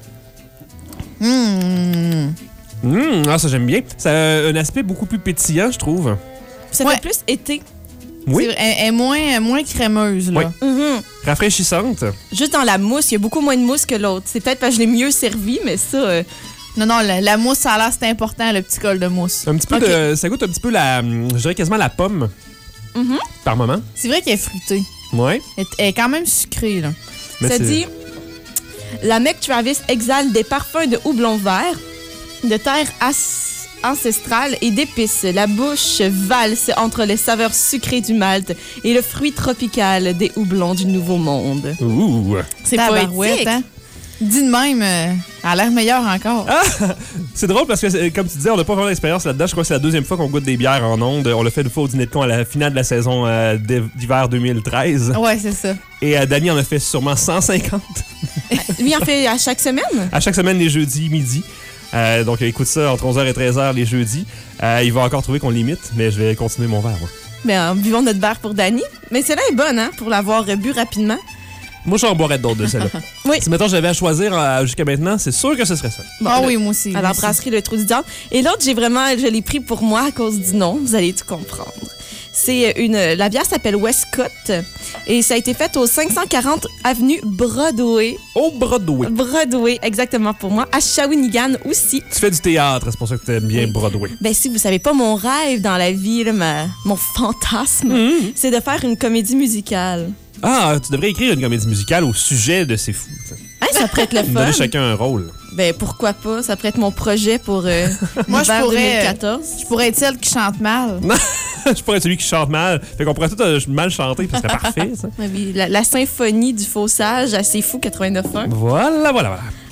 Hum. Hum, ah, ça j'aime bien. Ça a un aspect beaucoup plus pétillant, je trouve. Ça Ouais. fait plus été. Oui. C'est vrai, Elle, elle est moins, moins crémeuse, là. Oui. Mhm. Rafraîchissante. Juste dans la mousse, il y a beaucoup moins de mousse que l'autre. C'est peut-être parce que je l'ai mieux servi, mais ça... euh, Non, non, la, la mousse, ça a l'air, c'est important, le petit col de mousse. Un petit peu Ok. de. Ça goûte un petit peu la. hum, Je dirais quasiment la pomme. Mhm. Par moment. C'est vrai qu'elle est fruitée. Ouais. Elle, est- elle est quand même sucrée, là. Mais ça c'est- dit... La Mac Travis exhale des parfums de houblon vert, de terre as- ancestrale et d'épices. La bouche valse entre les saveurs sucrées du malt et le fruit tropical des houblons du Nouveau Monde. Ouh. C'est Tabarouette, poétique. hein? Dit de même, euh, elle a l'air meilleure encore. Ah! C'est drôle parce que, c'est- comme tu disais, on n'a pas vraiment d'expérience là-dedans. Je crois que c'est la deuxième fois qu'on goûte des bières en ondes. On l'a fait une fois au dîner de con à la finale de la saison euh, d'hiv- d'hiver deux mille treize. Ouais, c'est ça. Et euh, Dany en a fait sûrement cent cinquante Lui, il en fait à chaque semaine. à chaque semaine les jeudis midi. Euh, donc écoute ça entre onze heures et treize heures les jeudis. Euh, il va encore trouver qu'on limite, mais je vais continuer mon verre. Moi, Ben, buvons notre verre pour Dany. Mais celle-là est bonne, hein, pour l'avoir euh, bu rapidement. moi j'en boirais d'autres de celle-là. Oui. Si maintenant j'avais à choisir euh, jusqu'à maintenant, c'est sûr que ce serait ça. Bon, ah le- oui, moi aussi. Alors, moi aussi. brasserie Le Trou du Diable. Et l'autre, j'ai vraiment, je l'ai pris pour moi à cause du nom. Vous allez tout comprendre. C'est une, la bière s'appelle Westcott et ça a été fait au cinq cent quarante avenue Broadway. Au Broadway. Broadway, exactement pour moi. À Shawinigan aussi. Tu fais du théâtre, c'est pour ça que tu aimes bien Oui. Broadway. Ben, si vous savez pas, mon rêve dans la vie, là, ma- mon fantasme, c'est de faire une comédie musicale. Ah, tu devrais écrire une comédie musicale au sujet de ces fous. Hein, ça pourrait être le Nous fun. donner chacun un rôle. Ben, pourquoi pas? Ça pourrait être mon projet pour euh, Moi, je l'hiver pourrais, deux mille quatorze. Je pourrais être celle qui chante mal. Je pourrais être celui qui chante mal. Fait qu'on pourrait tout euh, mal chanter, puis ce serait parfait, ça. Ouais, oui, la, la symphonie du faux sage à C'est fou quatre-vingt-neuf point un. Voilà, voilà, voilà.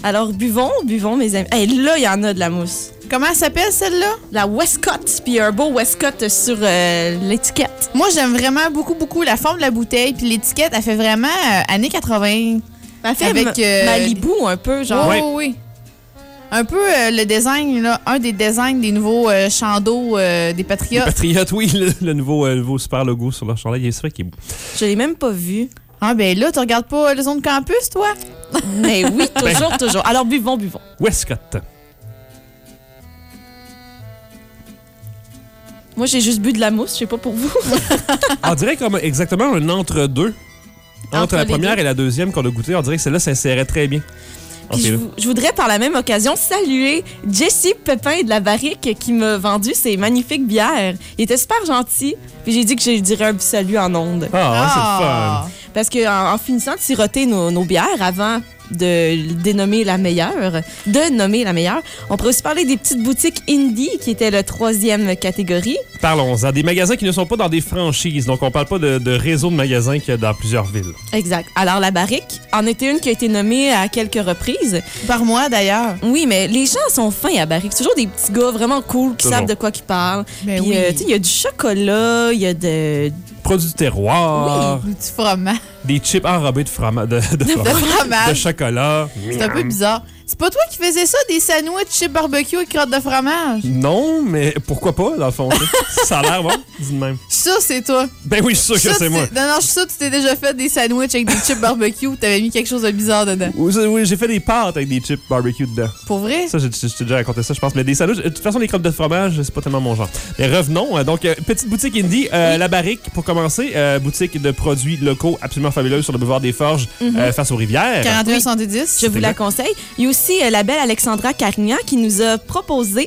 Alors, buvons, buvons, mes amis. Hey, là, il y en a de la mousse. Comment elle s'appelle, celle-là? La Westcott, puis un beau Westcott sur euh, l'étiquette. Moi, j'aime vraiment beaucoup, beaucoup la forme de la bouteille, puis l'étiquette, elle fait vraiment euh, années quatre-vingts. Elle fait Avec, ma- euh, Malibu, un peu, genre. Oui, oui, oui. Un peu euh, le design, là, un des designs des nouveaux euh, champs d'eau euh, des Les Patriotes. Patriotes, oui, le, le nouveau, euh, nouveau super logo sur leur chandail, c'est vrai qu'il est beau. Je l'ai même pas vu. Ah, ben là, tu regardes pas les zones campus, toi? Mais oui, toujours, toujours. Alors, buvons, buvons. Westcott. Moi, j'ai juste bu de la mousse, je sais pas pour vous. On dirait comme exactement un entre-deux. Entre, Entre la les première deux. et la deuxième qu'on a goûté, on dirait que celle-là s'insérait très bien. Puis je, vou- je voudrais par la même occasion saluer Jessie Pépin de la Barrique qui m'a vendu ces magnifiques bières. Il était super gentil. Puis j'ai dit que je lui dirais un petit salut en ondes. Ah, c'est le fun. Parce qu'en en finissant de siroter nos, nos bières avant de dénommer la meilleure, de nommer la meilleure, on pourrait aussi parler des petites boutiques indie qui étaient la troisième catégorie. Parlons-en. Des magasins qui ne sont pas dans des franchises. Donc, on parle pas de, de réseau de magasins qu'il y a dans plusieurs villes. Exact. Alors, la Barrique en était une qui a été nommée à quelques reprises. Par moi, d'ailleurs. Oui, mais les gens sont fins à Barrique. C'est toujours des petits gars vraiment cool qui Toujours. savent de quoi ils parlent. Ben Puis, oui. euh, tu sais, il y a du chocolat, il y a de... Produits du terroir, Du petit fromage. des chips enrobés de, froma- de, de, De fromage, fromage. de chocolat. C'est un peu bizarre. C'est pas toi qui faisais ça, des sandwichs chez barbecue et crottes de fromage? Non, mais pourquoi pas, dans le fond? ça? Ça a l'air bon, dis de même. Ça, c'est toi. Ben oui, je suis sûr Ça, que c'est tu moi. t'es- Non, non, je suis sûre que tu t'es déjà fait des sandwichs avec des chips barbecue. T'avais mis quelque chose de bizarre dedans. Oui, oui, j'ai fait des pâtes avec des chips barbecue dedans. Pour vrai? Ça, j'ai j'ai déjà raconté ça, je pense. Mais des sandwichs, de toute façon, les crottes de fromage, c'est pas tellement mon genre. Mais revenons. euh, Donc, euh, petite boutique indie, euh, La Barrique, pour commencer. euh, boutique de produits locaux absolument fabuleuse sur le boulevard des Forges, Mhm. euh, face aux rivières. quarante et un soixante-dix. Je vous la exact. conseille. Il y a aussi euh, la belle Alexandra Carignan qui nous a proposé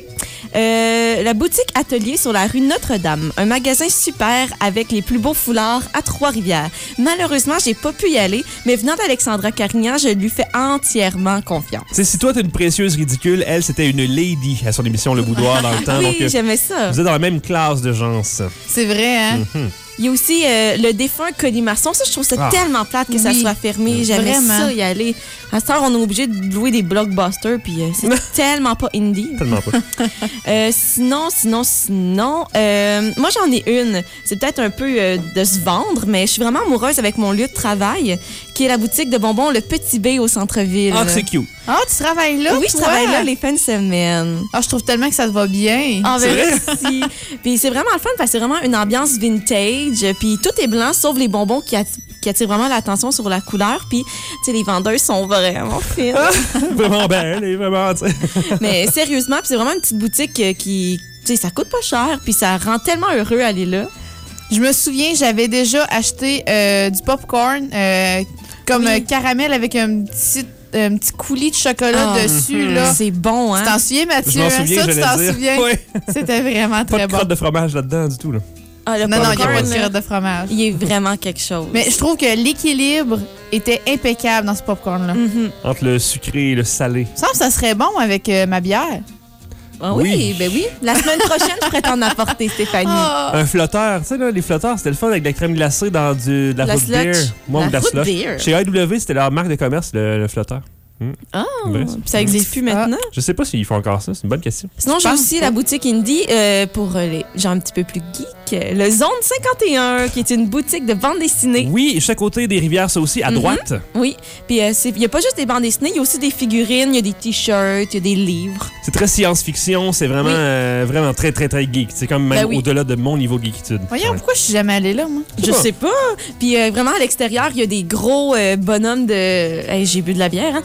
euh, la boutique Atelier sur la rue Notre-Dame. Un magasin super avec les plus beaux foulards à Trois-Rivières. Malheureusement, j'ai pas pu y aller, mais venant d'Alexandra Carignan, je lui fais entièrement confiance. Tu sais, si toi, t'es une précieuse ridicule, elle, c'était une lady à son émission Le Boudoir dans le temps. Oui, donc, euh, j'aimais ça. vous êtes dans la même classe de gens. C'est vrai, hein? Mhm. Il y a aussi euh, le défunt colimaçon. Ça, je trouve ça Ah. tellement plate que ça Oui. soit fermé. J'aimais Vraiment. ça y aller. À cette heure, on est obligé de louer des blockbusters, puis euh, c'est tellement pas indie. Tellement pas. Euh, sinon, sinon, sinon, euh, moi j'en ai une. C'est peut-être un peu euh, de se vendre, mais je suis vraiment amoureuse avec mon lieu de travail, qui est la boutique de bonbons Le Petit B au centre-ville. Ah, c'est cute. Ah, tu travailles là? Oui, je toi? travaille là les fins de semaine. Ah, je trouve tellement que ça te va bien. Ah, C'est ben merci. Puis c'est vraiment le fun parce que c'est vraiment une ambiance vintage. Puis tout est blanc sauf les bonbons qui, atti- qui attirent vraiment l'attention sur la couleur. Puis, tu sais, les vendeurs sont vraiment fines. Vraiment belle et vraiment, tu sais. Mais sérieusement, puis c'est vraiment une petite boutique euh, qui, tu sais, ça coûte pas cher. Puis ça rend tellement heureux aller là. Je me souviens, j'avais déjà acheté euh, du popcorn euh, comme Oui. euh, caramel avec un petit, un petit coulis de chocolat Ah, dessus. mhm. Là. C'est bon, Tu hein? t'en souviens, Mathieu? Je m'en hein? souviens, Ça, tu j'allais t'en dire. souviens? Ouais. C'était vraiment Pas très de bon. crotte de fromage là-dedans du tout. Là. Ah, le Non, non, il n'y a pas popcorn, de là, carotte de fromage. il est vraiment quelque chose. Mais je trouve que l'équilibre était impeccable dans ce popcorn-là. Mhm. Entre le sucré et le salé. Il me semble que ça serait bon avec euh, ma bière. Ah oui, Oui. ben oui. La semaine prochaine, je pourrais t'en apporter, Stéphanie. Ah! Un flotteur, tu sais, là, les flotteurs, c'était le fun avec de la crème glacée dans du, de la, La root beer. slush. Moi, La ou de la root slush. beer. Chez A E W, c'était leur marque de commerce, le, le flotteur. Ah, Vrai. puis ça existe plus maintenant. Je sais pas s'ils font encore ça, c'est une bonne question. Sinon, Je j'ai pense aussi pas. la boutique indie euh, pour euh, les gens un petit peu plus geeks. euh, Le Zone cinquante et un, qui est une boutique de bande dessinée. Oui, chaque côté des rivières, ça aussi, à Mhm. droite. Oui, puis euh, c'est- il n'y a pas juste des bandes dessinées, il y a aussi des figurines, il y a des t-shirts, il y a des livres. C'est très science-fiction, c'est vraiment, Oui. euh, vraiment très, très, très geek. C'est comme même Ben oui. au-delà de mon niveau geekitude. Voyons, Ouais. pourquoi je suis jamais allée là, moi? Je sais pas. Puis euh, vraiment, à l'extérieur, il y a des gros euh, bonhommes de... Hey, j'ai bu de la bière, hein?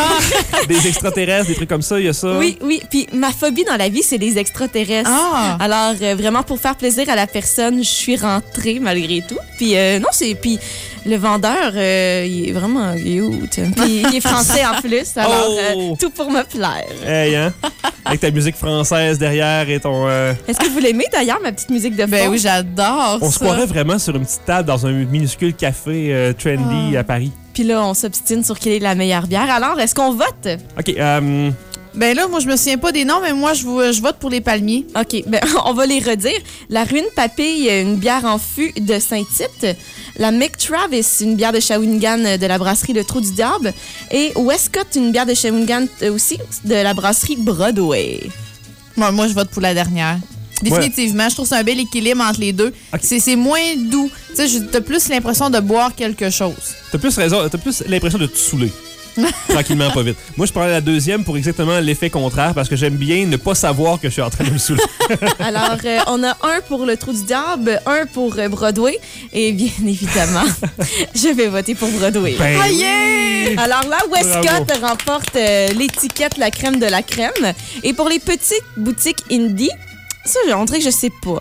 Des extraterrestres, des trucs comme ça, il y a ça. Oui, oui. Puis ma phobie dans la vie, c'est les extraterrestres. Ah! Alors, euh, vraiment, pour faire plaisir à la personne, je suis rentrée malgré tout. Puis, euh, non, c'est. Puis, le vendeur, euh, il est vraiment cute. Puis, il est français en plus. Alors, Oh! euh, tout pour me plaire. Hey, hein? Avec ta musique française derrière et ton... euh, Est-ce que vous l'aimez d'ailleurs, ma petite musique de fond? Ben oui, j'adore On ça. se croirait vraiment sur une petite table dans un minuscule café euh, trendy Ah. à Paris. Puis là, on s'obstine sur quelle est la meilleure bière. Alors, est-ce qu'on vote? OK, euh, Ben là, moi, je me souviens pas des noms, mais moi, je, vo- je vote pour les palmiers. OK, ben, on va les redire. La Ruine Papille, une bière en fût de Saint-Tite. La McTravis, une bière de Shawinigan de la brasserie Le Trou du Diable. Et Westcott, une bière de Shawinigan euh, aussi de la brasserie Broadway. Moi, moi, je vote pour la dernière. Définitivement, je trouve que c'est un bel équilibre entre les deux. Okay. C'est, c'est moins doux. Tu sais, je- t'as plus l'impression de boire quelque chose. T'as plus raison, t'as plus l'impression de te saouler. Tranquillement, pas vite. Moi, je prends la deuxième pour exactement l'effet contraire parce que j'aime bien ne pas savoir que je suis en train de me saouler. Alors, euh, on a un pour Le Trou du Diable, un pour euh, Broadway. Et bien évidemment, je vais voter pour Broadway. Ben Ah, yeah! Alors là, Westcott remporte euh, l'étiquette La Crème de la Crème. Et pour les petites boutiques indie, ça, on dirait que je sais pas.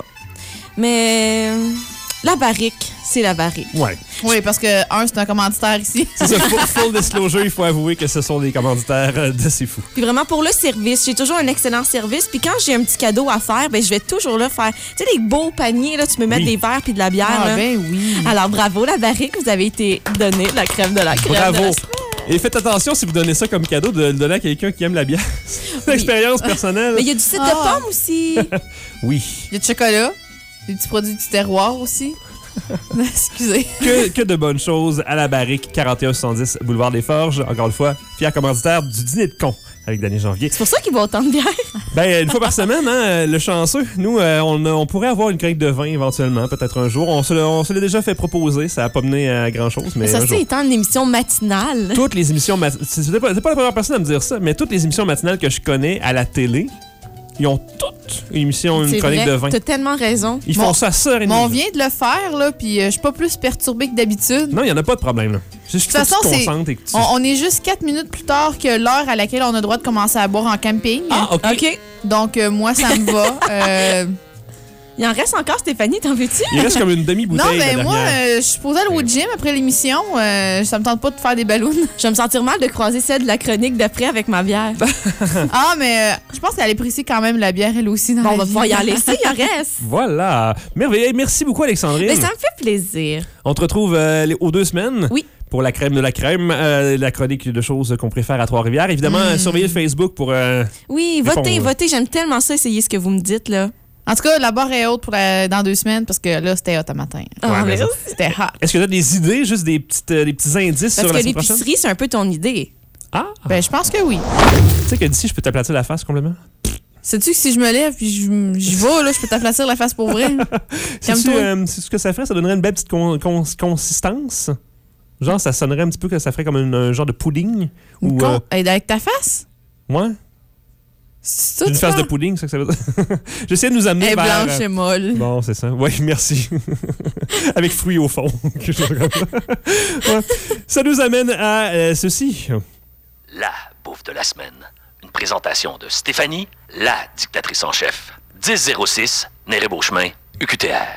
Mais euh, la barrique, c'est la barrique. Ouais. Oui, parce que, un, c'est un commanditaire ici. C'est ça, full, full disclosure, il faut avouer que ce sont des commanditaires euh, de C'est Fou. Puis vraiment, pour le service, j'ai toujours un excellent service. Puis quand j'ai un petit cadeau à faire, ben je vais toujours le faire. Tu sais, les beaux paniers, là, tu peux mettre Oui. des verres puis de la bière. Ah, là. ben oui. Alors, bravo, la barrique, vous avez été donné la crème de la crème. de Bravo. la- Et faites attention si vous donnez ça comme cadeau de le donner à quelqu'un qui aime la bière. C'est une expérience personnelle. Mais il y a du cidre de Ah. pomme aussi. Oui. Il y a du chocolat, des petits produits du terroir aussi. Excusez. Que, que de bonnes choses à la barrique quarante et un soixante-dix Boulevard des Forges. Encore une fois, fier commanditaire du dîner de con avec Danny Janvier. C'est pour ça qu'il boit autant de bière. Ben, une fois par semaine, hein, le chanceux. Nous, euh, on, on pourrait avoir une chronique de vin éventuellement, peut-être un jour. On se, l'a- on se l'a déjà fait proposer. Ça n'a pas mené à grand-chose, mais ça, un c'est jour. étant une émission matinale. Toutes les émissions matinales... C'est pas, c'est pas la première personne à me dire ça, mais toutes les émissions matinales que je connais à la télé, ils ont toutes une émission, une C'est chronique vrai, de vin. t'as tellement raison. Ils Mon- font ça à ça, Mais on vient de le faire, là, puis euh, je suis pas plus perturbée que d'habitude. Non, il n'y en a pas de problème. Là. C'est juste De toute qu'il faut que façon, tu te c'est- concentres et que tu... On, on est juste quatre minutes plus tard que l'heure à laquelle on a le droit de commencer à boire en camping. Ah, OK. OK. Donc, euh, moi, ça me va. Euh, Il en reste encore, Stéphanie, t'en veux-tu? Il reste comme une demi-bouteille. non, mais la moi, dernière. euh, je suis posée aller au gym après l'émission. Euh, ça me tente pas de faire des ballons. Je vais me sentir mal de croiser celle de la chronique d'après avec ma bière. Ah, mais euh, je pense qu'elle apprécie quand même la bière, elle aussi. Dans Bon, la on va vie. pouvoir y en laisser, il en reste. Voilà. Merveilleux. Merci beaucoup, Alexandrine. Mais ça me fait plaisir. On te retrouve euh, les- aux deux semaines. Oui. Pour la crème de la crème, euh, la chronique de choses qu'on préfère à Trois-Rivières. Évidemment, Mm. euh, surveillez le Facebook pour... euh, Oui, Répondre. votez, votez. J'aime tellement ça, essayer ce que vous me dites, là. En tout cas, la barre est haute pour la- dans deux semaines parce que là, c'était hot à matin. Ah, Ouais, mais merci. C'était hot. Est-ce que tu as des idées, juste des, petites, euh, des petits indices Parce sur que la semaine prochaine? l'épicerie, c'est un peu ton idée. Ah! Ben, je pense que oui. Tu sais que d'ici, je peux t'aplatir la face complètement? Sais-tu que si je me lève puis je- j'y vais, là, je peux t'aplatir la face pour vrai? Sais-tu Calme-toi. euh, sais-tu ce que ça ferait? Ça donnerait une belle petite con- con- consistance. Genre, ça sonnerait un petit peu que ça ferait comme une- un genre de pudding. Ou, Con- euh, Hey, avec ta face? ouais, C'est ça, une tu face de penses? pudding, c'est ça que ça veut dire. J'essaie de nous amener Elle est vers... blanche et molle. Bon, c'est ça. Oui, merci. Avec fruits au fond. Quelque chose comme ça. Ouais. Ça nous amène à euh, ceci. La bouffe de la semaine. Une présentation de Stéphanie, la dictatrice en chef. dix zéro six, Néré-Beauchemin, U Q T R.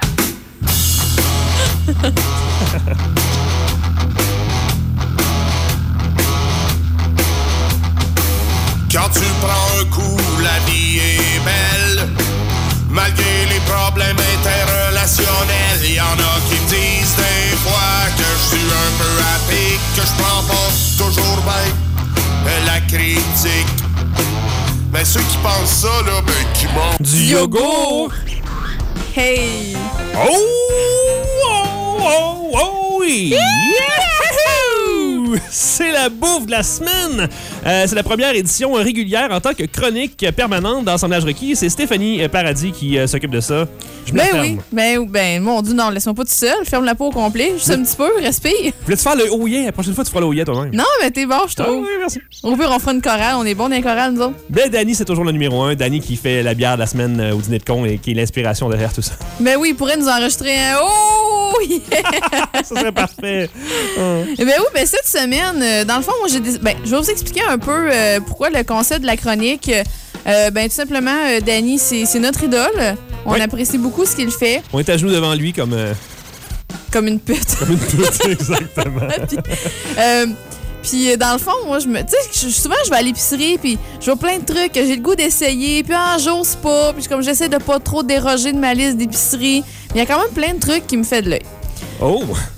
Quand tu prends un coup, la vie est belle. Malgré les problèmes interrelationnels, y en a qui me disent des fois que je suis un peu à pic, que je prends pas toujours bien la critique. Mais ceux qui pensent ça, là, ben, qui mentent. Du yogourt. Hey! Oh! Oh! Oh! Oh! Oui! Yahoo! C'est la bouffe de la semaine. Euh, c'est la première édition régulière en tant que chronique permanente d'Assemblage requis. C'est Stéphanie Paradis qui euh, s'occupe de ça. Je me la Ben ferme. oui, ben, ben mon Dieu, non, laisse-moi pas tout seul. Ferme la peau au complet, juste un petit peu, respire. Voulais-tu faire le oh yeah? La prochaine fois, tu feras le oh yeah toi-même. Non, mais t'es bon, je Ah trouve. oui, merci. Au pire, on fera une chorale, on est bon dans les chorales, nous autres. Ben, Danny, c'est toujours le numéro un. Danny qui fait la bière de la semaine euh, au dîner de con et qui est l'inspiration derrière tout ça. Ben oui, il pourrait nous enregistrer un oh yeah! Ça serait parfait. Oh. Eh ben oui, ben cette semaine, euh, dans le fond, moi j'ai des... Ben, je vais vous expliquer un peu euh, pourquoi le concept de la chronique. Euh, ben tout simplement, euh, Danny, c'est c'est notre idole. On Oui. apprécie beaucoup ce qu'il fait, On est à genoux devant lui comme, euh, comme une pute. comme une pute, exactement. puis, euh, puis, euh, dans le fond, moi, je me, tu sais, je- souvent je vais à l'épicerie, puis je vois plein de trucs que j'ai le goût d'essayer, puis ah, j'ose pas, puis comme j'essaie de pas trop déroger de ma liste d'épicerie, il y a quand même plein de trucs qui me fait de l'œil. Oh!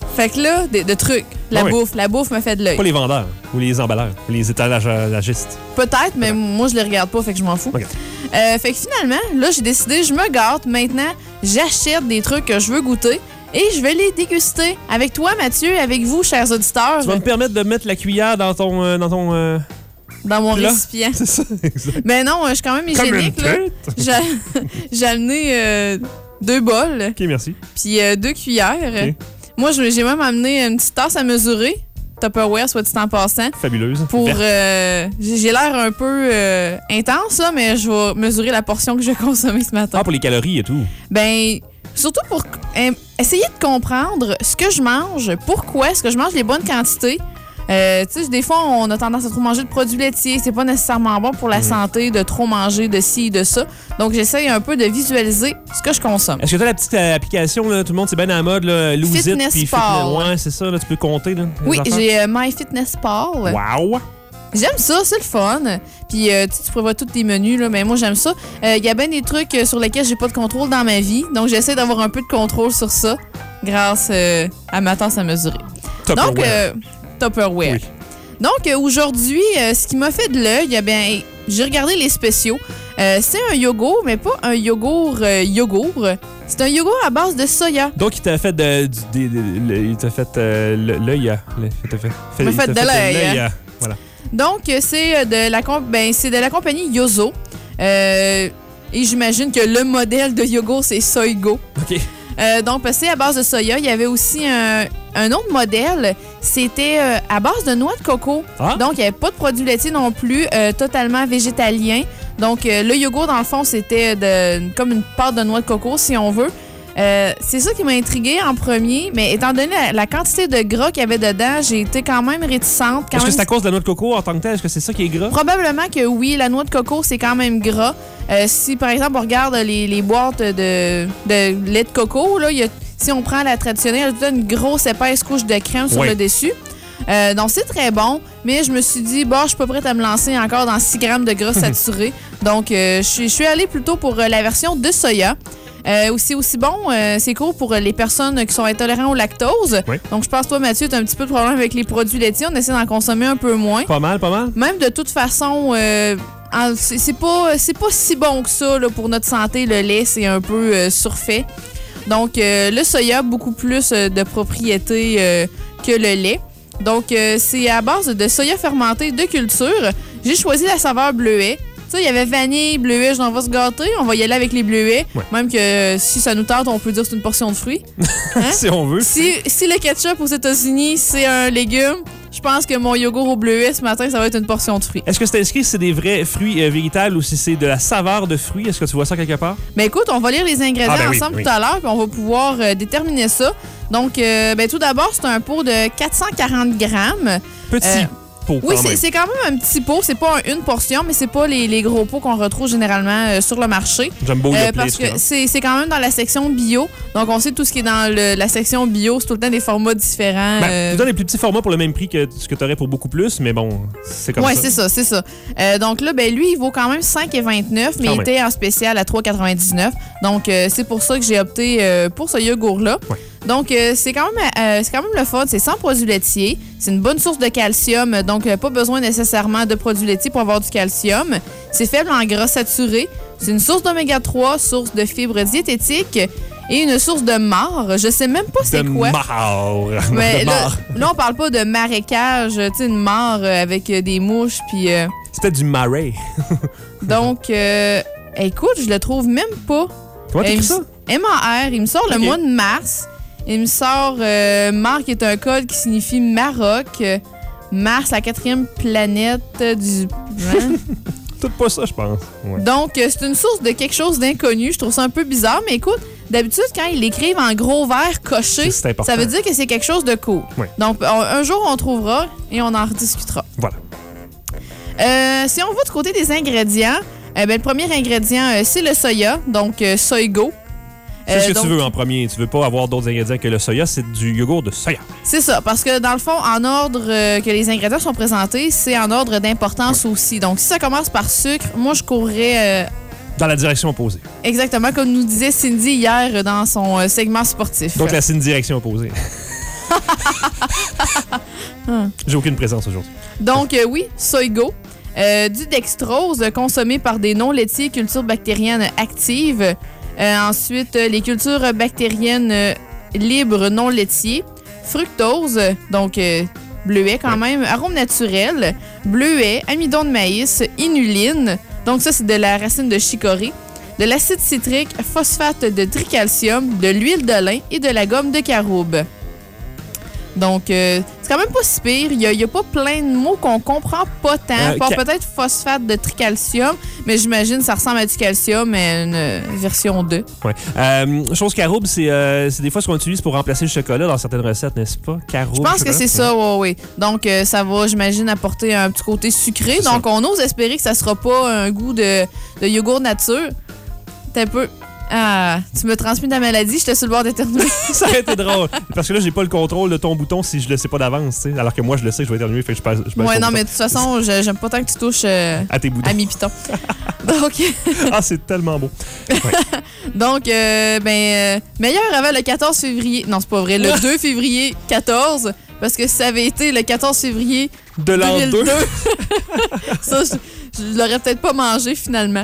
Fait que là, de, de trucs. La Ah oui. bouffe. La bouffe me fait de l'œil. Pas les vendeurs ou les emballeurs, ou les étalagistes. Peut-être, mais moi, je les regarde pas, fait que je m'en fous. Ok. Euh, fait que finalement, là, j'ai décidé, je me gâte. Maintenant, j'achète des trucs que je veux goûter et je vais les déguster. Avec toi, Mathieu, avec vous, chers auditeurs, Tu vas me permettre de mettre la cuillère dans ton... euh, dans ton euh, dans mon plat? récipient. C'est ça, exact. Ben non, je suis quand même Comme une hygiénique, là. tête. J'ai j'ai amené euh, deux bols, OK, merci. puis euh, deux cuillères. Ok. Moi, je- j'ai même amené une petite tasse à mesurer. Tupperware, soit dit en passant. Fabuleuse. Pour Verte. euh, j'ai j'ai l'air un peu euh, intense là, mais je vais mesurer la portion que je vais consommer ce matin. Ah, pour les calories et tout. Ben surtout pour euh, essayer de comprendre ce que je mange, pourquoi est-ce que je mange les bonnes quantités. Euh, tu sais, des fois, on a tendance à trop manger de produits laitiers. C'est pas nécessairement bon pour la Mhm. santé de trop manger de ci et de ça. Donc, j'essaye un peu de visualiser ce que je consomme. Est-ce que tu as la petite euh, application, là, tout le monde, c'est bien à la mode, là, Lose It, Fitness puis Pal. Ouais, c'est ça, là, tu peux compter, là. les Oui, affaires. j'ai euh, MyFitnessPal. Wow! J'aime ça, c'est le fun. Puis euh, tu, tu prévois tous tes menus, là, mais moi j'aime ça. Il y a bien des trucs euh, sur lesquels j'ai pas de contrôle dans ma vie, donc j'essaie d'avoir un peu de contrôle sur ça grâce euh, à ma tasse à mesurer. Tupperware. Donc, euh, Tupperware. Oui. Donc euh, aujourd'hui, euh, ce qui m'a fait de l'œil, eh bien, j'ai regardé les spéciaux. Euh, c'est un yogourt, mais pas un yogourt euh, yogourt. C'est un yogourt à base de soya. Donc, il t'a fait de, du- des- des- le- il t'a fait euh, le- l'œil à... le- Il t'a fait, Il m'a il fait t'a de l'œil, à- Voilà. Donc, euh, c'est euh, de la comp- ben, c'est de la compagnie Yozo. Euh, et j'imagine que le modèle de yogourt, c'est Soygo. OK. Euh, donc, c'est à base de soya. Il y avait aussi un, un autre modèle. C'était euh, à base de noix de coco. Ah. Donc, il n'y avait pas de produits laitiers non plus, euh, totalement végétalien. Donc, euh, le yogourt, dans le fond, c'était de, comme une pâte de noix de coco, si on veut. Euh, c'est ça qui m'a intriguée en premier, mais étant donné la, la quantité de gras qu'il y avait dedans, j'ai été quand même réticente. Quand Est-ce que même c'est à cause de la noix de coco en tant que tel? Est-ce que c'est ça qui est gras? Probablement que oui, la noix de coco, c'est quand même gras. Euh, si, par exemple, on regarde les, les boîtes de, de lait de coco, là, il y a, si on prend la traditionnelle, il y a une grosse épaisse couche de crème sur Oui. le dessus. Euh, donc, c'est très bon, mais je me suis dit, bon, je suis pas prête à me lancer encore dans six grammes de gras saturé. Donc, euh, je suis- je suis allée plutôt pour euh, la version de soya. Euh, aussi, aussi bon, euh, c'est cool pour euh, les personnes qui sont intolérantes au lactose. Oui. Donc, je pense, toi, Mathieu, tu as un petit peu de problème avec les produits laitiers. On essaie d'en consommer un peu moins. Pas mal, pas mal. Même de toute façon, euh, en- c'est c'est pas, c'est pas si bon que ça là, pour notre santé. Le lait, c'est un peu euh, surfait. Donc, euh, le soya, beaucoup plus euh, de propriétés euh, que le lait. Donc, euh, c'est à base de soya fermenté de culture. J'ai choisi la saveur bleuet. Tu sais, il y avait vanille, bleuet, j'en vais se gâter. On va y aller avec les bleuets. Ouais. Même que euh, si ça nous tente, on peut dire que c'est une portion de fruits. Hein? Si on veut. Si, si le ketchup aux États-Unis, c'est un légume, je pense que mon yogourt au bleuet ce matin, ça va être une portion de fruits. Est-ce que c'est inscrit si c'est des vrais fruits euh, véritables ou si c'est de la saveur de fruits? Est-ce que tu vois ça quelque part? Mais écoute, on va lire les ingrédients Ah, ben oui, ensemble oui. tout à l'heure, puis on va pouvoir euh, déterminer ça. Donc, euh, ben, tout d'abord, c'est un pot de quatre cent quarante grammes. Petit Euh, pot, Oui, quand c'est même. c'est quand même un petit pot. C'est pas un- une portion, mais c'est pas les, les gros pots qu'on retrouve généralement euh, sur le marché. Jumbo, Euh, Yoplait, parce tout ça. que c'est c'est quand même dans la section bio. Donc, on sait tout ce qui est dans le- la section bio. C'est tout le temps des formats différents. Ben, euh, tu donnes les plus petits formats pour le même prix que ce que tu aurais pour beaucoup plus, mais bon, c'est comme Oui, ça. c'est ça, c'est ça. Euh, donc là, ben lui, il vaut quand même cinq vingt-neuf, mais Quand il même. était en spécial à trois quatre-vingt-dix-neuf. Donc, euh, c'est pour ça que j'ai opté euh, pour ce yogourt-là. Ouais. Donc, euh, c'est quand même euh, c'est quand même le fun. C'est sans produits laitiers. C'est une bonne source de calcium. Donc, euh, pas besoin nécessairement de produits laitiers pour avoir du calcium. C'est faible en gras saturé. C'est une source d'oméga trois, source de fibres diététiques et une source de marre. Je sais même pas c'est De quoi. marre. Mais De là, marre. là, on parle pas de marécage, tu sais, une mare euh, avec euh, des mouches, puis... euh, C'était du marais. donc, euh, écoute, je le trouve même pas. Comment Euh, t'écris il me- ça? M A R, il me sort le Ok. mois de mars. Il me sort euh, Mar qui est un code qui signifie Maroc. Euh, Mars, la quatrième planète du... Hein? Tout pas ça, je pense. Ouais. Donc, euh, c'est une source de quelque chose d'inconnu. Je trouve ça un peu bizarre, mais écoute, d'habitude, quand ils l'écrivent en gros vert coché, C'est- c'est important. ça veut dire que c'est quelque chose de cool. Ouais. Donc, on- un jour, on trouvera et on en rediscutera. Voilà. Euh, si on va du côté des ingrédients, euh, ben, le premier ingrédient, euh, c'est le soya, donc euh, Soygo. C'est Euh, ce que donc, tu veux en premier. Tu veux pas avoir d'autres ingrédients que le soya, c'est du yogourt de soya. C'est ça, parce que dans le fond, en ordre euh, que les ingrédients sont présentés, c'est en ordre d'importance aussi. Donc, si ça commence par sucre, moi, je courrais euh, Dans la direction opposée. exactement comme nous disait Cindy hier dans son euh, segment sportif. Donc la signe direction opposée. J'ai aucune présence aujourd'hui. Donc, euh, oui, Soygo. Euh, du dextrose euh, consommé par des non-laitiers cultures bactériennes actives. Euh, ensuite, euh, les cultures bactériennes euh, libres non laitiers. Fructose, donc euh, bleuet quand même. Arôme naturel. Bleuet, amidon de maïs, inuline. Donc ça, c'est de la racine de chicorée. De l'acide citrique, phosphate de tricalcium, de l'huile de lin et de la gomme de caroube. Donc, euh, c'est quand même pas si pire. Il n'y a, a pas plein de mots qu'on comprend pas tant. Euh, Pas ca- peut-être phosphate de tricalcium, mais j'imagine que ça ressemble à du calcium, mais une euh, version deux. Ouais. Euh, chose caroube, c'est euh, c'est des fois ce qu'on utilise pour remplacer le chocolat dans certaines recettes, n'est-ce pas? Caroube. Je pense que chocolat. c'est ça, oui, oui. Donc, euh, ça va, j'imagine, apporter un petit côté sucré. C'est Donc, ça. on ose espérer que ça sera pas un goût de, de yogourt nature. T'es un peu... Ah, tu me transmets ta maladie, j'étais sur le bord d'éternuer. Ça aurait été drôle. Parce que là, j'ai pas le contrôle de ton bouton si je le sais pas d'avance, tu sais. Alors que moi, je le sais, je vais éternuer, fait que je passe. Je baisse Ouais, ton non, bouton. mais de toute façon, je- j'aime pas tant que tu touches euh, À tes boutons. à mes pitons. Donc, Ah, c'est tellement beau. donc euh, ben, euh, meilleur avant le quatorze février. Non, c'est pas vrai, le deux février quatorze. Parce que si ça avait été le quatorze février De l'an deux mille deux. deux, ça, je, je l'aurais peut-être pas mangé finalement.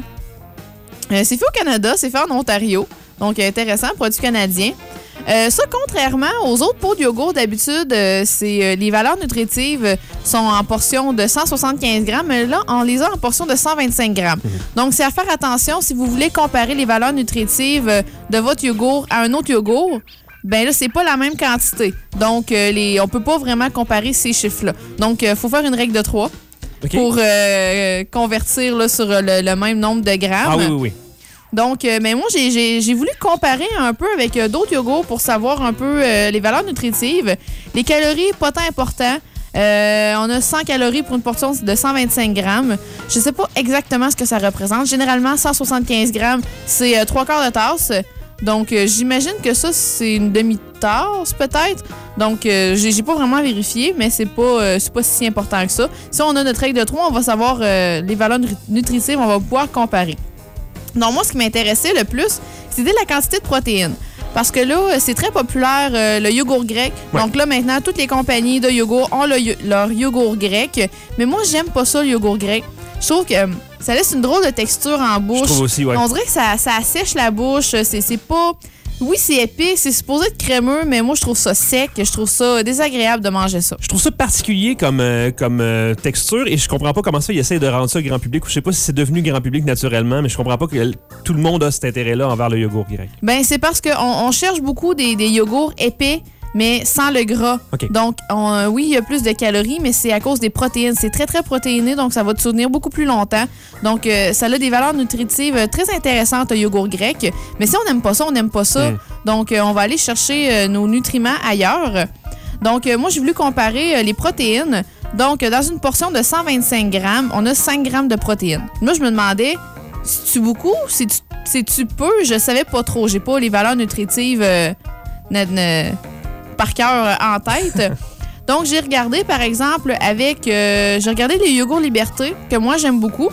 Euh, c'est fait au Canada, c'est fait en Ontario. Donc, euh, intéressant, produit canadien. Euh, ça, contrairement aux autres pots de yogourt, d'habitude, euh, c'est euh, les valeurs nutritives euh, sont en portion de cent soixante-quinze grammes, mais là, on les a en portion de cent vingt-cinq grammes. Donc, c'est à faire attention si vous voulez comparer les valeurs nutritives euh, de votre yogourt à un autre yogourt. Ben là, c'est pas la même quantité. Donc, euh, les, on peut pas vraiment comparer ces chiffres-là. Donc, il faut faire une règle de trois OK. pour euh, convertir là, sur le, le même nombre de grammes. Ah oui, oui, oui. Donc, euh, mais moi, j'ai- j'ai j'ai voulu comparer un peu avec euh, d'autres yogourts pour savoir un peu euh, les valeurs nutritives. Les calories, pas tant important. Euh, on a cent calories pour une portion de cent vingt-cinq grammes. Je sais pas exactement ce que ça représente. Généralement, cent soixante-quinze grammes, c'est euh, trois quarts de tasse. Donc, euh, j'imagine que ça, c'est une demi-tasse, peut-être. Donc, euh, j'ai j'ai pas vraiment vérifié, mais c'est pas, euh, c'est pas si important que ça. Si on a notre règle de trois, on va savoir euh, les valeurs nutri- nutritives, on va pouvoir comparer. Donc, moi, ce qui m'intéressait le plus, c'était la quantité de protéines. Parce que là, c'est très populaire, euh, le yogourt grec. Ouais. Donc là, maintenant, toutes les compagnies de yogourt ont le yo- leur yogourt grec. Mais moi, j'aime pas ça, le yogourt grec. Je trouve que euh, ça laisse une drôle de texture en bouche. Je trouve aussi, ouais. On dirait que ça, ça assèche la bouche. C'est c'est pas... Oui, c'est épais, c'est supposé être crémeux, mais moi, je trouve ça sec. Je trouve ça désagréable de manger ça. Je trouve ça particulier comme, euh, comme euh, texture et je comprends pas comment ça ils essayent de rendre ça grand public. Ou je sais pas si c'est devenu grand public naturellement, mais je comprends pas que l- tout le monde a cet intérêt-là envers le yogourt grec. Ben, c'est parce qu'on on cherche beaucoup des, des yogourts épais, mais sans le gras. OK. Donc, on- euh, oui, il y a plus de calories, mais c'est à cause des protéines. C'est très, très protéiné, donc ça va te soutenir beaucoup plus longtemps. Donc, euh, ça a des valeurs nutritives euh, très intéressantes, le yogourt grec. Mais si on n'aime pas ça, on n'aime pas ça. Mm. Donc, euh, on va aller chercher euh, nos nutriments ailleurs. Donc, euh, moi, j'ai voulu comparer euh, les protéines. Donc, euh, dans une portion de cent vingt-cinq grammes, on a cinq grammes de protéines. Moi, je me demandais, c'est-tu beaucoup? C'est-tu c'est-tu peu? Je savais pas trop. J'ai pas les valeurs nutritives euh, ne- ne- par cœur euh, en tête. Donc, j'ai regardé, par exemple, avec... euh, j'ai regardé les yogourts Liberté, que moi, j'aime beaucoup.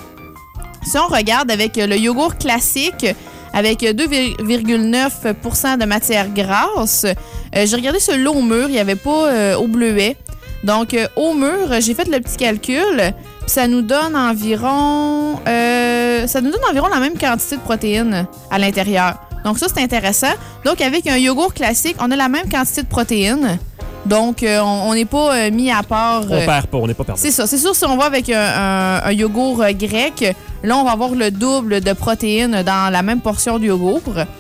Si on regarde avec euh, le yogourt classique, avec deux virgule neuf pour cent de matière grasse, euh, j'ai regardé sur l'eau mûre, il n'y avait pas euh, au bleuet. Donc, euh, au mûr, j'ai fait le petit calcul, puis ça nous donne environ... euh, ça nous donne environ la même quantité de protéines à l'intérieur. Donc, ça, c'est intéressant. Donc, avec un yogourt classique, on a la même quantité de protéines. Donc, euh, on n'est pas euh, mis à part... On euh, perd pas, on n'est pas perdu. c'est ça. C'est sûr, si on va avec un, un- un yogourt euh, grec, là, on va avoir le double de protéines dans la même portion du yogourt.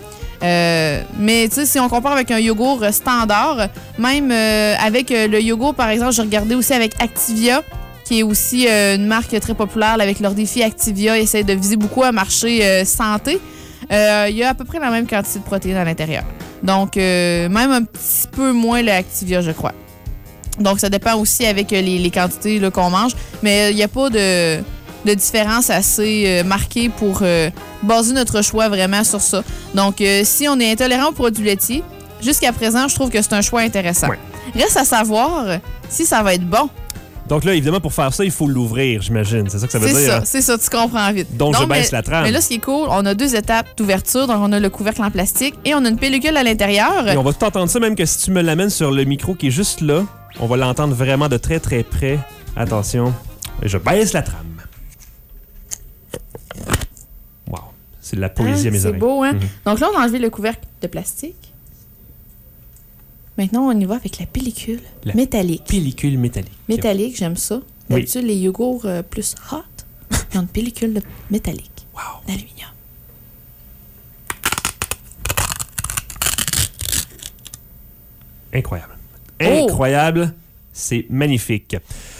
Euh, mais, tu sais, si on compare avec un yogourt euh, standard, même euh, avec euh, le yogourt, par exemple, j'ai regardé aussi avec Activia, qui est aussi euh, une marque très populaire là, avec leur défi Activia. Ils essaient de viser beaucoup un marché euh, santé. Euh, Il y a à peu près la même quantité de protéines à l'intérieur. Donc, euh, même un petit peu moins le Activia, je crois. Donc, ça dépend aussi avec euh, les, les quantités là, qu'on mange. Mais il n'y a pas de, de différence assez euh, marquée pour euh, baser notre choix vraiment sur ça. Donc, euh, si on est intolérant aux produits laitiers, jusqu'à présent, je trouve que c'est un choix intéressant. Ouais. Reste à savoir si ça va être bon. Donc là, évidemment, pour faire ça, il faut l'ouvrir, j'imagine. C'est ça que ça veut C'est dire? ça, hein? c'est ça, tu comprends vite. Donc, je baisse mais, la trame. Mais là, ce qui est cool, on a deux étapes d'ouverture. Donc, on a le couvercle en plastique et on a une pellicule à l'intérieur. Et on va tout entendre ça, même que si tu me l'amènes sur le micro qui est juste là, on va l'entendre vraiment de très, très près. Attention. Et je baisse la trame. Wow. C'est de la poésie Ah, à mes c'est oreilles. beau, hein? Mhm. Donc là, on a enlevé le couvercle de plastique. Maintenant, on y va avec la pellicule La métallique. Pellicule métallique. Métallique, j'aime ça. D'habitude, les yogourts euh, plus hot, ils ont une pellicule de- métallique. Wow. D'aluminium. Incroyable. Oh! Incroyable. C'est magnifique.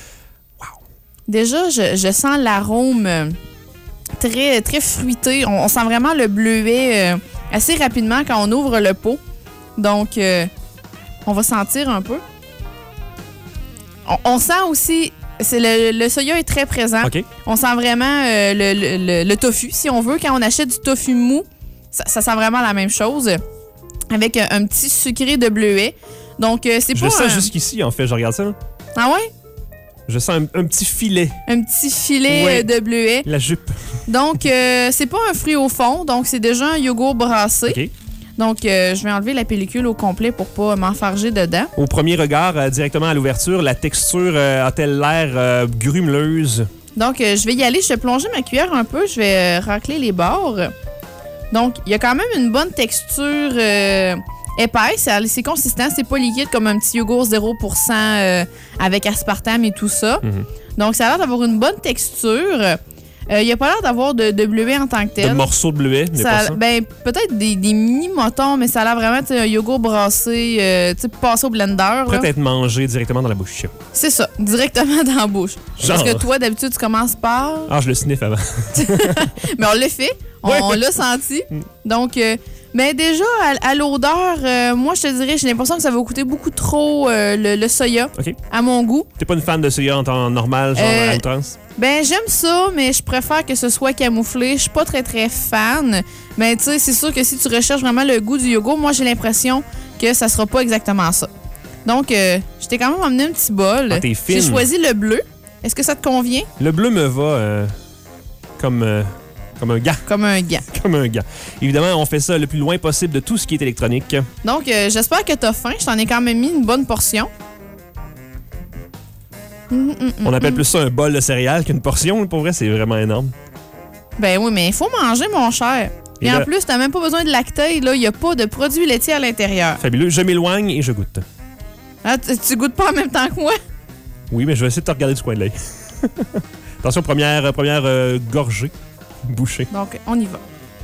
Déjà, je, je sens l'arôme euh, très, très fruité. On, on sent vraiment le bleuet euh, assez rapidement quand on ouvre le pot. Donc, euh, on va sentir un peu. On, on sent aussi... C'est le, le soya est très présent. OK. On sent vraiment euh, le, le- le- le tofu, si on veut. Quand on achète du tofu mou, ça, ça sent vraiment la même chose. Avec un, un petit sucré de bleuet. Donc, euh, c'est Je pas le sens un... jusqu'ici, en fait. Je regarde ça. Là. Ah ouais? Je sens un, un petit filet. Un petit filet Ouais. euh, de bleuet. La jupe. Donc, euh, c'est pas un fruit au fond. Donc, c'est déjà un yogourt brassé. OK. Donc, euh, je vais enlever la pellicule au complet pour pas m'enfarger dedans. Au premier regard, euh, directement à l'ouverture, la texture euh, a-t-elle l'air euh, grumeleuse? Donc, euh, je vais y aller. Je vais plonger ma cuillère un peu. Je vais euh, racler les bords. Donc, il y a quand même une bonne texture euh, épaisse. C'est- C'est consistant. C'est pas liquide comme un petit yogourt zéro pour cent euh, avec aspartame et tout ça. Mhm. Donc, ça a l'air d'avoir une bonne texture. Euh, il n'y a pas l'air d'avoir de, de bleuet en tant que tel. De morceaux de bleuet, mais Ça- pas ça. ben, peut-être des, des mini-motons, mais ça a l'air vraiment tu sais, un yogourt brassé, euh, tu sais, passé au blender. Prêt là. à être mangé directement dans la bouche. C'est ça, directement dans la bouche. Genre. Parce que toi, d'habitude, tu commences par... Ah, je le sniffe avant. Mais on l'a fait, on, Ouais. on l'a senti. Donc, euh, mais déjà, à, à l'odeur, euh, moi, je te dirais, j'ai l'impression que ça va coûter beaucoup trop euh, le, le soya, OK. à mon goût. T'es pas une fan de soya en temps normal, genre Euh, à outrance? Ben, j'aime ça, mais je préfère que ce soit camouflé. Je suis pas très, très fan. Mais tu sais, c'est sûr que si tu recherches vraiment le goût du yogourt, moi, j'ai l'impression que ça sera pas exactement ça. Donc, euh, je t'ai quand même emmené un petit bol. Ah, t'es fine. J'ai choisi le bleu. Est-ce que ça te convient? Le bleu me va euh, comme, euh, comme un gars. Comme un gant. Comme un gars. Évidemment, on fait ça le plus loin possible de tout ce qui est électronique. Donc, euh, j'espère que t'as faim. Je t'en ai quand même mis une bonne portion. Hum, hum, hum, On appelle hum. plus ça un bol de céréales qu'une portion. Pour vrai, c'est vraiment énorme. Ben oui, mais il faut manger, mon cher. Et Et en là- plus, t'as même pas besoin de lacter. Là, il n'y a pas de produits laitiers à l'intérieur. Fabuleux. Je m'éloigne et je goûte. Ah, tu, tu goûtes pas en même temps que moi? Oui, mais je vais essayer de te regarder du coin de l'œil. Attention, première, euh, première euh, gorgée. Bouchée. Donc, on y va.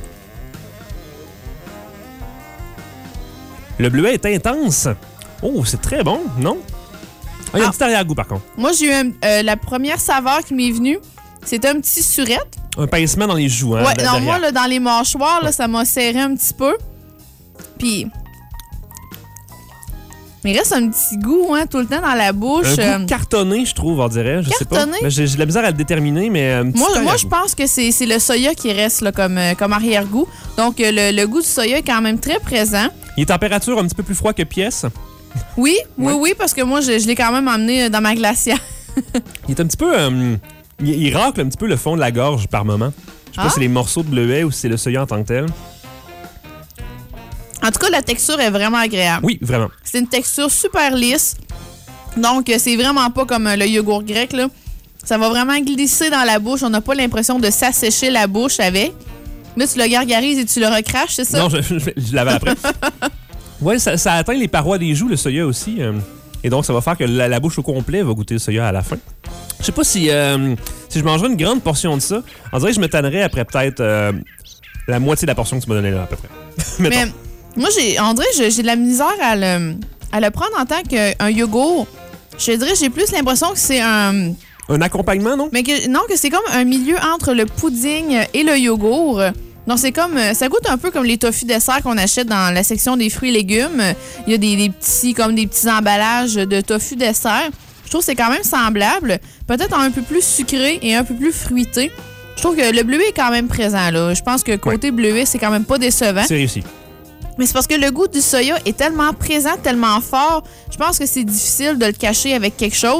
Le bleuet est intense. Oh, c'est très bon, non? Ah, il y a un Ah. petit arrière-goût, par contre. Moi, j'ai eu un- euh, la première saveur qui m'est venue. C'était un petit surette. Un pincement dans les joues, hein, ouais, de- non, derrière. moi, là, dans les mâchoires, là, ça m'a serré un petit peu. Puis. Mais il reste un petit goût, hein, tout le temps dans la bouche. Un goût Euh, cartonné, je trouve, on dirait. Je sais pas. Cartonné? Mais J'ai j'ai de la misère à le déterminer, mais un petit Moi, moi arrière-goût. je pense que c'est c'est le soya qui reste là, comme, euh, comme arrière-goût. Donc, euh, le, le goût du soya est quand même très présent. Il est température un petit peu plus froid que pièce. Oui, oui, oui, parce que moi, je, je l'ai quand même emmené euh, dans ma glacière. Il est un petit peu... euh, il, il racle un petit peu le fond de la gorge par moment. Je sais pas Ah? si c'est les morceaux de bleuet ou si c'est le soya en tant que tel. En tout cas, la texture est vraiment agréable. Oui, vraiment. C'est une texture super lisse. Donc, euh, c'est vraiment pas comme euh, le yogourt grec, là. Ça va vraiment glisser dans la bouche. On n'a pas l'impression de s'assécher la bouche avec. Là, tu le gargarises et tu le recraches, c'est ça? Non, je, je, je l'avais après. Ouais, ça, ça atteint les parois des joues, le soya aussi. euh, et donc, ça va faire que la, la bouche au complet va goûter le soya à la fin. Je sais pas si, euh, si je mangerais une grande portion de ça. On dirait que je me tannerais après peut-être euh, la moitié de la portion que tu m'as donnée là, à peu près. Mettons. Mais moi, j'ai, on dirait que j'ai j'ai de la misère à le, à le prendre en tant qu'un yogourt. Je dirais j'ai plus l'impression que c'est un... Un accompagnement, non? Mais que, non, que c'est comme un milieu entre le pudding et le yogourt. Donc, c'est comme... Ça goûte un peu comme les toffus desserts qu'on achète dans la section des fruits et légumes. Il y a des, des petits, comme des petits emballages de tofu dessert. Je trouve que c'est quand même semblable. Peut-être un peu plus sucré et un peu plus fruité. Je trouve que le bleuet est quand même présent, là. Je pense que côté bleuet, c'est quand même pas décevant. C'est réussi. Mais c'est parce que le goût du soya est tellement présent, tellement fort, je pense que c'est difficile de le cacher avec quelque chose.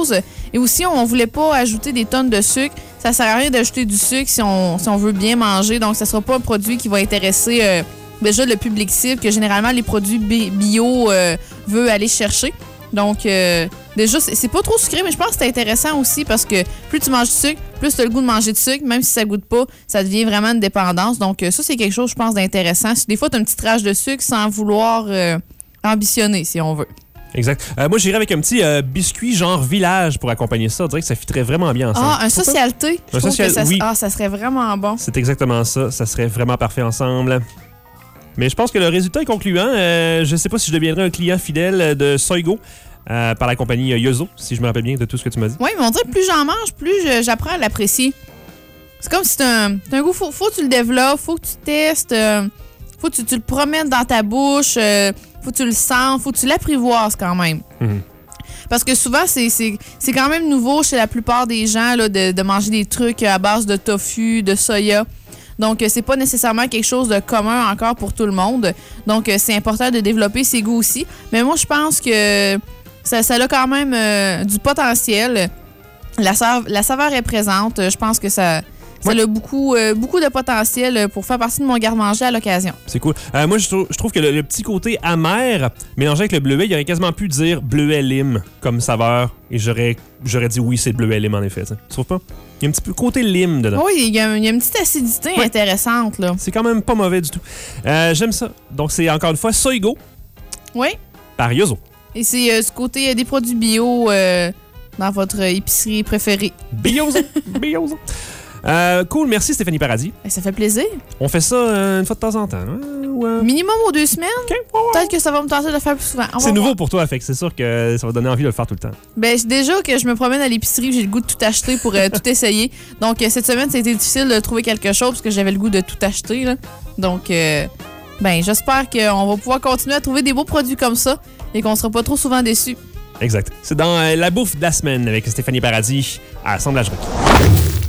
Et aussi, on voulait pas ajouter des tonnes de sucre. Ça sert à rien d'ajouter du sucre si on, si on veut bien manger. Donc, ça sera pas un produit qui va intéresser euh, déjà le public cible que généralement les produits bi- bio euh, veulent aller chercher. Donc, euh, déjà, c'est, c'est pas trop sucré, mais je pense que c'est intéressant aussi parce que plus tu manges du sucre, plus tu as le goût de manger du sucre. Même si ça goûte pas, ça devient vraiment une dépendance. Donc, euh, ça, c'est quelque chose, je pense, d'intéressant. Des fois, tu as une petite rage de sucre sans vouloir euh, ambitionner, si on veut. Exact. Euh, moi, j'irais avec un petit euh, biscuit genre village pour accompagner ça. On dirait que ça fitterait vraiment bien ensemble. Ah, un socialité. Je Un trouve social- que ça, oui. ah, ça serait vraiment bon. C'est exactement ça. Ça serait vraiment parfait ensemble. Mais je pense que le résultat est concluant. Euh, je sais pas si je deviendrai un client fidèle de Soigo euh, par la compagnie Yozo, si je me rappelle bien de tout ce que tu m'as dit. Oui, mais on dirait que plus j'en mange, plus je- j'apprends à l'apprécier. C'est comme si c'est un, c'est un goût, faut, faut que tu le développes, faut que tu testes, euh, faut que tu, tu le promènes dans ta bouche, euh, faut que tu le sens, faut que tu l'apprivoises quand même. Mhm. Parce que souvent, c'est, c'est, c'est quand même nouveau chez la plupart des gens là, de, de manger des trucs à base de tofu, de soya. Donc, euh, c'est pas nécessairement quelque chose de commun encore pour tout le monde. Donc, euh, c'est important de développer ses goûts aussi. Mais moi, je pense que ça, ça a quand même euh, du potentiel. La, sa- la saveur est présente. Je pense que ça, ça a beaucoup, euh, beaucoup de potentiel pour faire partie de mon garde-manger à l'occasion. C'est cool. Euh, moi, je trouve, je trouve que le, le petit côté amer, mélangé avec le bleuet, il aurait quasiment pu dire bleuet lime comme saveur. Et j'aurais, j'aurais dit oui, c'est bleuet lime en effet. t'sais. Tu trouves pas? Il y a un petit peu côté lime dedans. Oui, il y, a, il y a une petite acidité Ouais. intéressante, là. C'est quand même pas mauvais du tout. Euh, j'aime ça. Donc, c'est encore une fois Soigo Oui. par Yozo. Et c'est euh, ce côté euh, des produits bio euh, dans votre épicerie préférée. Biozo. Biozo. Euh, cool, merci Stéphanie Paradis. Ben, ça fait plaisir. On fait ça euh, une fois de temps en temps. hein? Ouais. Minimum aux deux semaines. Ok, ouais, ouais. Peut-être que ça va me tenter de le faire plus souvent. On va C'est nouveau voir. pour toi, fait que c'est sûr que ça va donner envie de le faire tout le temps. Ben, c'est déjà que je me promène à l'épicerie, j'ai le goût de tout acheter pour euh, tout essayer. Donc, euh, cette semaine, ça a été difficile de trouver quelque chose parce que j'avais le goût de tout acheter. Là. Donc, euh, ben, j'espère qu'on va pouvoir continuer à trouver des beaux produits comme ça et qu'on sera pas trop souvent déçus. Exact. C'est dans euh, la bouffe de la semaine avec Stéphanie Paradis à Assemblage Rocky.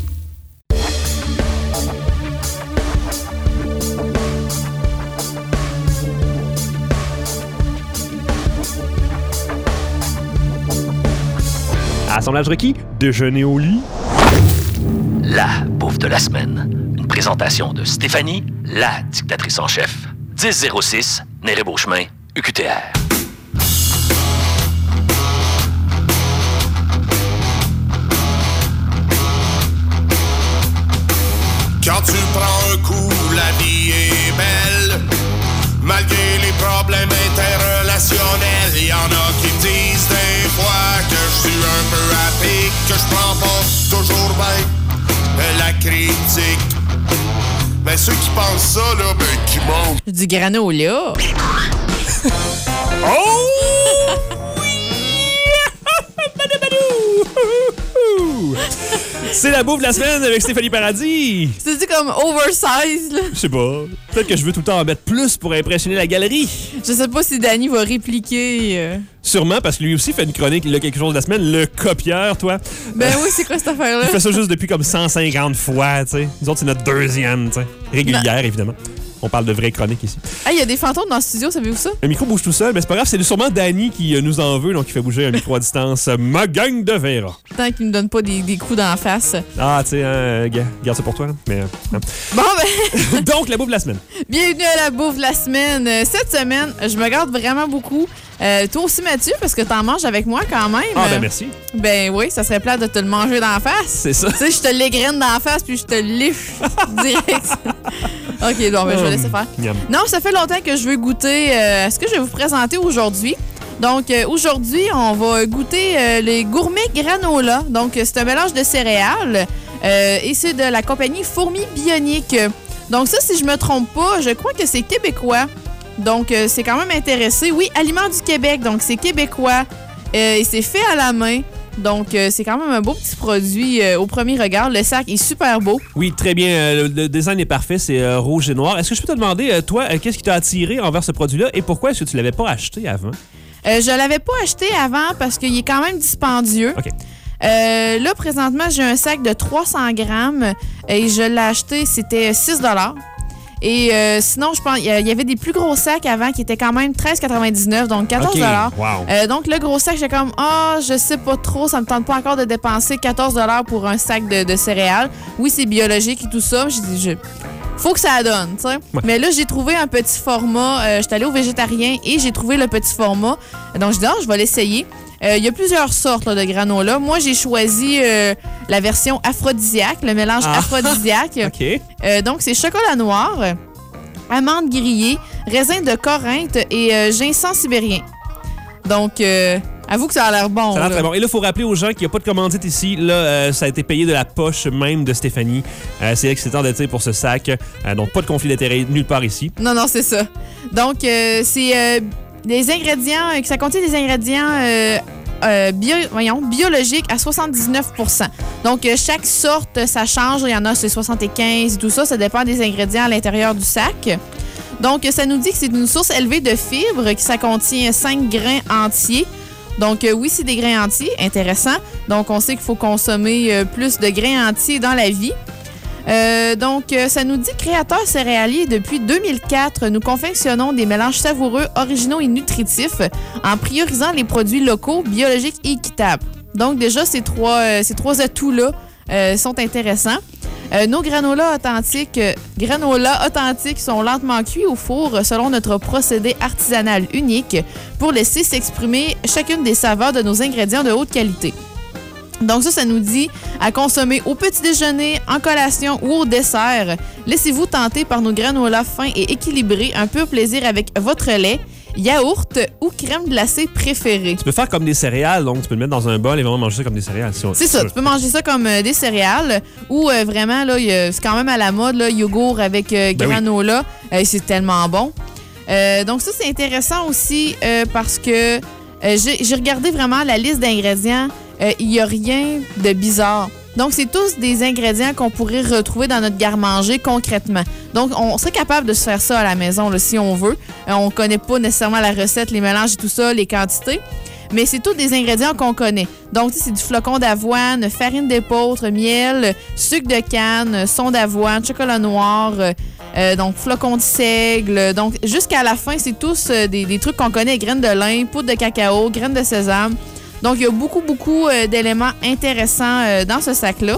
Assemblage requis, déjeuner au lit. La bouffe de la semaine. Une présentation de Stéphanie, la dictatrice en chef. dix zéro six, Néré-Beauchemin, U Q T R. Quand tu prends un coup, la vie est belle. Malgré les problèmes interrelationnels, y en a qui me disent des fois que je suis un peu à pic, que je prends pas toujours bien la critique. Mais ceux qui pensent ça, là, ben qui mentent. Du granola. Oh! C'est la bouffe de la semaine avec Stéphanie Paradis. C'est-tu comme oversize, là? Je sais pas. Peut-être que je veux tout le temps en mettre plus pour impressionner la galerie. Je sais pas si Danny va répliquer. euh. Sûrement, parce que lui aussi fait une chronique, il a quelque chose de la semaine, le copieur, toi. Ben oui, c'est quoi cette affaire-là? Il fait ça juste depuis comme cent cinquante fois, tu sais. Nous autres, c'est notre deuxième, tu sais. Régulière, évidemment. On parle de vraies chroniques ici. Ah, il y a des fantômes dans le studio, savez-vous ça? Le micro bouge tout seul, mais c'est pas grave, c'est sûrement Danny qui euh, nous en veut, donc il fait bouger un micro à distance. Ma gang de Vera. Tant qu'ils me donnent pas des, des coups d'en face. Ah, tu sais, hein, gars, garde ça pour toi. hein. Mais, euh, hein. Bon, ben, Donc, la bouffe de la semaine. bienvenue à la bouffe de la semaine. Euh, Cette semaine, je me garde vraiment beaucoup. Euh, toi aussi, Mathieu, parce que t'en manges avec moi quand même. Ah, Euh, ben merci. Ben oui, ça serait plate de te le manger d'en face. C'est ça. Tu sais, je te l'égrène d'en face, puis je te liche direct. OK, bon, ben, je vais laisser faire. Miam. Non, ça fait longtemps que je veux goûter euh, ce que je vais vous présenter aujourd'hui. Donc, euh, aujourd'hui, on va goûter euh, les gourmets granola. Donc, euh, c'est un mélange de céréales euh, et c'est de la compagnie Fourmi Bionique. Donc, ça, si je me trompe pas, je crois que c'est québécois. Donc, euh, c'est quand même intéressé. Oui, Aliments du Québec, donc c'est québécois euh, et c'est fait à la main. Donc, euh, c'est quand même un beau petit produit euh, au premier regard. Le sac est super beau. Oui, très bien. Euh, le, le design est parfait. C'est euh, rouge et noir. Est-ce que je peux te demander, euh, toi, euh, qu'est-ce qui t'a attiré envers ce produit-là et pourquoi est-ce que tu l'avais pas acheté avant? Euh, je l'avais pas acheté avant parce qu'il est quand même dispendieux. OK. Euh, là, présentement, j'ai un sac de trois cents grammes et je l'ai acheté, c'était six dollars. Et euh, sinon, je pense il y avait des plus gros sacs avant qui étaient quand même treize quatre-vingt-dix-neuf, donc quatorze dollars. Okay. Wow. Euh, donc, le gros sac, j'étais comme, ah, oh, je sais pas trop, ça me tente pas encore de dépenser quatorze dollars pour un sac de, de céréales. Oui, c'est biologique et tout ça. J'ai dit, je... faut que ça donne, tu sais. Ouais. Mais là, j'ai trouvé un petit format. Euh, j'étais allée au végétarien et j'ai trouvé le petit format. Donc, je dis, ah, je vais l'essayer. Il euh, y a plusieurs sortes là, de granola. Moi, j'ai choisi euh, la version aphrodisiaque, le mélange ah. aphrodisiaque. OK. Euh, donc, c'est chocolat noir, amandes grillées, raisin de Corinthe et euh, ginseng sibérien. Donc, euh, avoue que ça a l'air bon. Ça a l'air là. très bon. Et là, il faut rappeler aux gens qu'il n'y a pas de commandite ici. Là, euh, ça a été payé de la poche même de Stéphanie. Euh, c'est elle qui s'est endettée pour ce sac. Euh, donc, pas de conflit d'intérêt nulle part ici. Non, non, c'est ça. Donc, euh, c'est euh, des ingrédients, euh, ça contient des ingrédients euh, euh, bio, voyons, biologiques à soixante-dix-neuf pour cent. Donc, euh, chaque sorte, ça change. Il y en a, c'est soixante-quinze et tout ça. Ça dépend des ingrédients à l'intérieur du sac. Donc, ça nous dit que c'est une source élevée de fibres, que ça contient cinq grains entiers. Donc, euh, oui, c'est des grains entiers, intéressant. Donc, on sait qu'il faut consommer euh, plus de grains entiers dans la vie. Euh, donc, euh, ça nous dit créateur céréalier depuis deux mille quatre, nous confectionnons des mélanges savoureux, originaux et nutritifs en priorisant les produits locaux, biologiques et équitables. Donc, déjà, ces trois, euh, ces trois atouts-là euh, sont intéressants. Euh, nos granolas authentiques, euh, granolas authentiques sont lentement cuits au four selon notre procédé artisanal unique pour laisser s'exprimer chacune des saveurs de nos ingrédients de haute qualité. Donc ça, ça nous dit à consommer au petit déjeuner, en collation ou au dessert. Laissez-vous tenter par nos granolas fins et équilibrés, un pur plaisir avec votre lait, yaourt ou crème glacée préférée. Tu peux faire comme des céréales, donc tu peux le mettre dans un bol et vraiment manger ça comme des céréales. Si on... C'est ça, tu peux manger ça comme euh, des céréales ou euh, vraiment, là, y a, c'est quand même à la mode, là, yogourt avec euh, granola. Ben oui. euh, c'est tellement bon. Euh, donc ça, c'est intéressant aussi euh, parce que euh, j'ai, j'ai regardé vraiment la liste d'ingrédients. Il n'y a rien de bizarre. Donc, c'est tous des ingrédients qu'on pourrait retrouver dans notre garde-manger concrètement. Donc, on serait capable de se faire ça à la maison là, si on veut. Euh, on ne connaît pas nécessairement la recette, les mélanges et tout ça, les quantités. Mais c'est tous des ingrédients qu'on connaît. Donc, c'est du flocon d'avoine, farine d'épeautre, miel, sucre de canne, son d'avoine, chocolat noir, euh, donc flocon de seigle. Donc, jusqu'à la fin, c'est tous euh, des, des trucs qu'on connaît, graines de lin, poudre de cacao, graines de sésame. Donc, il y a beaucoup, beaucoup euh, d'éléments intéressants euh, dans ce sac-là.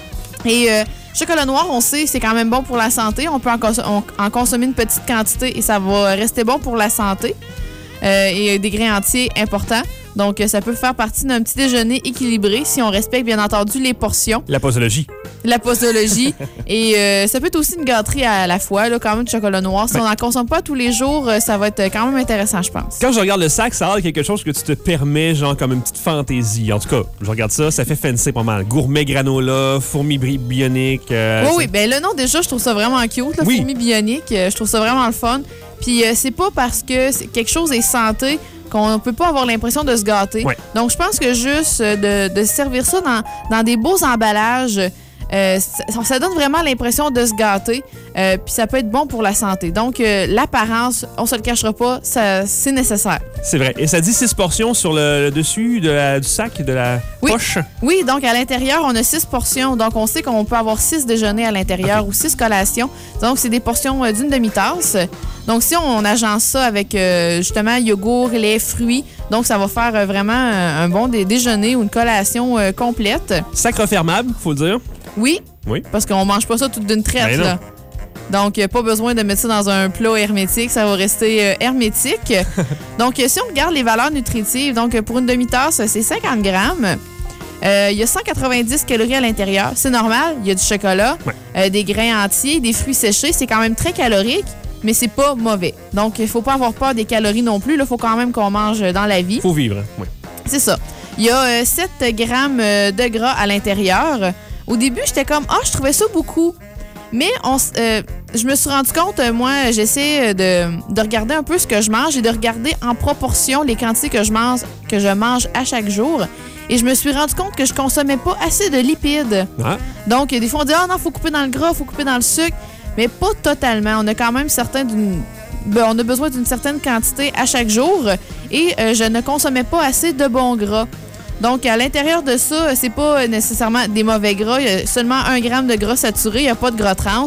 Et euh, chocolat noir, on sait, c'est quand même bon pour la santé. On peut en, cons- on, en consommer une petite quantité et ça va rester bon pour la santé. Euh, et des grains entiers importants. Donc, ça peut faire partie d'un petit déjeuner équilibré si on respecte, bien entendu, les portions. La posologie. La posologie. Et euh, ça peut être aussi une gâterie à la fois, là, quand même, de chocolat noir. Si ben, on n'en consomme pas tous les jours, ça va être quand même intéressant, je pense. Quand je regarde le sac, ça a l'air quelque chose que tu te permets, genre comme une petite fantaisie. En tout cas, je regarde ça, ça fait fancy pas mal. Gourmet granola, fourmi bionique. Euh, oui, oui. Ben, le nom, déjà, je trouve ça vraiment cute. La oui. fourmi bionique, je trouve ça vraiment le fun. Puis, euh, c'est pas parce que c'est quelque chose est santé qu'on ne peut pas avoir l'impression de se gâter. Ouais. Donc, je pense que juste de, de servir ça dans, dans des beaux emballages, euh, ça, ça donne vraiment l'impression de se gâter. Euh, puis ça peut être bon pour la santé. Donc, euh, l'apparence, on se le cachera pas, ça, c'est nécessaire. C'est vrai. Et ça dit six portions sur le, le dessus de la, du sac, de la oui. poche? Oui, donc à l'intérieur, on a six portions. Donc, on sait qu'on peut avoir six déjeuners à l'intérieur okay. ou six collations. Donc, c'est des portions euh, d'une demi-tasse. Donc, si on agence ça avec, euh, justement, yogourt, lait, fruits, donc ça va faire euh, vraiment un bon dé- déjeuner ou une collation euh, complète. Sac refermable, faut le dire. Oui. Oui. Parce qu'on mange pas ça toute d'une traite, ben là. Donc, euh, pas besoin de mettre ça dans un plat hermétique. Ça va rester euh, hermétique. Donc, euh, si on regarde les valeurs nutritives, donc euh, pour une demi-tasse, c'est cinquante grammes. Euh, il y a cent quatre-vingt-dix calories à l'intérieur. C'est normal. Il y a du chocolat, ouais. euh, des grains entiers, des fruits séchés. C'est quand même très calorique, mais c'est pas mauvais. Donc, il faut pas avoir peur des calories non plus. Il faut quand même qu'on mange dans la vie. Faut vivre, oui. C'est ça. Il y a euh, sept grammes de gras à l'intérieur. Au début, j'étais comme, ah, oh, je trouvais ça beaucoup. Mais on, euh, je me suis rendu compte, euh, moi, j'essaie de, de regarder un peu ce que je mange et de regarder en proportion les quantités que je mange, que je mange à chaque jour. Et je me suis rendu compte que je consommais pas assez de lipides. Ah. Donc, des fois, on dit, ah non, il faut couper dans le gras, il faut couper dans le sucre. Mais pas totalement. On a quand même certains d'une... Ben, on a besoin d'une certaine quantité à chaque jour. Et euh, je ne consommais pas assez de bons gras. Donc, à l'intérieur de ça, c'est pas nécessairement des mauvais gras. Il y a seulement un gramme de gras saturé. Il n'y a pas de gras trans.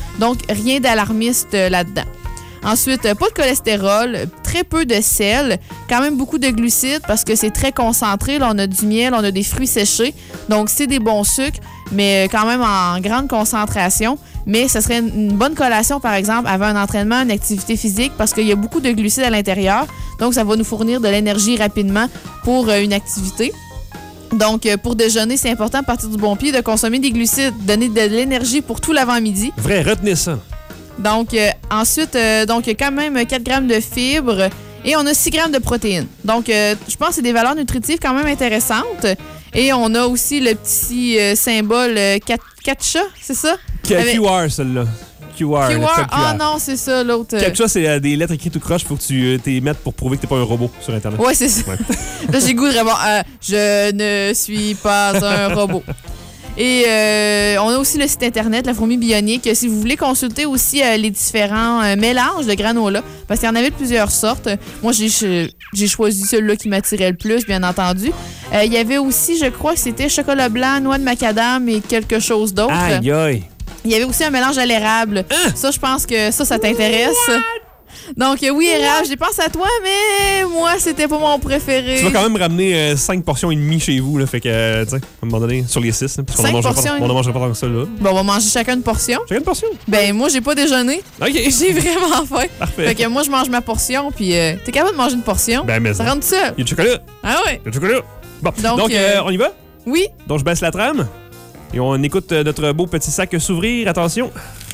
Donc, rien d'alarmiste euh, là-dedans. Ensuite, euh, pas de cholestérol, très peu de sel, quand même beaucoup de glucides parce que c'est très concentré. Là, on a du miel, on a des fruits séchés. Donc, c'est des bons sucres, mais quand même en grande concentration. Mais ce serait une bonne collation, par exemple, avant un entraînement, une activité physique, parce qu'il y a beaucoup de glucides à l'intérieur. Donc, ça va nous fournir de l'énergie rapidement pour euh, une activité. Donc, euh, pour déjeuner, c'est important de partir du bon pied, de consommer des glucides, donner de l'énergie pour tout l'avant-midi. Vrai, retenez ça. Donc, euh, ensuite, euh, donc, il y a quand même quatre grammes de fibres et on a six grammes de protéines. Donc, euh, je pense que c'est des valeurs nutritives quand même intéressantes. Et on a aussi le petit euh, symbole euh, CAPTCHA, c'est ça? Q Avec... R, celle-là. Q R. Q le R, code Q R. ah non, c'est ça, l'autre. euh. CAPTCHA, c'est euh, des lettres écrites tout croche. Faut que tu euh, t'y mettes pour prouver que t'es pas un robot sur Internet. Ouais, c'est ça. Ouais. Là, j'ai le goût de répondre euh, je ne suis pas un robot. Et euh, on a aussi le site internet, la fourmi bionique. Si vous voulez consulter aussi euh, les différents euh, mélanges de granola, parce qu'il y en avait de plusieurs sortes. Moi, j'ai, j'ai choisi celui-là qui m'attirait le plus, bien entendu. Euh, il y avait aussi, je crois que c'était chocolat blanc, noix de macadam et quelque chose d'autre. Aïe, aïe. Il y avait aussi un mélange à l'érable. Hein? Ça, je pense que ça, ça t'intéresse. What? Donc, euh, oui, érable, j'ai pensé à toi, mais moi, c'était pas mon préféré. Tu vas quand même ramener euh, cinq portions et demie chez vous, là, fait que, euh, tu sais, à un moment donné, sur les six, là, parce qu'on cinq en mangerait portions pas, on en mangerait pas tant que ça, là. Bon, on va manger chacun une portion. Chacun une portion? Ben, moi, j'ai pas déjeuné. OK. J'ai vraiment faim. Parfait. Fait que moi, je mange ma portion, puis euh, t'es capable de manger une portion? Ben, mais ça rentre seul. Il y a du chocolat. Ah ouais? Il y a du chocolat. Bon, donc, Donc, euh, euh, on y va? Oui. Donc, je baisse la trame et on écoute euh, notre beau petit sac s'ouvrir. Attention.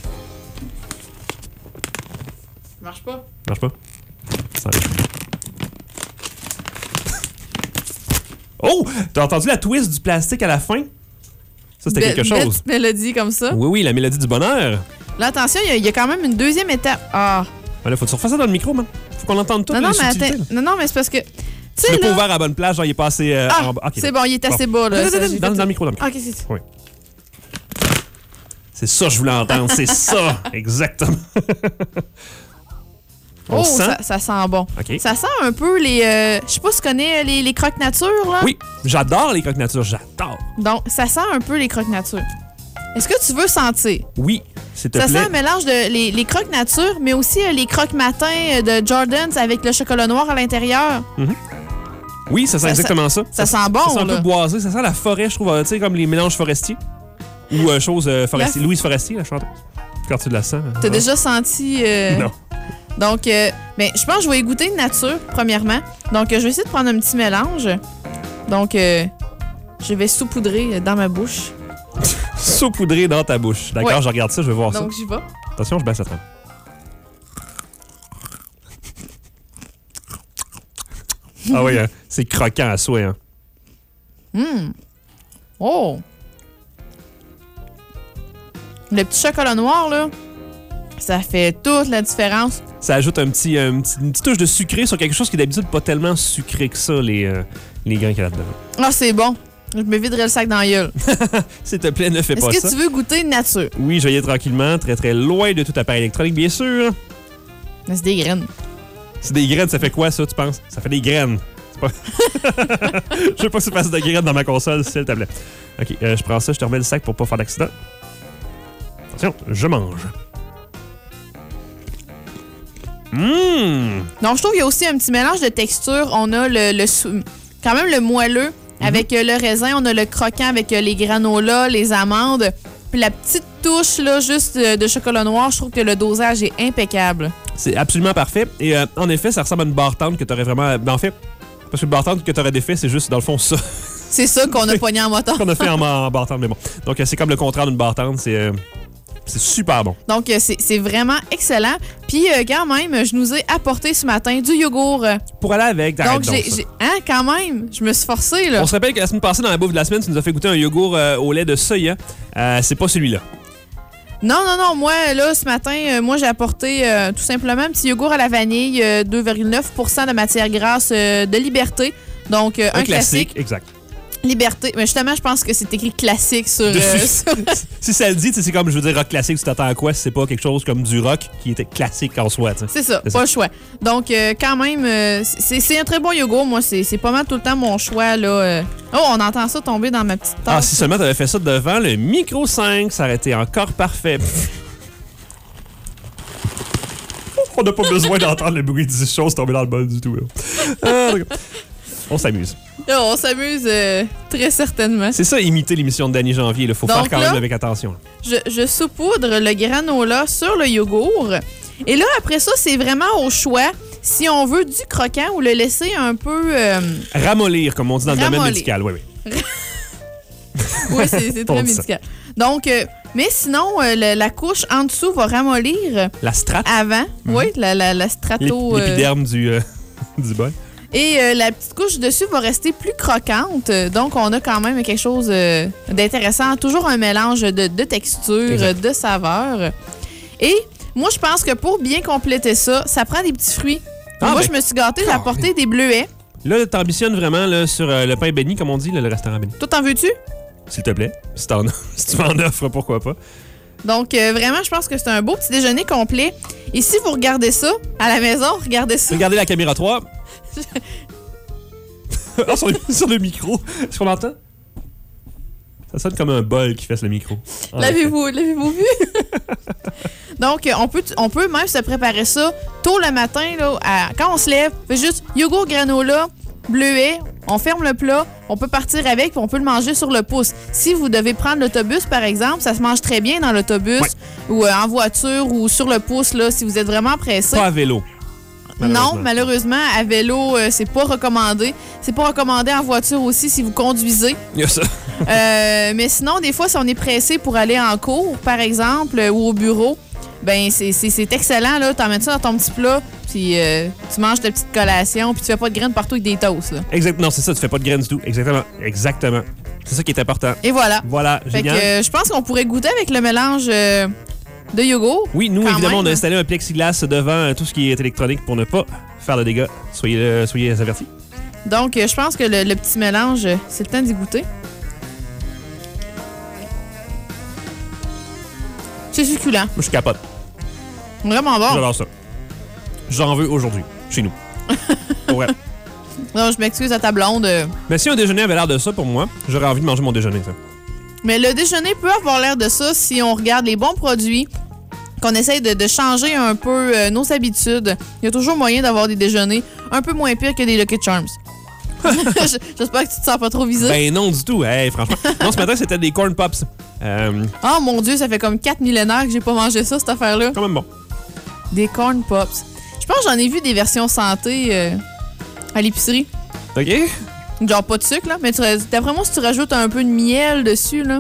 Marche pas. Marche pas. Ça arrive. Oh! T'as entendu la twist du plastique à la fin? Ça, c'était Be- quelque belle chose. petite mélodie comme ça. Oui, oui, la mélodie du bonheur. Là, attention, il y, y a quand même une deuxième étape. Ah. Ben là, faut que tu refasses ça dans le micro, man. Faut qu'on entende tout. Non, non, les mais subtilités, attends. là. Non, non, mais c'est parce que. Tu Tu sais, l'as pas là. ouvert à la bonne place, genre il est passé euh, Ah, en bas. Okay, c'est bon, il est assez bas, là. Dans, Ça, dans, j'ai dans, fait- dans le micro, dans le micro. Ok, c'est Oui. C'est ça que je voulais entendre, c'est ça, exactement. On Oh, sent? ça, ça sent bon. OK. Ça sent un peu les. euh, Je sais pas si tu connais les, les croques nature, là. Oui, j'adore les croques nature, j'adore. Donc, ça sent un peu les croques nature. Est-ce que tu veux sentir? Oui, s'il te Ça plaît. sent un mélange de les, les croques nature, mais aussi euh, les croques matin euh, de Jordans avec le chocolat noir à l'intérieur. Mm-hmm. Oui, ça sent Ça- exactement ça. ça sent bon, Ça sent un là. peu boisé, ça sent la forêt, je trouve, euh, tu sais, comme les mélanges forestiers. Ou euh, chose euh, forestier. La- Louise Forestier, la chanteuse. Quand tu la sens. T'as hein. déjà senti. euh, Non. Donc, euh, ben, je pense que je vais y goûter de nature, premièrement. Donc, euh, je vais essayer de prendre un petit mélange. Donc, euh, je vais saupoudrer dans ma bouche. Saupoudré dans ta bouche. D'accord, Ouais. je regarde ça, je vais voir Donc, j'y vais. ça. Attention, je baisse la trame. Ah oui, hein, c'est croquant à souhait. Hein. Hum. Oh! Le petit chocolat noir, là, ça fait toute la différence. Ça ajoute un petit, un petit- une petite touche de sucré sur quelque chose qui est d'habitude pas tellement sucré que ça, les, euh, les grains qu'il y a là-dedans. Ah, c'est bon. Je me viderai le sac dans la gueule. S'il te plaît, ne fais pas Est-ce ça. que tu veux goûter de nature? Oui, je vais y aller tranquillement, très très loin de tout appareil électronique, bien sûr. Mais c'est des graines. C'est des graines, ça fait quoi ça, tu penses? Ça fait des graines. C'est pas... je veux pas que tu fasses de graines dans ma console, s'il te plaît. Ok, euh, je prends ça, je te remets le sac pour pas faire d'accident. Attention, je mange. Mmh! Non, je trouve qu'il y a aussi un petit mélange de texture. On a le, le sou- quand même le moelleux avec euh, le raisin. On a le croquant avec euh, les granolas, les amandes. Puis la petite touche, là, juste euh, de chocolat noir, je trouve que le dosage est impeccable. C'est absolument parfait. Et euh, en effet, ça ressemble à une barre tendre que t'aurais vraiment... Ben, en fait, parce que le barre tendre que t'aurais défait, c'est juste, dans le fond, ça C'est ça qu'on a pogné en moteur. qu'on a fait en, en barre tendre. Mais bon. Donc, euh, c'est comme le contraire d'une barre tendre. C'est... euh, C'est super bon. Donc, euh, c'est c'est vraiment excellent. Puis, euh, quand même, je nous ai apporté ce matin du yogourt. Pour aller avec, Donc, arrête donc j'ai... ça. j'ai- Hein, quand même? Je me suis forcée, là. On se rappelle que la semaine passée, dans la bouffe de la semaine, tu nous as fait goûter un yogourt euh, au lait de soya. Euh, c'est pas celui-là. Non, non, non. Moi, là, ce matin, euh, moi, j'ai apporté euh, tout simplement un petit yogourt à la vanille, euh, deux virgule neuf pour cent de matière grasse euh, de Liberté. Donc, euh, un, Un classique. classique, exact. Liberté. Mais justement, je pense que c'est écrit classique sur... euh, Dessus. sur- Si ça le dit, tu sais, c'est comme, je veux dire, rock classique, tu t'attends à quoi si c'est pas quelque chose comme du rock qui était classique en soi, tu sais. C'est ça, C'est pas ça. le choix. Donc, euh, quand même, euh, c'est c'est un très bon yogourt. Moi, c'est c'est pas mal tout le temps mon choix, là. euh. Oh, on entend ça tomber dans ma petite tasse. Ah, si seulement t'avais fait ça devant le micro cinq, ça aurait été encore parfait. On n'a pas besoin d'entendre le bruit des choses tomber dans le bol du tout. Là. Ah, on s'amuse. Là, on s'amuse euh, très certainement. C'est ça, imiter l'émission de Danny Janvier. Il faut Donc faire quand là, même avec attention. Je, je saupoudre le granola sur le yogourt. Et là, après ça, c'est vraiment au choix si on veut du croquant ou le laisser un peu... Euh... Ramollir, comme on dit dans le Ramollir. domaine médical. Oui, oui. Oui, c'est, c'est très médical. Donc, euh, mais sinon, euh, le- la couche en dessous va ramollir La strate. avant. Mhm. Oui, la, la, la strato... L'ép- euh, L'épiderme du, euh, du bol. Et euh, la petite couche dessus va rester plus croquante. Donc, on a quand même quelque chose euh, d'intéressant. Toujours un mélange de, de texture, Exact. de saveurs. Et moi, je pense que pour bien compléter ça, ça prend des petits fruits. Ah, moi, ben, je me suis gâtée, j'ai apporté des bleuets. Là, t'ambitionnes vraiment là, sur euh, le pain béni, comme on dit, là, le restaurant béni. Toi, t'en veux-tu? S'il te plaît. Si, t'en as- si tu m'en offres, pourquoi pas. Donc, euh, vraiment, je pense que c'est un beau petit déjeuner complet. Et si vous regardez ça à la maison, regardez ça. Regardez la caméra trois. Ah, sur, le, sur le micro. Est-ce qu'on entend? Ça sonne comme un bol qui fait le micro. En effet. L'avez-vous, l'avez-vous vu? Donc, euh, on peut, on peut même se préparer ça tôt le matin. Là, à- quand on se lève, on fait juste yogourt, granola, bleuet, on ferme le plat, on peut partir avec puis on peut le manger sur le pouce. Si vous devez prendre l'autobus, par exemple, ça se mange très bien dans l'autobus Ouais. ou euh, en voiture ou sur le pouce, là, si vous êtes vraiment pressé. Pas à vélo. Non, malheureusement, à vélo, euh, c'est pas recommandé. C'est pas recommandé en voiture aussi si vous conduisez. Il y a ça. Euh, mais sinon, des fois, si on est pressé pour aller en cours, par exemple, euh, ou au bureau, ben c'est, c'est, c'est excellent. Là, t'emmènes ça dans ton petit plat, puis euh, tu manges ta petite collation, puis tu fais pas de graines partout avec des toasts. Là. Exact. Non, c'est ça, tu fais pas de graines du tout. Exactement. Exactement. C'est ça qui est important. Et voilà. Voilà, Fait que génial. euh, je pense qu'on pourrait goûter avec le mélange euh, de yogourt. Oui, nous, quand évidemment, même. on a installé un plexiglas devant euh, tout ce qui est électronique pour ne pas faire de dégâts. Soyez, euh, soyez avertis. Donc, euh, je pense que le, le petit mélange, euh, c'est le temps d'y goûter. C'est succulent. Moi, je capote. Vraiment bon. J'adore ça. J'en veux aujourd'hui, chez nous. Pour vrai. Non, je m'excuse à ta blonde. euh. Mais si un déjeuner avait l'air de ça pour moi, j'aurais envie de manger mon déjeuner, ça. Mais le déjeuner peut avoir l'air de ça si on regarde les bons produits, qu'on essaye de, de changer un peu euh, nos habitudes. Il y a toujours moyen d'avoir des déjeuners un peu moins pires que des Lucky Charms. J'espère que tu te sens pas trop visé. Ben non du tout, hey, franchement. Non, ce matin, c'était des corn pops. Euh, Oh mon Dieu, ça fait comme quatre millénaires que j'ai pas mangé ça, cette affaire-là. quand même bon. Des corn pops. Je pense que j'en ai vu des versions santé euh, à l'épicerie. OK? Genre pas de sucre, là. Mais tu, d'après moi, si tu rajoutes un peu de miel dessus, là,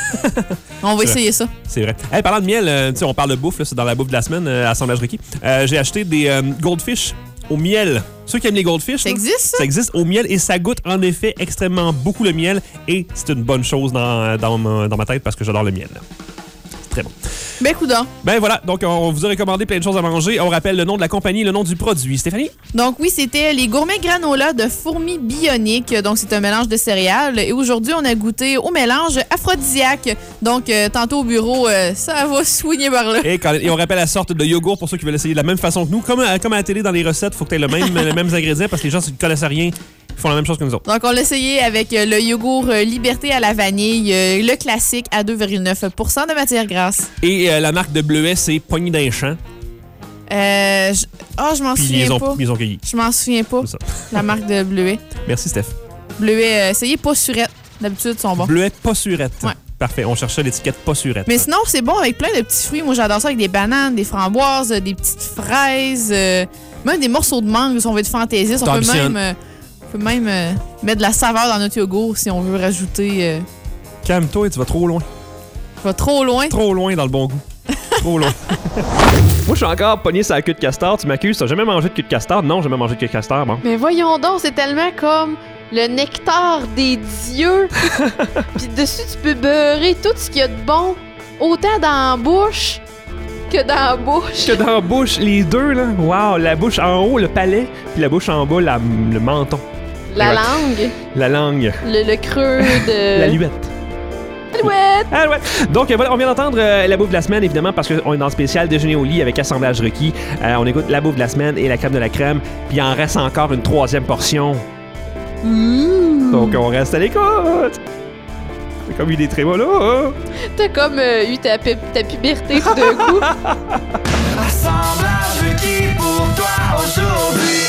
on va C'est essayer ça. C'est vrai. Hey, parlant de miel, euh, tu sais, on parle de bouffe, là, c'est dans la bouffe de la semaine, euh, Assemblage Requis. Euh, j'ai acheté des euh, goldfish au miel. Ceux qui aiment les goldfish, Ça là, existe, ça? ça existe au miel et ça goûte en effet extrêmement beaucoup le miel et c'est une bonne chose dans, dans, ma, dans ma tête parce que j'adore le miel. C'est très bon. Ben, coudonc. Ben voilà, donc on vous a recommandé plein de choses à manger. On rappelle le nom de la compagnie, le nom du produit. Stéphanie? Donc oui, c'était les gourmets granola de fourmis bioniques. Donc c'est un mélange de céréales. Et aujourd'hui, on a goûté au mélange aphrodisiaque. Donc euh, tantôt au bureau, euh, ça va soigner par là. Et, quand- et on rappelle la sorte de yogourt pour ceux qui veulent essayer de la même façon que nous. Comme à, comme à la télé dans les recettes, il faut que tu aies le même, les mêmes ingrédients parce que les gens qui ne connaissent rien, ils font la même chose que nous autres. Donc on l'a essayé avec euh, le yogourt euh, Liberté à la vanille, euh, le classique à deux virgule neuf pour cent de matière grasse. Et euh, la marque de bleuet, c'est Poignée d'un champ. Euh, je... Oh, je m'en Puis ils souviens les ont, pas. ils ont cueillis. Je m'en souviens pas. C'est ça. La marque de bleuet. Merci, Steph. Bleuet, euh, essayez pas surette. D'habitude, ils sont bons. Bleuet pas surette. Ouais. Parfait, on cherchait l'étiquette pas surette. Mais sinon, c'est bon avec plein de petits fruits. Moi, j'adore ça avec des bananes, des framboises, euh, des petites fraises, euh, même des morceaux de mangue si on veut être fantaisiste. On peut T'ambitionnes. même, euh, on peut même euh, mettre de la saveur dans notre yogourt si on veut rajouter. Euh, Calme-toi, tu vas trop loin. pas trop loin. Trop loin dans le bon goût. Trop loin. Moi, je suis encore pogné sur la queue de castor. Tu m'accuses, t'as jamais mangé de queue de castor? Non, j'ai jamais mangé de queue de castor. Bon. Mais voyons donc, c'est tellement comme le nectar des dieux. Puis dessus, tu peux beurrer tout ce qu'il y a de bon, autant dans la bouche que dans la bouche. Que dans la bouche, les deux, là. Wow, la bouche en haut, le palais, puis la bouche en bas, la- le menton. La Ouais. langue, La langue. le, le creux de... La luette. L'alouette. Ah ouais. Donc euh, voilà, on vient d'entendre euh, la bouffe de la semaine, évidemment, parce qu'on est dans le spécial déjeuner au lit avec assemblage requis. Euh, on écoute la bouffe de la semaine et la crème de la crème. Puis il en reste encore une troisième portion. Donc on reste à l'écoute. C'est comme il est très bon là. T'as comme euh, eu ta, pu- ta puberté tout d'un coup. Assemblage requis pour toi aujourd'hui.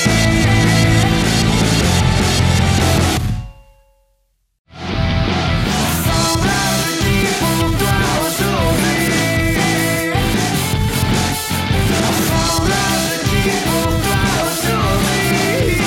Assemblage requis pour toi aujourd'hui. Assemblage requis pour toi aujourd'hui.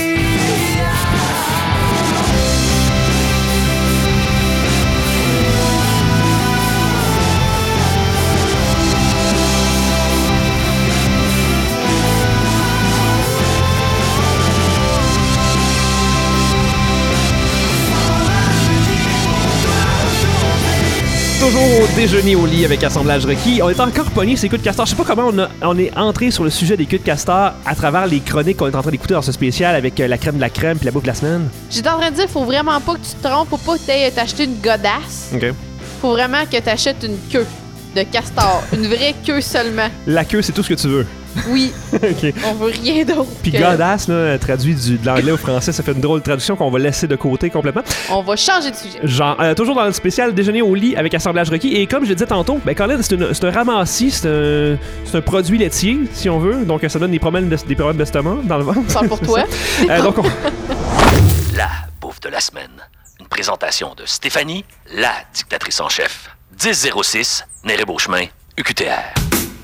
Toujours au déjeuner au lit avec Assemblage requis. On est encore pogné ces coups de castor. Je sais pas comment on, a, on est entré sur le sujet des coups de castor à travers les chroniques qu'on est en train d'écouter dans ce spécial avec euh, la crème de la crème puis la bouffe de la semaine. J'étais en train de dire, faut vraiment pas que tu te trompes, faut pas que t'ailles t'acheter une godasse. OK. Faut vraiment que t'achètes une queue de castor. Une vraie queue seulement. La queue, c'est tout ce que tu veux. Oui. OK. On veut rien d'autre. Puis que... godasse, là, traduit du, de l'anglais au français, ça fait une drôle de traduction qu'on va laisser de côté complètement. On va changer de sujet. Genre, euh, toujours dans le spécial déjeuner au lit avec Assemblage requis. Et comme je le disais tantôt, ben Colin, c'est, une, c'est un ramassis, c'est un, c'est un produit laitier, si on veut. Donc, ça donne des problèmes, de, des problèmes d'estomac dans le ventre. Parle pour toi. euh, donc, on... La bouffe de la semaine. Une présentation de Stéphanie, la dictatrice en chef. dix zéro six, Néré-Beauchemin, U Q T R.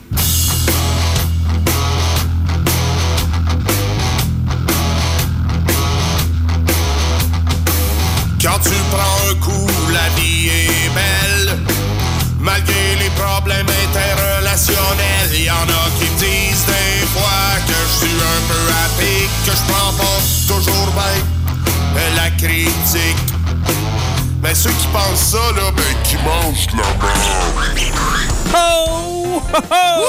Quand tu prends un coup, la vie est belle. Malgré les problèmes interrelationnels, y en a qui me disent des fois que je suis un peu à pic, que je prends pas toujours bien la critique. Mais ceux qui pensent ça, là, ben qui mangent de la merde. Oh! Oh! Oh!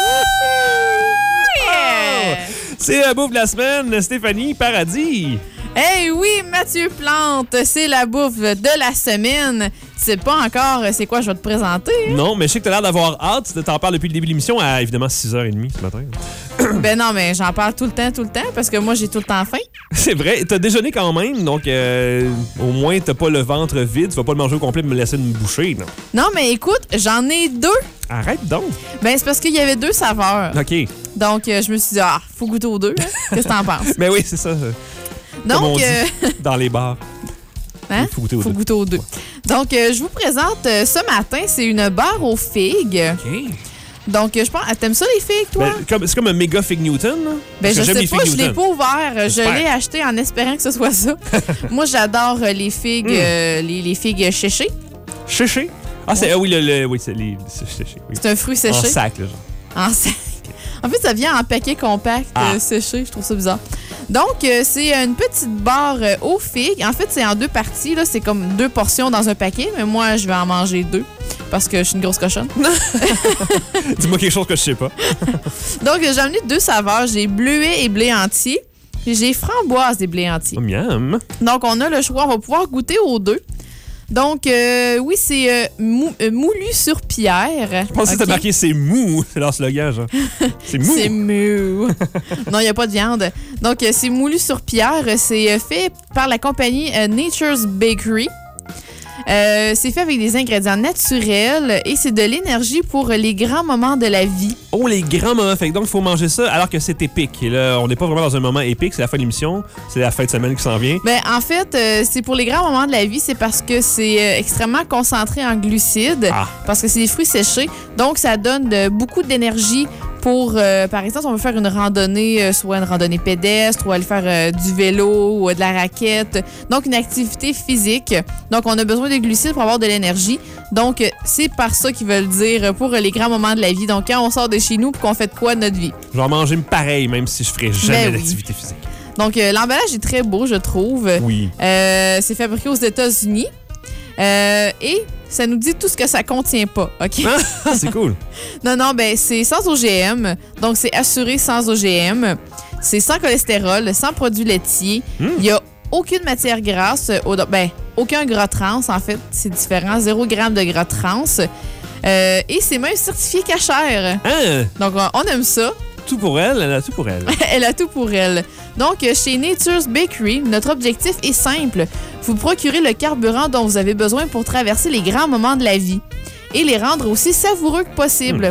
Yeah! C'est la bouffe de la semaine, Stéphanie Paradis. Eh hey, oui, Mathieu Plante, c'est la bouffe de la semaine. Tu sais pas encore c'est quoi je vais te présenter. Hein? Non, mais je sais que t'as l'air d'avoir hâte. T'en parles depuis le début de l'émission à évidemment six heures trente ce matin. Ben non, mais j'en parle tout le temps, tout le temps, parce que moi, j'ai tout le temps faim. C'est vrai. T'as déjeuné quand même, donc euh, au moins t'as pas le ventre vide. Tu vas pas le manger au complet et me laisser une bouchée, non? Non, mais écoute, j'en ai deux. Arrête donc. Ben c'est parce qu'il y avait deux saveurs. OK. Donc, euh, je me suis dit, ah, faut goûter aux deux. Hein? Qu'est-ce que t'en penses? Ben oui, c'est ça. Donc, Comme on dit euh... dans les bars. Hein? Faut goûter aux faut deux. Goûter aux deux. Donc, euh, je vous présente euh, ce matin, c'est une barre aux figues. OK. Donc, euh, je pense. T'aimes ça, les figues, toi? Ben, comme, c'est comme un méga Fig Newton, là? Ben, Parce je que j'aime sais les pas, Fig je l'ai Newton. pas ouvert. Je J'espère. l'ai acheté en espérant que ce soit ça. Moi, j'adore euh, les figues, Mm. euh, les, les figues séchées. Séché? Ah, c'est, ah oui, le, le- oui, c'est les c'est séché, oui. C'est un fruit séché. En sac, là, genre. En sac. En fait, ça vient en paquet compact Ah. euh, séché. Je trouve ça bizarre. Donc, euh, c'est une petite barre euh, aux figues. En fait, c'est en deux parties. Là. C'est comme deux portions dans un paquet. Mais moi, je vais en manger deux parce que je suis une grosse cochonne. Dis-moi quelque chose que je sais pas. Donc, euh, j'ai amené deux saveurs. J'ai bleuet et blé entier. Puis j'ai framboise et blé entier. Oh, miam. Donc, on a le choix. On va pouvoir goûter aux deux. Donc, euh, oui, c'est euh, mou- euh, moulu sur pierre. Je pense que t'as marqué c'est mou. C'est leur slogan, genre. C'est mou. C'est mou. Non, il n'y a pas de viande. Donc, euh, c'est moulu sur pierre. C'est euh, fait par la compagnie euh, Nature's Bakery. Euh, c'est fait avec des ingrédients naturels et c'est de l'énergie pour les grands moments de la vie. Oh, les grands moments. Fait que donc, il faut manger ça alors que c'est épique. Et là, on n'est pas vraiment dans un moment épique. C'est la fin de l'émission. C'est la fin de semaine qui s'en vient. Ben, en fait, euh, c'est pour les grands moments de la vie. C'est parce que c'est euh, extrêmement concentré en glucides. Ah. Parce que c'est des fruits séchés. Donc, ça donne de- beaucoup d'énergie pour, euh, par exemple, on veut faire une randonnée, euh, soit une randonnée pédestre ou aller faire euh, du vélo ou euh, de la raquette. Donc, une activité physique. Donc, on a besoin de glucides pour avoir de l'énergie. Donc, euh, c'est par ça qu'ils veulent dire euh, pour euh, les grands moments de la vie. Donc, quand on sort de chez nous, puis qu'on fait de quoi de notre vie. Je vais en manger pareil, même si je ferais jamais Ben oui. d'activité physique. Donc, euh, l'emballage est très beau, je trouve. Oui. Euh, c'est fabriqué aux États-Unis. Euh, et ça nous dit tout ce que ça contient pas, OK? Ah, c'est cool. Non, non, ben c'est sans O G M. Donc, c'est assuré sans O G M. C'est sans cholestérol, sans produits laitiers. Il Mm. y a aucune matière grasse. au- Ben, aucun gras trans, en fait. C'est différent. Zéro gramme de gras trans. Euh, et c'est même certifié cachère. Hein? Donc, on aime ça. Tout pour elle, elle a tout pour elle. Elle a tout pour elle. Donc, chez Nature's Bakery, notre objectif est simple. Vous procurer le carburant dont vous avez besoin pour traverser les grands moments de la vie et les rendre aussi savoureux que possible.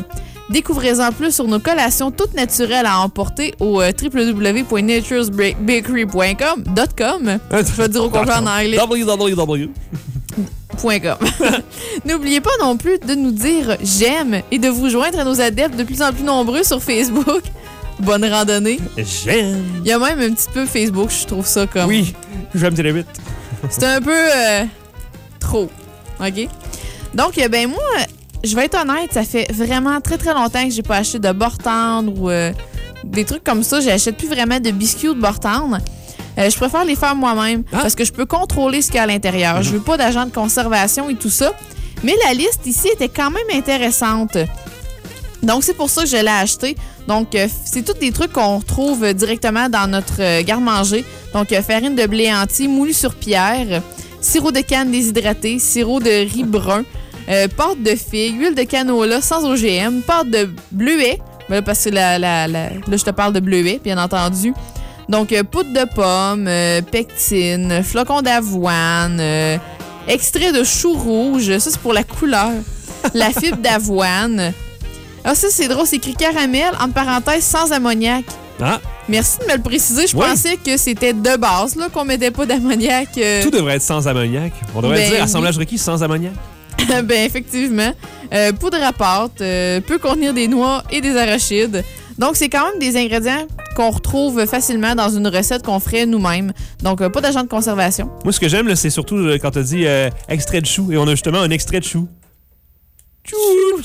Découvrez-en plus sur nos collations toutes naturelles à emporter au euh, w w w point natures bakery point com. Je vais dire au complet en anglais. www. Point com. N'oubliez pas non plus de nous dire j'aime et de vous joindre à nos adeptes de plus en plus nombreux sur Facebook. Bonne randonnée. J'aime. Il y a même un petit peu Facebook, je trouve ça comme... Oui, j'aime très vite. C'est un peu euh, trop. OK? Donc, euh, ben moi, je vais être honnête, ça fait vraiment très très longtemps que j'ai pas acheté de beurre tendre ou euh, des trucs comme ça. J'achète plus vraiment de biscuits ou de beurre tendre. Euh, je préfère les faire moi-même ah. parce que je peux contrôler ce qu'il y a à l'intérieur. Mm-hmm. Je veux pas d'agent de conservation et tout ça. Mais la liste ici était quand même intéressante. Donc, c'est pour ça que je l'ai acheté. Donc, euh, c'est tous des trucs qu'on retrouve directement dans notre euh, garde-manger. Donc, euh, farine de blé entier moulu sur pierre, sirop de canne déshydraté, sirop de riz brun, euh, pâte de figue, huile de canola sans O G M, pâte de bleuet. Ben, parce que la, la, la, là, je te parle de bleuet, bien entendu. Donc, euh, poudre de pomme, euh, pectine, flocons d'avoine, euh, extrait de chou rouge. Ça, c'est pour la couleur. La fibre d'avoine. Ah, ça, c'est drôle. C'est écrit caramel, entre parenthèses, sans ammoniac. Ah. Merci de me le préciser. Je ouais. pensais que c'était de base, là, qu'on mettait pas d'ammoniac. Euh... Tout devrait être sans ammoniac. On devrait ben, dire assemblage requis sans ammoniac. Ben, effectivement. Euh, poudre à pâte, euh, peut contenir des noix et des arachides. Donc, c'est quand même des ingrédients qu'on retrouve facilement dans une recette qu'on ferait nous-mêmes. Donc, euh, pas d'agent de conservation. Moi, ce que j'aime, là, c'est surtout euh, quand tu as dit euh, extrait de chou. Et on a justement un extrait de chou. Chou!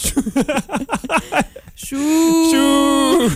Chou! Chou!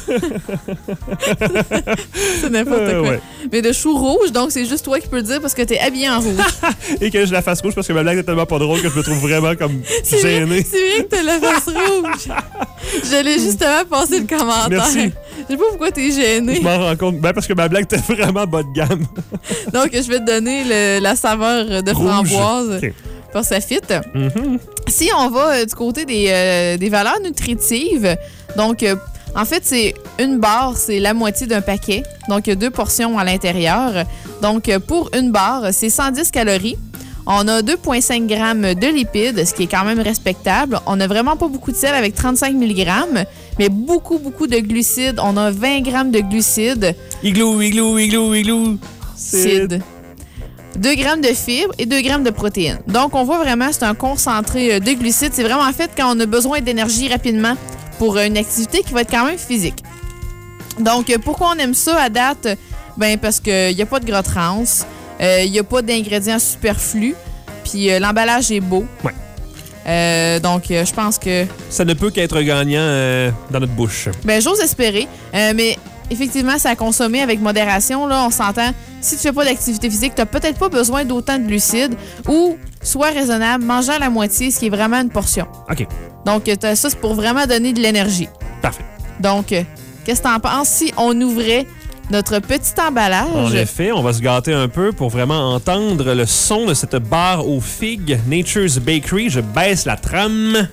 C'est n'importe quoi. Euh, ouais. Mais de chou rouge, donc c'est juste toi qui peux le dire parce que t'es habillé en rouge. Et que je la fasse rouge parce que ma blague est tellement pas drôle que je me trouve vraiment comme c'est gêné. Vrai, c'est vrai que t'as la face rouge. J'allais justement passer le commentaire. Merci. Je sais pas pourquoi t'es gêné. Je m'en rends compte. Ben parce que ma blague était vraiment bas de gamme. Donc, je vais te donner le, la saveur de rouge. Framboise. Okay. Pour ça fit. Mm-hmm. Si on va euh, du côté des, euh, des valeurs nutritives, donc euh, en fait, c'est une barre, c'est la moitié d'un paquet. Donc, il y a deux portions à l'intérieur. Donc, euh, pour une barre, c'est cent dix calories. On a deux virgule cinq grammes de lipides, ce qui est quand même respectable. On n'a vraiment pas beaucoup de sel avec trente-cinq milligrammes, mais beaucoup, beaucoup de glucides. On a vingt grammes de glucides. Igloo, igloo, igloo, igloo. Cid. deux grammes de fibres et deux grammes de protéines. Donc, on voit vraiment, c'est un concentré de glucides. C'est vraiment fait quand on a besoin d'énergie rapidement pour une activité qui va être quand même physique. Donc, pourquoi on aime ça à date? Ben parce qu'il n'y a pas de gras trans, il euh, n'y a pas d'ingrédients superflus, puis euh, l'emballage est beau. Ouais. Euh, donc, euh, je pense que... Ça ne peut qu'être gagnant euh, dans notre bouche. Ben, j'ose espérer, euh, mais... Effectivement, c'est à consommer avec modération. Là, on s'entend, si tu fais pas d'activité physique, tu n'as peut-être pas besoin d'autant de glucides ou sois raisonnable, mangeant la moitié, ce qui est vraiment une portion. OK. Donc, ça, c'est pour vraiment donner de l'énergie. Parfait. Donc, euh, qu'est-ce que tu en penses si on ouvrait notre petit emballage? En effet, on va se gâter un peu pour vraiment entendre le son de cette barre aux figues Nature's Bakery. Je baisse la trame.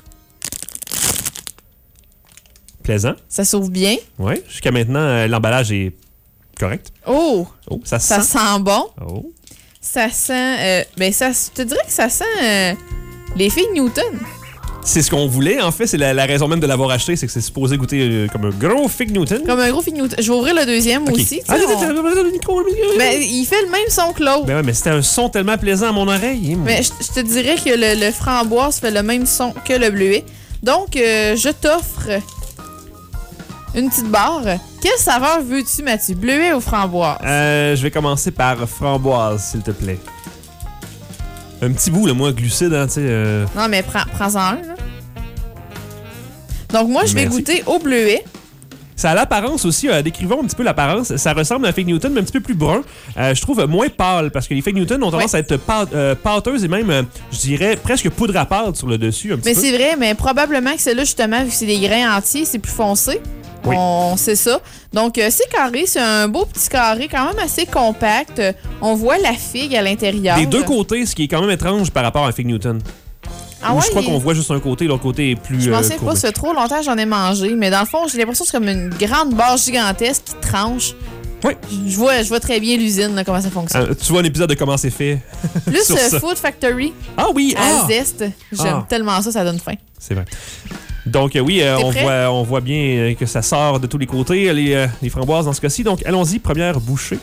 Plaisant. Ça s'ouvre bien. Oui, jusqu'à maintenant, euh, l'emballage est correct. Oh! Oh, ça Ça sent. sent bon. Oh. Ça sent... Euh, ben, ça, je te dirais que ça sent euh, les filles Newton. C'est ce qu'on voulait, en fait. C'est la, la raison même de l'avoir acheté, c'est que c'est supposé goûter euh, comme un gros Fig Newton. Comme un gros Fig Newton. Je vais ouvrir le deuxième Okay. aussi. Ah, on... attends, attends, le micro, le micro. Ben, il fait le même son que l'autre. Ben ouais, mais c'était un son tellement plaisant à mon oreille. Hein, Mais je, je te dirais que le, le framboise fait le même son que le bleuet. Donc, euh, je t'offre une petite barre. Quelle saveur veux-tu, Mathieu? Bleuet ou framboise? Euh, je vais commencer par framboise, s'il te plaît. Un petit bout, là, moi, glucide, hein, tu sais. Euh... Non, mais prends, prends-en un, là. Donc, moi, je vais Merci. goûter au bleuet. Ça a l'apparence aussi, euh, décrivons un petit peu l'apparence. Ça ressemble à un Fig Newton, mais un petit peu plus brun. Euh, je trouve moins pâle, parce que les Fig Newton ont tendance Ouais. à être pâte- euh, pâteuses et même, euh, je dirais, presque poudre à pâte sur le dessus, un petit Mais peu. c'est vrai, mais probablement que celle-là, justement, vu que c'est des grains entiers, c'est plus foncé. Oui. On sait ça. Donc, euh, c'est carré. C'est un beau petit carré, quand même assez compact. Euh, On voit la figue à l'intérieur. Des deux côtés, ce qui est quand même étrange par rapport à un Fig Newton. Ah Où ouais, je crois il- qu'on voit juste un côté, l'autre côté est plus. Je euh, pensais pas, courbé. ça fait trop longtemps que j'en ai mangé. Mais dans le fond, j'ai l'impression que c'est comme une grande barre gigantesque qui tranche. Oui. Je vois, je vois très bien l'usine, là, comment ça fonctionne. Euh, tu vois un épisode de comment c'est fait. Plus sur euh, ça. Food Factory Ah oui, à ah! Zest. J'aime Ah. tellement ça, ça donne faim. C'est vrai. Donc euh, oui, euh, T'es on, prêt? voit, on voit bien euh, que ça sort de tous les côtés, les, euh, les framboises dans ce cas-ci. Donc allons-y, première bouchée.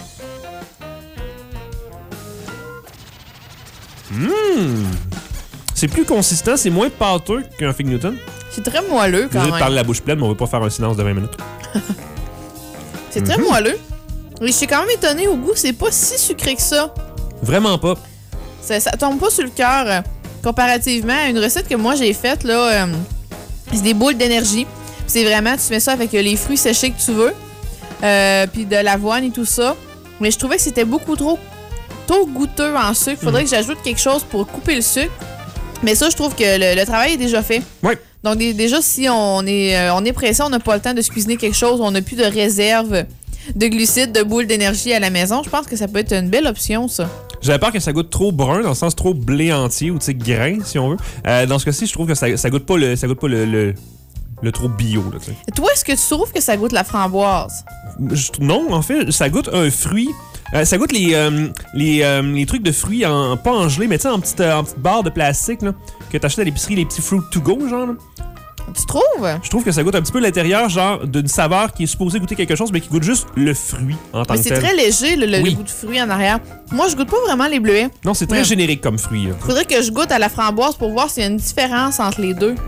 Mmh! C'est plus consistant, c'est moins pâteux qu'un Fig Newton. C'est très moelleux quand Désolé de même. parler la bouche pleine, mais on va pas faire un silence de vingt minutes. C'est très Mhm. moelleux. Et je suis quand même étonnée au goût, c'est pas si sucré que ça. Vraiment pas. Ça, ça tombe pas sur le cœur euh, comparativement à une recette que moi j'ai faite là. euh, c'est des boules d'énergie. C'est vraiment, tu mets ça avec euh, les fruits séchés que tu veux, euh, puis de l'avoine et tout ça. Mais je trouvais que c'était beaucoup trop, trop goûteux en sucre. Faudrait Mhm. que j'ajoute quelque chose pour couper le sucre. Mais ça, je trouve que le, le travail est déjà fait. Oui. Donc dé- déjà, si on est, euh, on est pressé, on n'a pas le temps de se cuisiner quelque chose, on n'a plus de réserve de glucides, de boules d'énergie à la maison, je pense que ça peut être une belle option, ça. J'avais peur que ça goûte trop brun, dans le sens trop blé entier ou tu sais grain, si on veut. Euh, dans ce cas-ci, je trouve que ça, ça goûte pas le, ça goûte pas le, le, le trop bio. Là, tu sais. Toi, est-ce que tu trouves que ça goûte la framboise? Je- non, en fait, ça goûte un fruit. Euh, ça goûte les, euh, les, euh, les trucs de fruits, en, pas en gelée, mais tu sais, en petite, euh, en petite barre de plastique là, que t'achètes à l'épicerie, les petits fruits to go, genre. Là. Tu trouves? Je trouve que ça goûte un petit peu l'intérieur, genre d'une saveur qui est supposée goûter quelque chose, mais qui goûte juste le fruit en tant Mais que c'est tel. très léger, le, le- Oui. le goût de fruit en arrière. Moi, je goûte pas vraiment les bleuets. Non, c'est très Ouais. générique comme fruit. là. Faudrait que je goûte à la framboise pour voir s'il y a une différence entre les deux.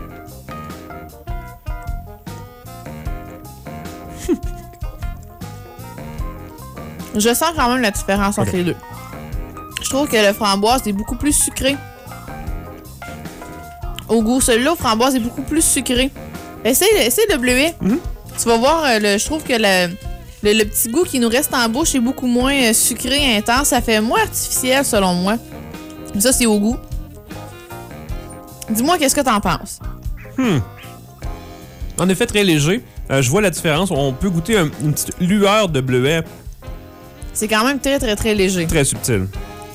Je sens quand même la différence entre Ok. les deux. Je trouve que le framboise est beaucoup plus sucré. Au goût, celui-là, au framboise est beaucoup plus sucré. Essaye, essaye le bleuet. Mhm. Tu vas voir, euh, le, je trouve que le, le, le petit goût qui nous reste en bouche est beaucoup moins euh, sucré, intense. Ça fait moins artificiel, selon moi. Mais ça, c'est au goût. Dis-moi, qu'est-ce que t'en penses? Hmm. En effet, très léger. Euh, je vois la différence. On peut goûter un- une petite lueur de bleuet C'est quand même très, très, très léger. très subtile.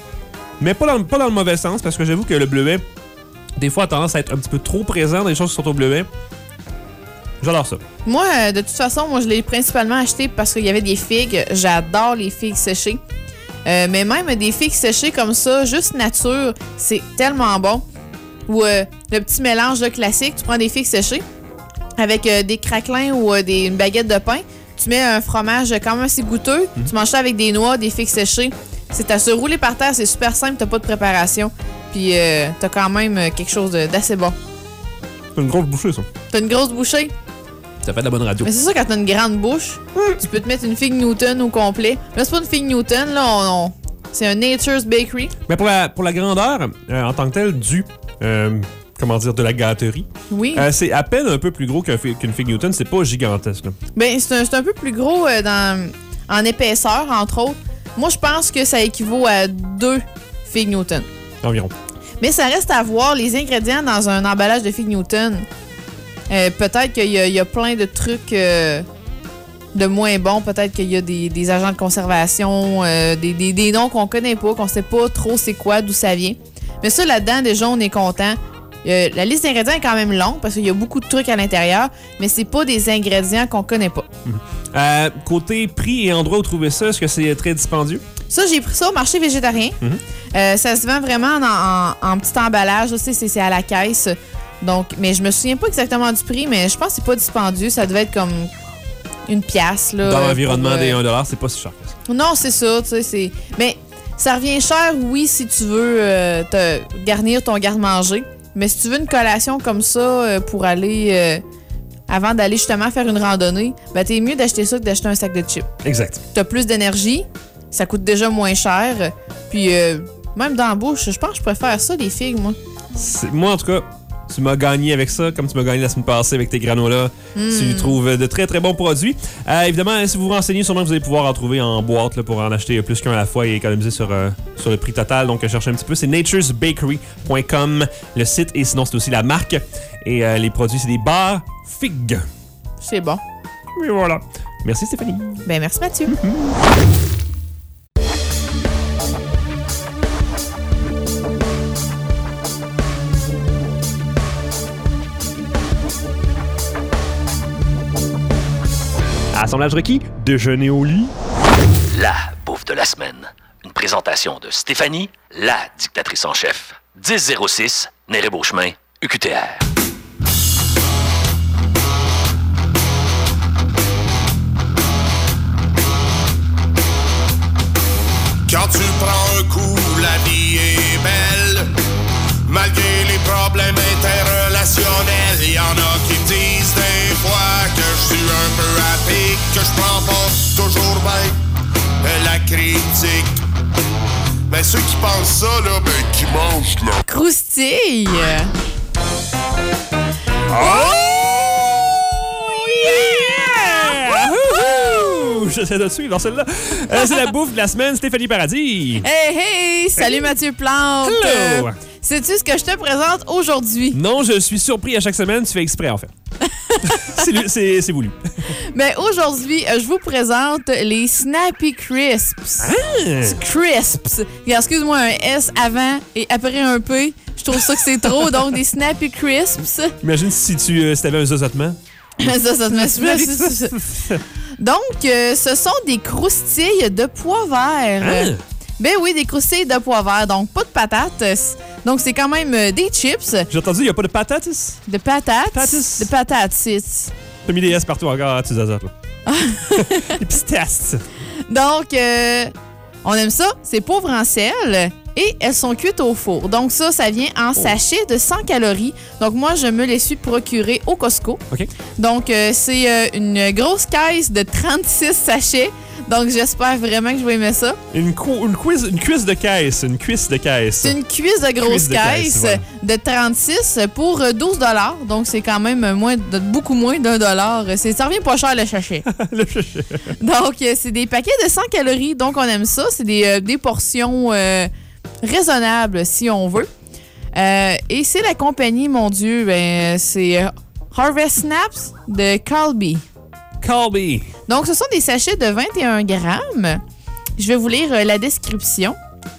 Mais pas dans, pas dans le mauvais sens, parce que j'avoue que le bleuet, des fois, a tendance à être un petit peu trop présent dans les choses qui sont au bleuet. J'adore ça. Moi, euh, de toute façon, moi, je l'ai principalement acheté parce qu'il y avait des figues. J'adore les figues séchées. Euh, mais même des figues séchées comme ça, juste nature, c'est tellement bon. Ou euh, le petit mélange là, classique, tu prends des figues séchées avec euh, des craquelins ou euh, des, une baguette de pain. Tu mets un fromage quand même assez goûteux. Tu manges ça avec des noix, des figues séchées. C'est à se rouler par terre, c'est super simple, t'as pas de préparation. Puis euh, t'as quand même euh, quelque chose de- d'assez bon. C'est une grosse bouchée, ça. T'as une grosse bouchée. Ça fait de la bonne radio. Mais c'est ça, quand t'as une grande bouche, tu peux te mettre une figue Newton au complet. Là, c'est pas une figue Newton, là, on, on- c'est un Nature's Bakery. Mais pour la, pour la grandeur, euh, en tant que telle, du... euh, comment dire, de la gâterie. Oui. Euh, c'est à peine un peu plus gros qu'un fi- qu'une fig Newton. C'est pas gigantesque. Là. Ben, c'est un, c'est un peu plus gros euh, dans, en épaisseur, entre autres. Moi, je pense que ça équivaut à deux figues Newton. Environ. Mais ça reste à voir les ingrédients dans un emballage de figues Newton. Euh, peut-être qu'il y, a- il y a plein de trucs euh, de moins bons. Peut-être qu'il y a des, des agents de conservation, euh, des, des- des noms qu'on connaît pas, qu'on sait pas trop c'est quoi, d'où ça vient. Mais ça, là-dedans, déjà, on est content. Euh, la liste d'ingrédients est quand même longue parce qu'il y a beaucoup de trucs à l'intérieur, mais c'est pas des ingrédients qu'on connaît pas. Euh, côté prix et endroit où trouver ça, est-ce que c'est très dispendieux? Ça, j'ai pris ça au marché végétarien. Mhm. Euh, ça se vend vraiment en, en- en petit emballage. Tu sais, c'est c'est à la caisse. Donc, mais je me souviens pas exactement du prix, mais je pense que c'est pas dispendieux. Ça devait être comme une pièce. Là, Dans l'environnement pour, euh, des un dollar, c'est pas si cher que ça. Non, c'est ça. Tu sais, c'est. Mais ça revient cher, oui, si tu veux euh, te garnir ton garde-manger. Mais si tu veux une collation comme ça euh, pour aller. euh, avant d'aller justement faire une randonnée, ben t'es mieux d'acheter ça que d'acheter un sac de chips. Exact. T'as plus d'énergie, ça coûte déjà moins cher. Puis euh, même dans la bouche, je pense que je préfère ça, des figues, moi. C'est- Moi, en tout cas, tu m'as gagné avec ça, comme tu m'as gagné la semaine passée avec tes granolas. Mm. Tu trouves de très très bons produits. Euh, évidemment, si vous vous renseignez, sûrement que vous allez pouvoir en trouver en boîte là, pour en acheter plus qu'un à la fois et économiser sur, euh, sur le prix total. Donc, cherchez un petit peu. C'est nature's bakery point com, le site, et sinon, c'est aussi la marque. Et euh, les produits, c'est des bars figues. C'est bon. Et voilà. Merci Stéphanie. Ben merci Mathieu. Assemblage requis, déjeuner au lit. La bouffe de la semaine. Une présentation de Stéphanie, la dictatrice en chef. dix zéro six, Néré-Beauchemin, U Q T R. et que je prends pas toujours bien la critique. Ben ceux qui pensent ça, là, ben qui mangent là. Croustille! Oh! Yeah! Wouhou! J'essaie de suivre dans celle-là. Euh, c'est la bouffe de la semaine, Stéphanie Paradis. Hey, hey! Salut Mathieu Plante! Hello! Euh, sais-tu ce que je te présente aujourd'hui? Non, je suis surpris à chaque semaine. Tu fais exprès, en fait. c'est, lu- c'est, c'est voulu. Mais aujourd'hui, euh, je vous présente les Snappy Crisps. Ah! Crisps. Regarde, excuse-moi, un S avant et après un P. Je trouve ça que c'est trop. Donc, des Snappy Crisps. Imagine si tu euh, si t'avais un zozotement. ça, ça me suit. Donc, euh, ce sont des croustilles de pois verts. Ah! Ben oui, des croustilles de pois verts. Donc, pas de patates. Donc, c'est quand même euh, des chips. J'ai entendu, il n'y a pas de patates. De patates. Patates. De patates. T'as mis des S partout encore, tu zozotes, là. Des pistasses. Donc, euh, on aime ça. C'est pauvre en sel et elles sont cuites au four. Donc, ça, ça vient en sachet de cent calories. Donc, moi, je me les suis procurées au Costco. OK. Donc, euh, c'est euh, une grosse caisse de trente-six sachets. Donc, j'espère vraiment que je vais aimer ça. Une, cou- une, quiz, une cuisse de caisse. Une cuisse de caisse. C'est une cuisse de grosse Cuisse de caisse, caisse, voilà. de trente-six pour euh, douze dollars. Donc, c'est quand même moins de, beaucoup moins d'un dollar. C'est, ça revient pas cher, le sachet. Le sachet. Donc, euh, c'est des paquets de cent calories. Donc, on aime ça. C'est des, euh, des portions euh, raisonnables, si on veut. Euh, et c'est la compagnie, mon Dieu, ben, c'est euh, Harvest Snaps de Calbee. Calbee. Donc, ce sont des sachets de vingt et un grammes. Je vais vous lire euh, la description.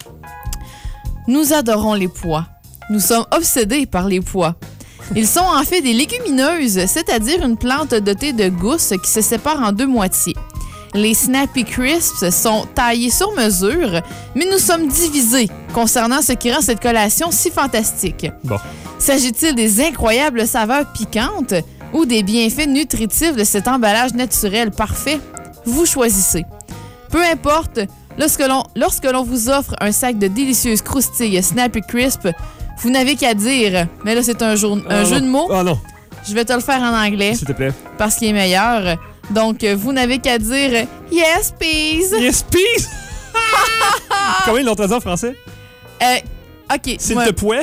Nous adorons les pois. Nous sommes obsédés par les pois. Ils sont en fait des légumineuses, c'est-à-dire une plante dotée de gousses qui se séparent en deux moitiés. Les Snappy Crisps sont taillés sur mesure, mais nous sommes divisés concernant ce qui rend cette collation si fantastique. Bon. S'agit-il des incroyables saveurs piquantes ou des bienfaits nutritifs de cet emballage naturel parfait? Vous choisissez. Peu importe, lorsque l'on, lorsque l'on vous offre un sac de délicieuses croustilles Snappy Crisp, vous n'avez qu'à dire, mais là c'est un, jour, un Oh jeu non. de mots, Oh non, je vais te le faire en anglais s'il te plaît. parce qu'il est meilleur. Donc, euh, vous n'avez qu'à dire « Yes, please Yes, please! Comment ils l'ont traduit en français? » Euh, OK. S'il moi- te plaît?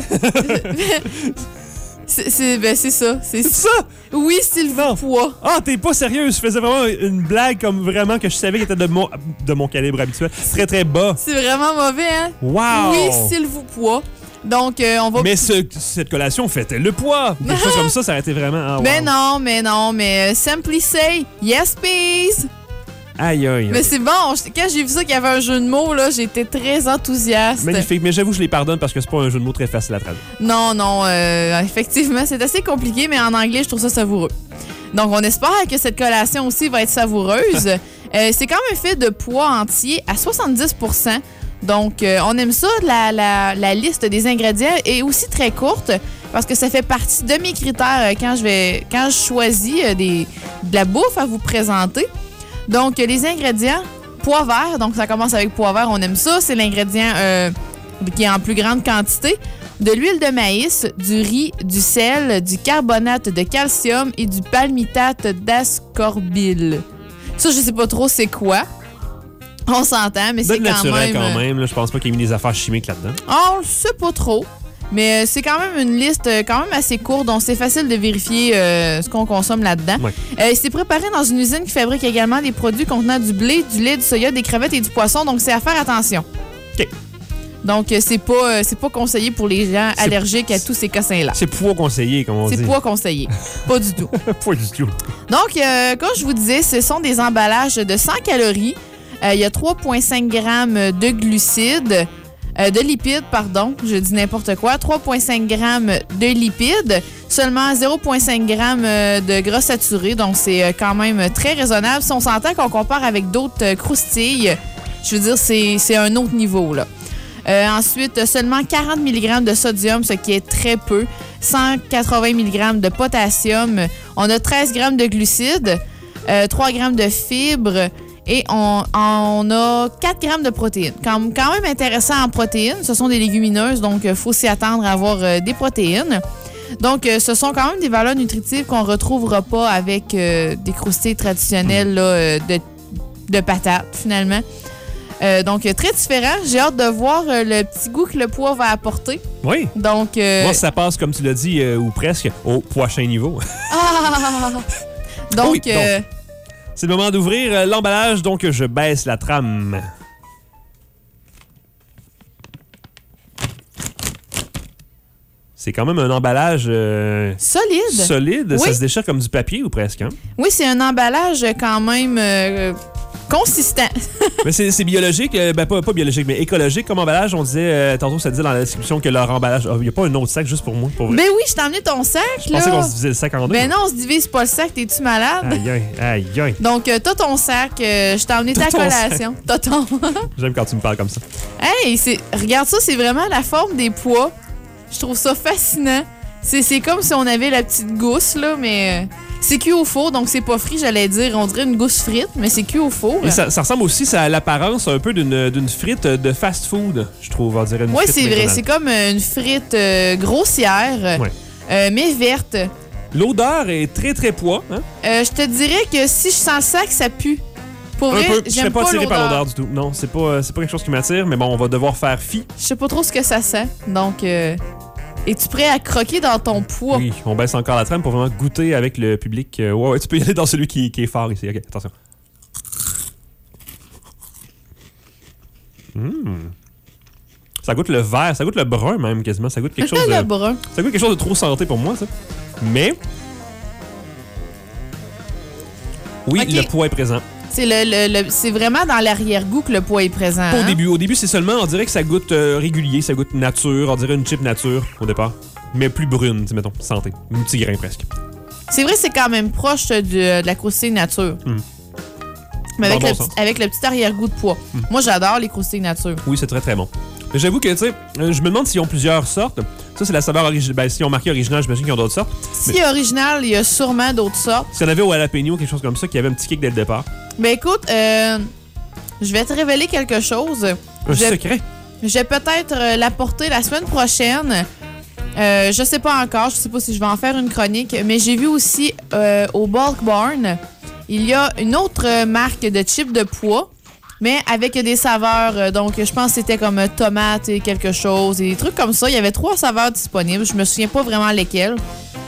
c'est, c'est, ben, c'est ça. C'est C'est ça? Oui, s'il vous plaît. Ah, t'es pas sérieux. Je faisais vraiment une blague comme vraiment que je savais qu'elle était de mon, de mon calibre habituel. Très, très bas. C'est vraiment mauvais, hein? Wow! Oui, s'il vous plaît. Donc, euh, on va... Mais ce- cette collation fait le poids. Quelque chose comme ça, ça aurait été vraiment... Ah, wow. Mais non, mais non, mais euh, simply say « Yes, please ». Aïe, aïe. Mais c'est bon. je- Quand j'ai vu ça qu'il y avait un jeu de mots, là, j'étais très enthousiaste. Magnifique. Mais j'avoue, je les pardonne parce que c'est pas un jeu de mots très facile à traduire. Non, non, euh, effectivement, c'est assez compliqué, mais en anglais, je trouve ça savoureux. Donc, on espère que cette collation aussi va être savoureuse. Euh, c'est quand même fait de pois entiers à soixante-dix pour cent. Donc, euh, on aime ça. La, la, la liste des ingrédients est aussi très courte parce que ça fait partie de mes critères euh, quand je vais quand je choisis euh, des, de la bouffe à vous présenter. Donc, euh, les ingrédients, pois vert. Donc, ça commence avec pois vert. On aime ça. C'est l'ingrédient euh, qui est en plus grande quantité. De l'huile de maïs, du riz, du sel, du carbonate de calcium et du palmitate d'ascorbile. Ça, je sais pas trop c'est quoi. On s'entend, mais c'est De quand naturel même... quand même. Là, je pense pas qu'il y ait mis des affaires chimiques là-dedans. On le sait pas trop. Mais euh, c'est quand même une liste euh, quand même assez courte, donc c'est facile de vérifier euh, ce qu'on consomme là-dedans. Ouais. Euh, c'est préparé dans une usine qui fabrique également des produits contenant du blé, du lait, du soya, des crevettes et du poisson, donc c'est à faire attention. OK. Donc euh, c'est pas euh, c'est pas conseillé pour les gens C'est- allergiques à tous ces cassins-là. C'est poids conseillé, comme on C'est dit. pas conseillé. Pas du tout. Pas du tout. Donc, euh, comme je vous disais, ce sont des emballages de cent calories. Euh, Il y a trois virgule cinq grammes de glucides, euh, de lipides, pardon, je dis n'importe quoi. trois virgule cinq grammes de lipides, seulement zéro virgule cinq grammes de gras saturés. Donc, c'est euh, quand même très raisonnable. Si on s'entend qu'on compare avec d'autres euh, croustilles, je veux dire, c'est c'est un autre niveau, là. Euh, ensuite, seulement quarante milligrammes de sodium, ce qui est très peu. cent quatre-vingts milligrammes de potassium. On a treize grammes de glucides, euh, trois grammes de fibres et on, on a quatre grammes de protéines. Quand, quand même intéressant en protéines. Ce sont des légumineuses, donc il faut s'y attendre à avoir euh, des protéines. Donc, euh, ce sont quand même des valeurs nutritives qu'on retrouvera pas avec euh, des croustilles traditionnelles là, euh, de, de patates, finalement. Euh, donc, euh, très différent. J'ai hâte de voir euh, le petit goût que le pois va apporter. Oui. Donc, euh... Moi, ça passe, comme tu l'as dit, euh, ou presque, au prochain niveau. Ah! Donc, Oui, donc, euh... c'est le moment d'ouvrir euh, l'emballage, donc je baisse la trame. C'est quand même un emballage euh, solide. solide. Oui. Ça se déchire comme du papier ou presque. Hein? Oui, c'est un emballage quand même euh, consistant. Mais c'est c'est biologique, euh, ben pas, pas biologique, mais écologique comme emballage. On disait, euh, tantôt, ça disait dans la description que leur emballage. Il oh, n'y a pas un autre sac juste pour moi, pour vrai. Ben oui, je t'ai emmené ton sac. Je pensais là. qu'on se divisait le sac en deux. Ben non, on se divise pas le sac, t'es-tu malade? Aïe, aïe, aïe, aïe. Donc, euh, t'as ton sac, euh, je t'ai emmené T'as ta ton collation. T'as ton. J'aime quand tu me parles comme ça. Hey, c'est... regarde ça, c'est vraiment la forme des pois. Je trouve ça fascinant. C'est, c'est comme si on avait la petite gousse, là, mais euh, c'est cuit au four, donc c'est pas frit, j'allais dire. On dirait une gousse frite, mais c'est cuit au four. Et ça, ça ressemble aussi ça a l'apparence un peu d'une, d'une frite de fast-food, je trouve. On dirait une Oui, frite c'est vrai. McDonald's. C'est comme euh, une frite euh, grossière, Ouais. euh, mais verte. L'odeur est très, très pois. Hein? Euh, je te dirais que si je sens le sac, ça pue. Pour Un vrai, peu. Je j'aime serais pas pas attiré par l'odeur. l'odeur du tout. Non, c'est pas, euh, c'est pas quelque chose qui m'attire, mais bon, on va devoir faire fi. Je sais pas trop ce que ça sent, donc... Euh... Es-tu prêt à croquer dans ton poids? Oui, on baisse encore la trame pour vraiment goûter avec le public. Euh, ouais, ouais, tu peux y aller dans celui qui, qui est fort ici. OK, attention. Mmh. Ça goûte le vert, ça goûte le brun même quasiment. Ça goûte quelque chose le de... brun. Ça goûte quelque chose de trop santé pour moi, ça. Mais... Oui, Ok. le poids est présent. C'est, le, le- le- c'est vraiment dans l'arrière-goût que le poids est présent. Pas au hein? début. Au début, c'est seulement, on dirait que ça goûte euh, régulier, ça goûte nature. On dirait une chip nature au départ. Mais plus brune, tu sais, mettons, santé. Un petit grain presque. C'est vrai, c'est quand même proche de, de la croustille nature. Mm. Mais avec, Dans le le bon petit, sens. avec le petit arrière-goût de pois. Mm. Moi, j'adore les croustilles nature. Oui, c'est très très bon. Mais j'avoue que, tu sais, euh, je me demande s'ils ont plusieurs sortes. Ça, c'est la saveur originale. Ben, s'ils ont marqué original, j'imagine qu'ils ont d'autres sortes. Si c'est original, il y a sûrement d'autres sortes. S'il y en avait au jalapeno, quelque chose comme ça, qui avait un petit kick dès le départ. Ben écoute, euh, je vais te révéler quelque chose. Un je, secret. je vais peut-être euh, l'apporter la semaine prochaine. Euh, je sais pas encore, je sais pas si je vais en faire une chronique, mais j'ai vu aussi euh, au Bulk Barn, il y a une autre euh, marque de chips de pois, mais avec des saveurs. euh, donc, je pense que c'était comme euh, tomate et quelque chose, et des trucs comme ça. Il y avait trois saveurs disponibles. Je me souviens pas vraiment lesquelles.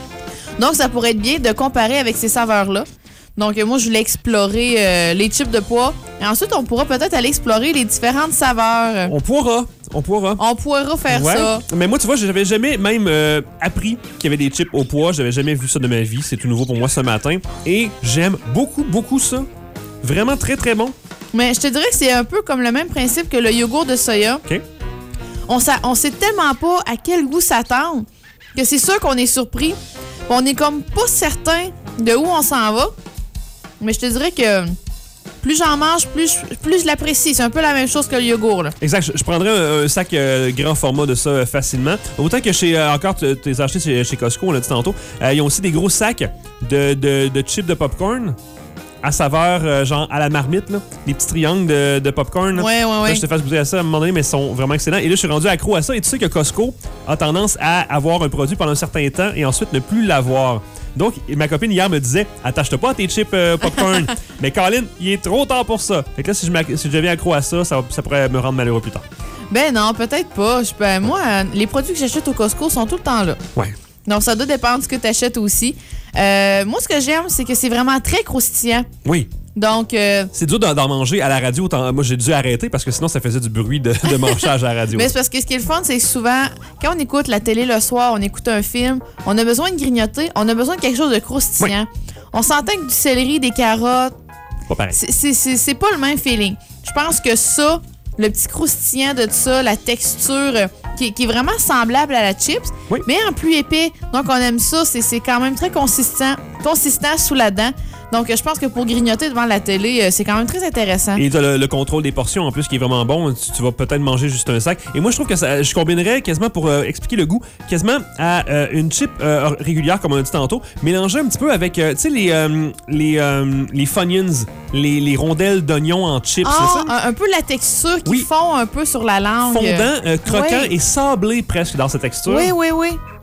Donc, ça pourrait être bien de comparer avec ces saveurs-là. Donc, euh, moi, je voulais explorer euh, les chips de pois. Et ensuite, on pourra peut-être aller explorer les différentes saveurs. On pourra. On pourra. On pourra faire Ouais. ça. Mais moi, tu vois, j'avais jamais même euh, appris qu'il y avait des chips au pois. J'avais jamais vu ça de ma vie. C'est tout nouveau pour moi ce matin. Et j'aime beaucoup, beaucoup ça. Vraiment très, très bon. Mais je te dirais que c'est un peu comme le même principe que le yogourt de soya. OK. On, sa- on sait tellement pas à quel goût s'attendre que c'est sûr qu'on est surpris. On est comme pas certain de où on s'en va. Mais je te dirais que plus j'en mange, plus je, plus je l'apprécie. C'est un peu la même chose que le yogourt, là. Exact. Je, je prendrais un, un sac euh, grand format de ça euh, facilement. Autant que chez, euh, encore, tu tu les as achetés chez, chez Costco, on l'a dit tantôt. Euh, ils ont aussi des gros sacs de, de, de chips de popcorn à saveur, euh, genre à la marmite, là. Des petits triangles de, de popcorn. là. Ouais, ouais, Ça, ouais. je te fasse goûter à ça à un moment donné, mais ils sont vraiment excellents. Et là, je suis rendu accro à ça. Et tu sais que Costco a tendance à avoir un produit pendant un certain temps et ensuite ne plus l'avoir. Donc, ma copine hier me disait, attache-toi pas à tes chips euh, popcorn. Mais Colin, il est trop tard pour ça. Fait que là, si je, m'ac- si je deviens accro à ça, ça, ça pourrait me rendre malheureux plus tard. Ben non, peut-être pas. Je, ben, moi, euh, les produits que j'achète au Costco sont tout le temps là. Ouais. Donc, ça doit dépendre de ce que tu achètes aussi. Euh, moi, ce que j'aime, c'est que c'est vraiment très croustillant. Oui. Donc, euh, C'est dur d'en d'en manger à la radio. Tant- Moi, j'ai dû arrêter parce que sinon, ça faisait du bruit de, de manchage à la radio. mais c'est parce que ce qui est le fun, c'est que souvent, quand on écoute la télé le soir, on écoute un film, on a besoin de grignoter, on a besoin de quelque chose de croustillant. On s'entend que du céleri, des carottes, Pas pareil. c'est- c'est c'est- c'est pas le même feeling. Je pense que ça, le petit croustillant de ça, la texture euh, qui, est- qui est vraiment semblable à la chips, Oui. mais en plus épais. Donc, on aime ça. C'est c'est quand même très consistant, consistant sous la dent. Donc, je pense que pour grignoter devant la télé, euh, c'est quand même très intéressant. Et t'as le, le contrôle des portions en plus qui est vraiment bon. Tu, tu vas peut-être manger juste un sac. Et moi, je trouve que ça, je combinerais quasiment pour euh, expliquer le goût, quasiment à euh, une chip euh, régulière, comme on a dit tantôt, mélanger un petit peu avec, euh, tu sais, les, euh, les, euh, les Funyuns, les, les rondelles d'oignons en chips, Ah, c'est ça? un, un peu la texture qui Oui. fond un peu sur la langue. Fondant, euh, croquant Oui. et sablé presque dans sa texture. Oui, oui, oui.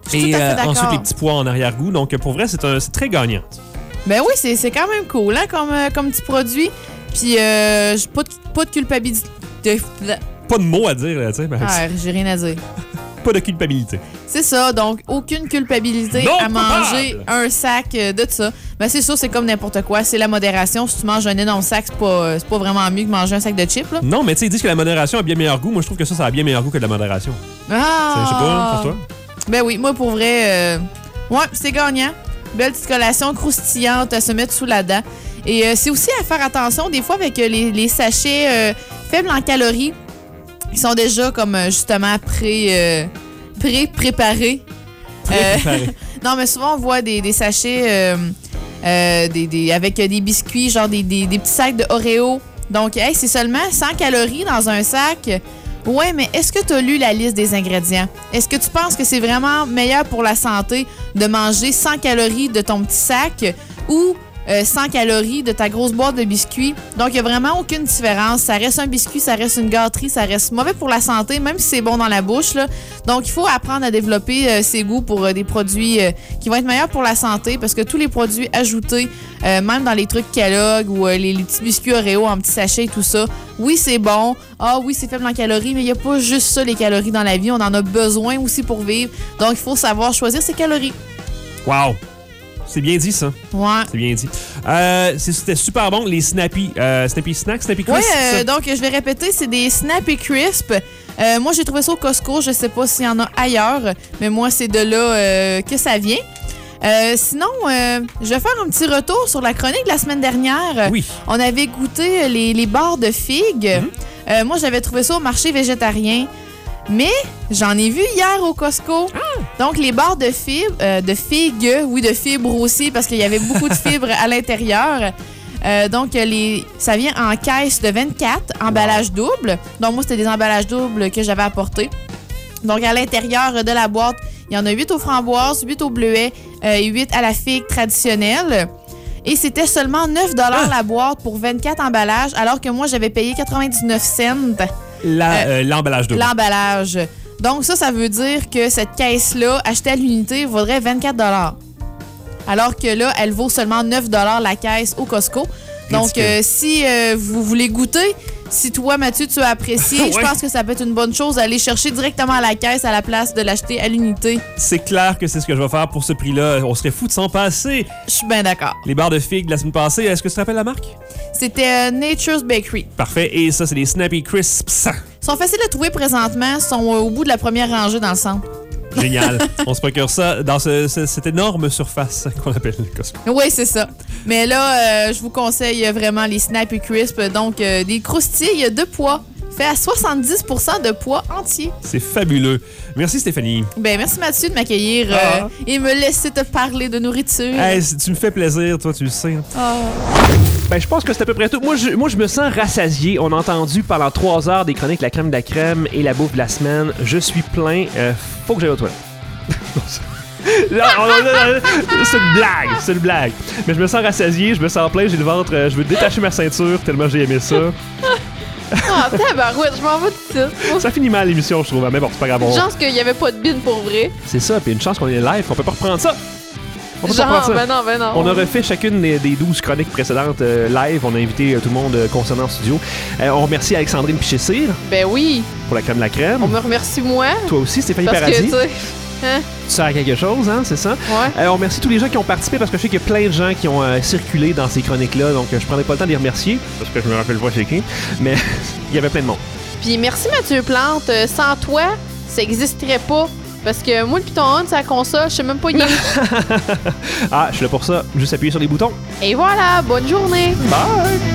Je suis Et tout à fait euh, d'accord. ensuite, les petits pois en arrière-goût. Donc, pour vrai, c'est un- c'est très gagnant. Ben oui, c'est c'est quand même cool, hein, comme, euh, comme petit produit. Puis, euh, j'ai pas, de, pas de culpabilité. de- Pas de mots à dire, là, tu sais. ben, Ah, j'ai rien à dire. Pas de culpabilité. C'est ça, donc aucune culpabilité Non à manger coupable! un sac euh, de ça. Ben c'est sûr, c'est comme n'importe quoi, c'est la modération. Si tu manges un énorme sac, c'est pas, c'est pas vraiment mieux que manger un sac de chips, là. Non, mais tu sais, ils disent que la modération a bien meilleur goût. Moi, je trouve que ça, ça a bien meilleur goût que de la modération. Ah! Je sais pas, pour toi? Ben oui, moi pour vrai, euh, ouais, c'est gagnant. Belle petite collation croustillante à se mettre sous la dent. Et euh, c'est aussi à faire attention des fois avec euh, les, les sachets euh, faibles en calories qui sont déjà comme euh, justement pré, euh, pré-préparés. Pré-préparés. Non, mais souvent on voit des, des sachets euh, euh, des, des, avec des biscuits, genre des, des, des petits sacs de Oreo. Donc, hey, c'est seulement cent calories dans un sac. Ouais, mais est-ce que tu as lu la liste des ingrédients? Est-ce que tu penses que c'est vraiment meilleur pour la santé de manger cent calories de ton petit sac ou euh, cent calories de ta grosse boîte de biscuits? Donc, il n'y a vraiment aucune différence. Ça reste un biscuit, ça reste une gâterie, ça reste mauvais pour la santé, même si c'est bon dans la bouche, là. Donc, il faut apprendre à développer euh, ses goûts pour euh, des produits euh, qui vont être meilleurs pour la santé parce que tous les produits ajoutés, euh, même dans les trucs Kellogg ou euh, les, les petits biscuits Oreo en petits sachets et tout ça, oui, c'est bon. Ah oui, c'est faible en calories, mais il n'y a pas juste ça, les calories dans la vie. On en a besoin aussi pour vivre. Donc, il faut savoir choisir ses calories. Wow! C'est bien dit, ça. Ouais. C'est bien dit. Euh, c'est- C'était super bon, les Snappy. Euh, snappy Snacks, Snappy Oui, Crisps. euh, donc je vais répéter, c'est des Snappy Crisp. Euh, moi, j'ai trouvé ça au Costco. Je sais pas s'il y en a ailleurs, mais moi, c'est de là euh, que ça vient. Euh, sinon, euh, je vais faire un petit retour sur la chronique de la semaine dernière. Oui. On avait goûté les, les barres de figues. Euh, moi, j'avais trouvé ça au marché végétarien. Mais j'en ai vu hier au Costco. Donc, les barres de fibres, euh, de figues, oui, de fibres aussi, parce qu'il y avait beaucoup de fibres à l'intérieur. Euh, donc, les, ça vient en caisse de vingt-quatre, emballage double. Donc, moi, c'était des emballages doubles que j'avais apportés. Donc, à l'intérieur de la boîte, il y en a huit aux framboises, huit aux bleuets euh, et huit à la figue traditionnelle. Et c'était seulement neuf dollars la boîte pour vingt-quatre emballages, alors que moi, j'avais payé quatre-vingt-dix-neuf cents. La- Euh, euh, L'emballage double. L'emballage. Donc ça, ça veut dire que cette caisse-là, achetée à l'unité, vaudrait vingt-quatre dollars. Alors que là, elle vaut seulement neuf dollars la caisse au Costco. Donc, Ridicule. euh, si euh, vous voulez goûter, si toi, Mathieu, tu as apprécié, Ouais. je pense que ça peut être une bonne chose d'aller chercher directement à la caisse à la place de l'acheter à l'unité. C'est clair que c'est ce que je vais faire pour ce prix-là. On serait fou de s'en passer. Je suis bien d'accord. Les barres de figues de la semaine passée, est-ce que tu te rappelles la marque? C'était euh, Nature's Bakery. Parfait. Et ça, c'est les Snappy Crisps. Ils sont faciles à trouver présentement, ils sont euh, au bout de la première rangée dans le centre. Génial. On se procure ça dans ce- ce- cette énorme surface qu'on appelle le Costco. Oui, c'est ça. Mais là, euh, je vous conseille vraiment les Snappy Crisp. Donc, euh, des croustilles de pois. Fait à soixante-dix pour cent de pois entier. C'est fabuleux. Merci Stéphanie. Ben, merci Mathieu de m'accueillir euh, Ah. et me laisser te parler de nourriture. Hey, si tu me fais plaisir, toi, tu le sais. Ah. Ben, je pense que c'est à peu près tout. Moi je, moi, je me sens rassasié. On a entendu pendant trois heures des chroniques La crème de la crème et la bouffe de la semaine. Je suis plein. Euh, faut que j'aille aux toilettes. Là, on a- c'est une blague, c'est une blague. Mais je me sens rassasié, je me sens plein, j'ai le ventre, euh, je veux détacher ma ceinture tellement j'ai aimé ça. Ah, tabarouette, je m'en vais tout ça. Ça finit mal l'émission, je trouve. Mais bon, c'est pas grave. Une on- chance qu'il n'y avait pas de bin pour vrai. C'est ça, puis une chance qu'on est live, on peut pas reprendre ça. On peut pas Genre, reprendre ça. ben non, ben non. On a refait chacune des des douze chroniques précédentes euh, live. On a invité euh, tout le monde euh, concernant en studio. Euh, on remercie Alexandrine Piché-Cyr Ben oui, pour la crème de la crème. on me remercie moi. Toi aussi, Stéphanie Parce que, Paradis. tu sais, hein? Tu sers à quelque chose, hein, c'est ça? Ouais. Euh, on remercie tous les gens qui ont participé parce que je sais qu'il y a plein de gens qui ont euh, circulé dans ces chroniques-là. Donc, euh, je prendrai pas le temps de les remercier parce que je me rappelle pas c'est qui. Mais il y avait plein de monde. Puis merci Mathieu Plante. Euh, sans toi, ça existerait pas. Parce que moi, le Python on, c'est la console, je sais même pas y aller. Ah, je suis là pour ça. Juste appuyer sur les boutons. Et voilà, bonne journée. Bye!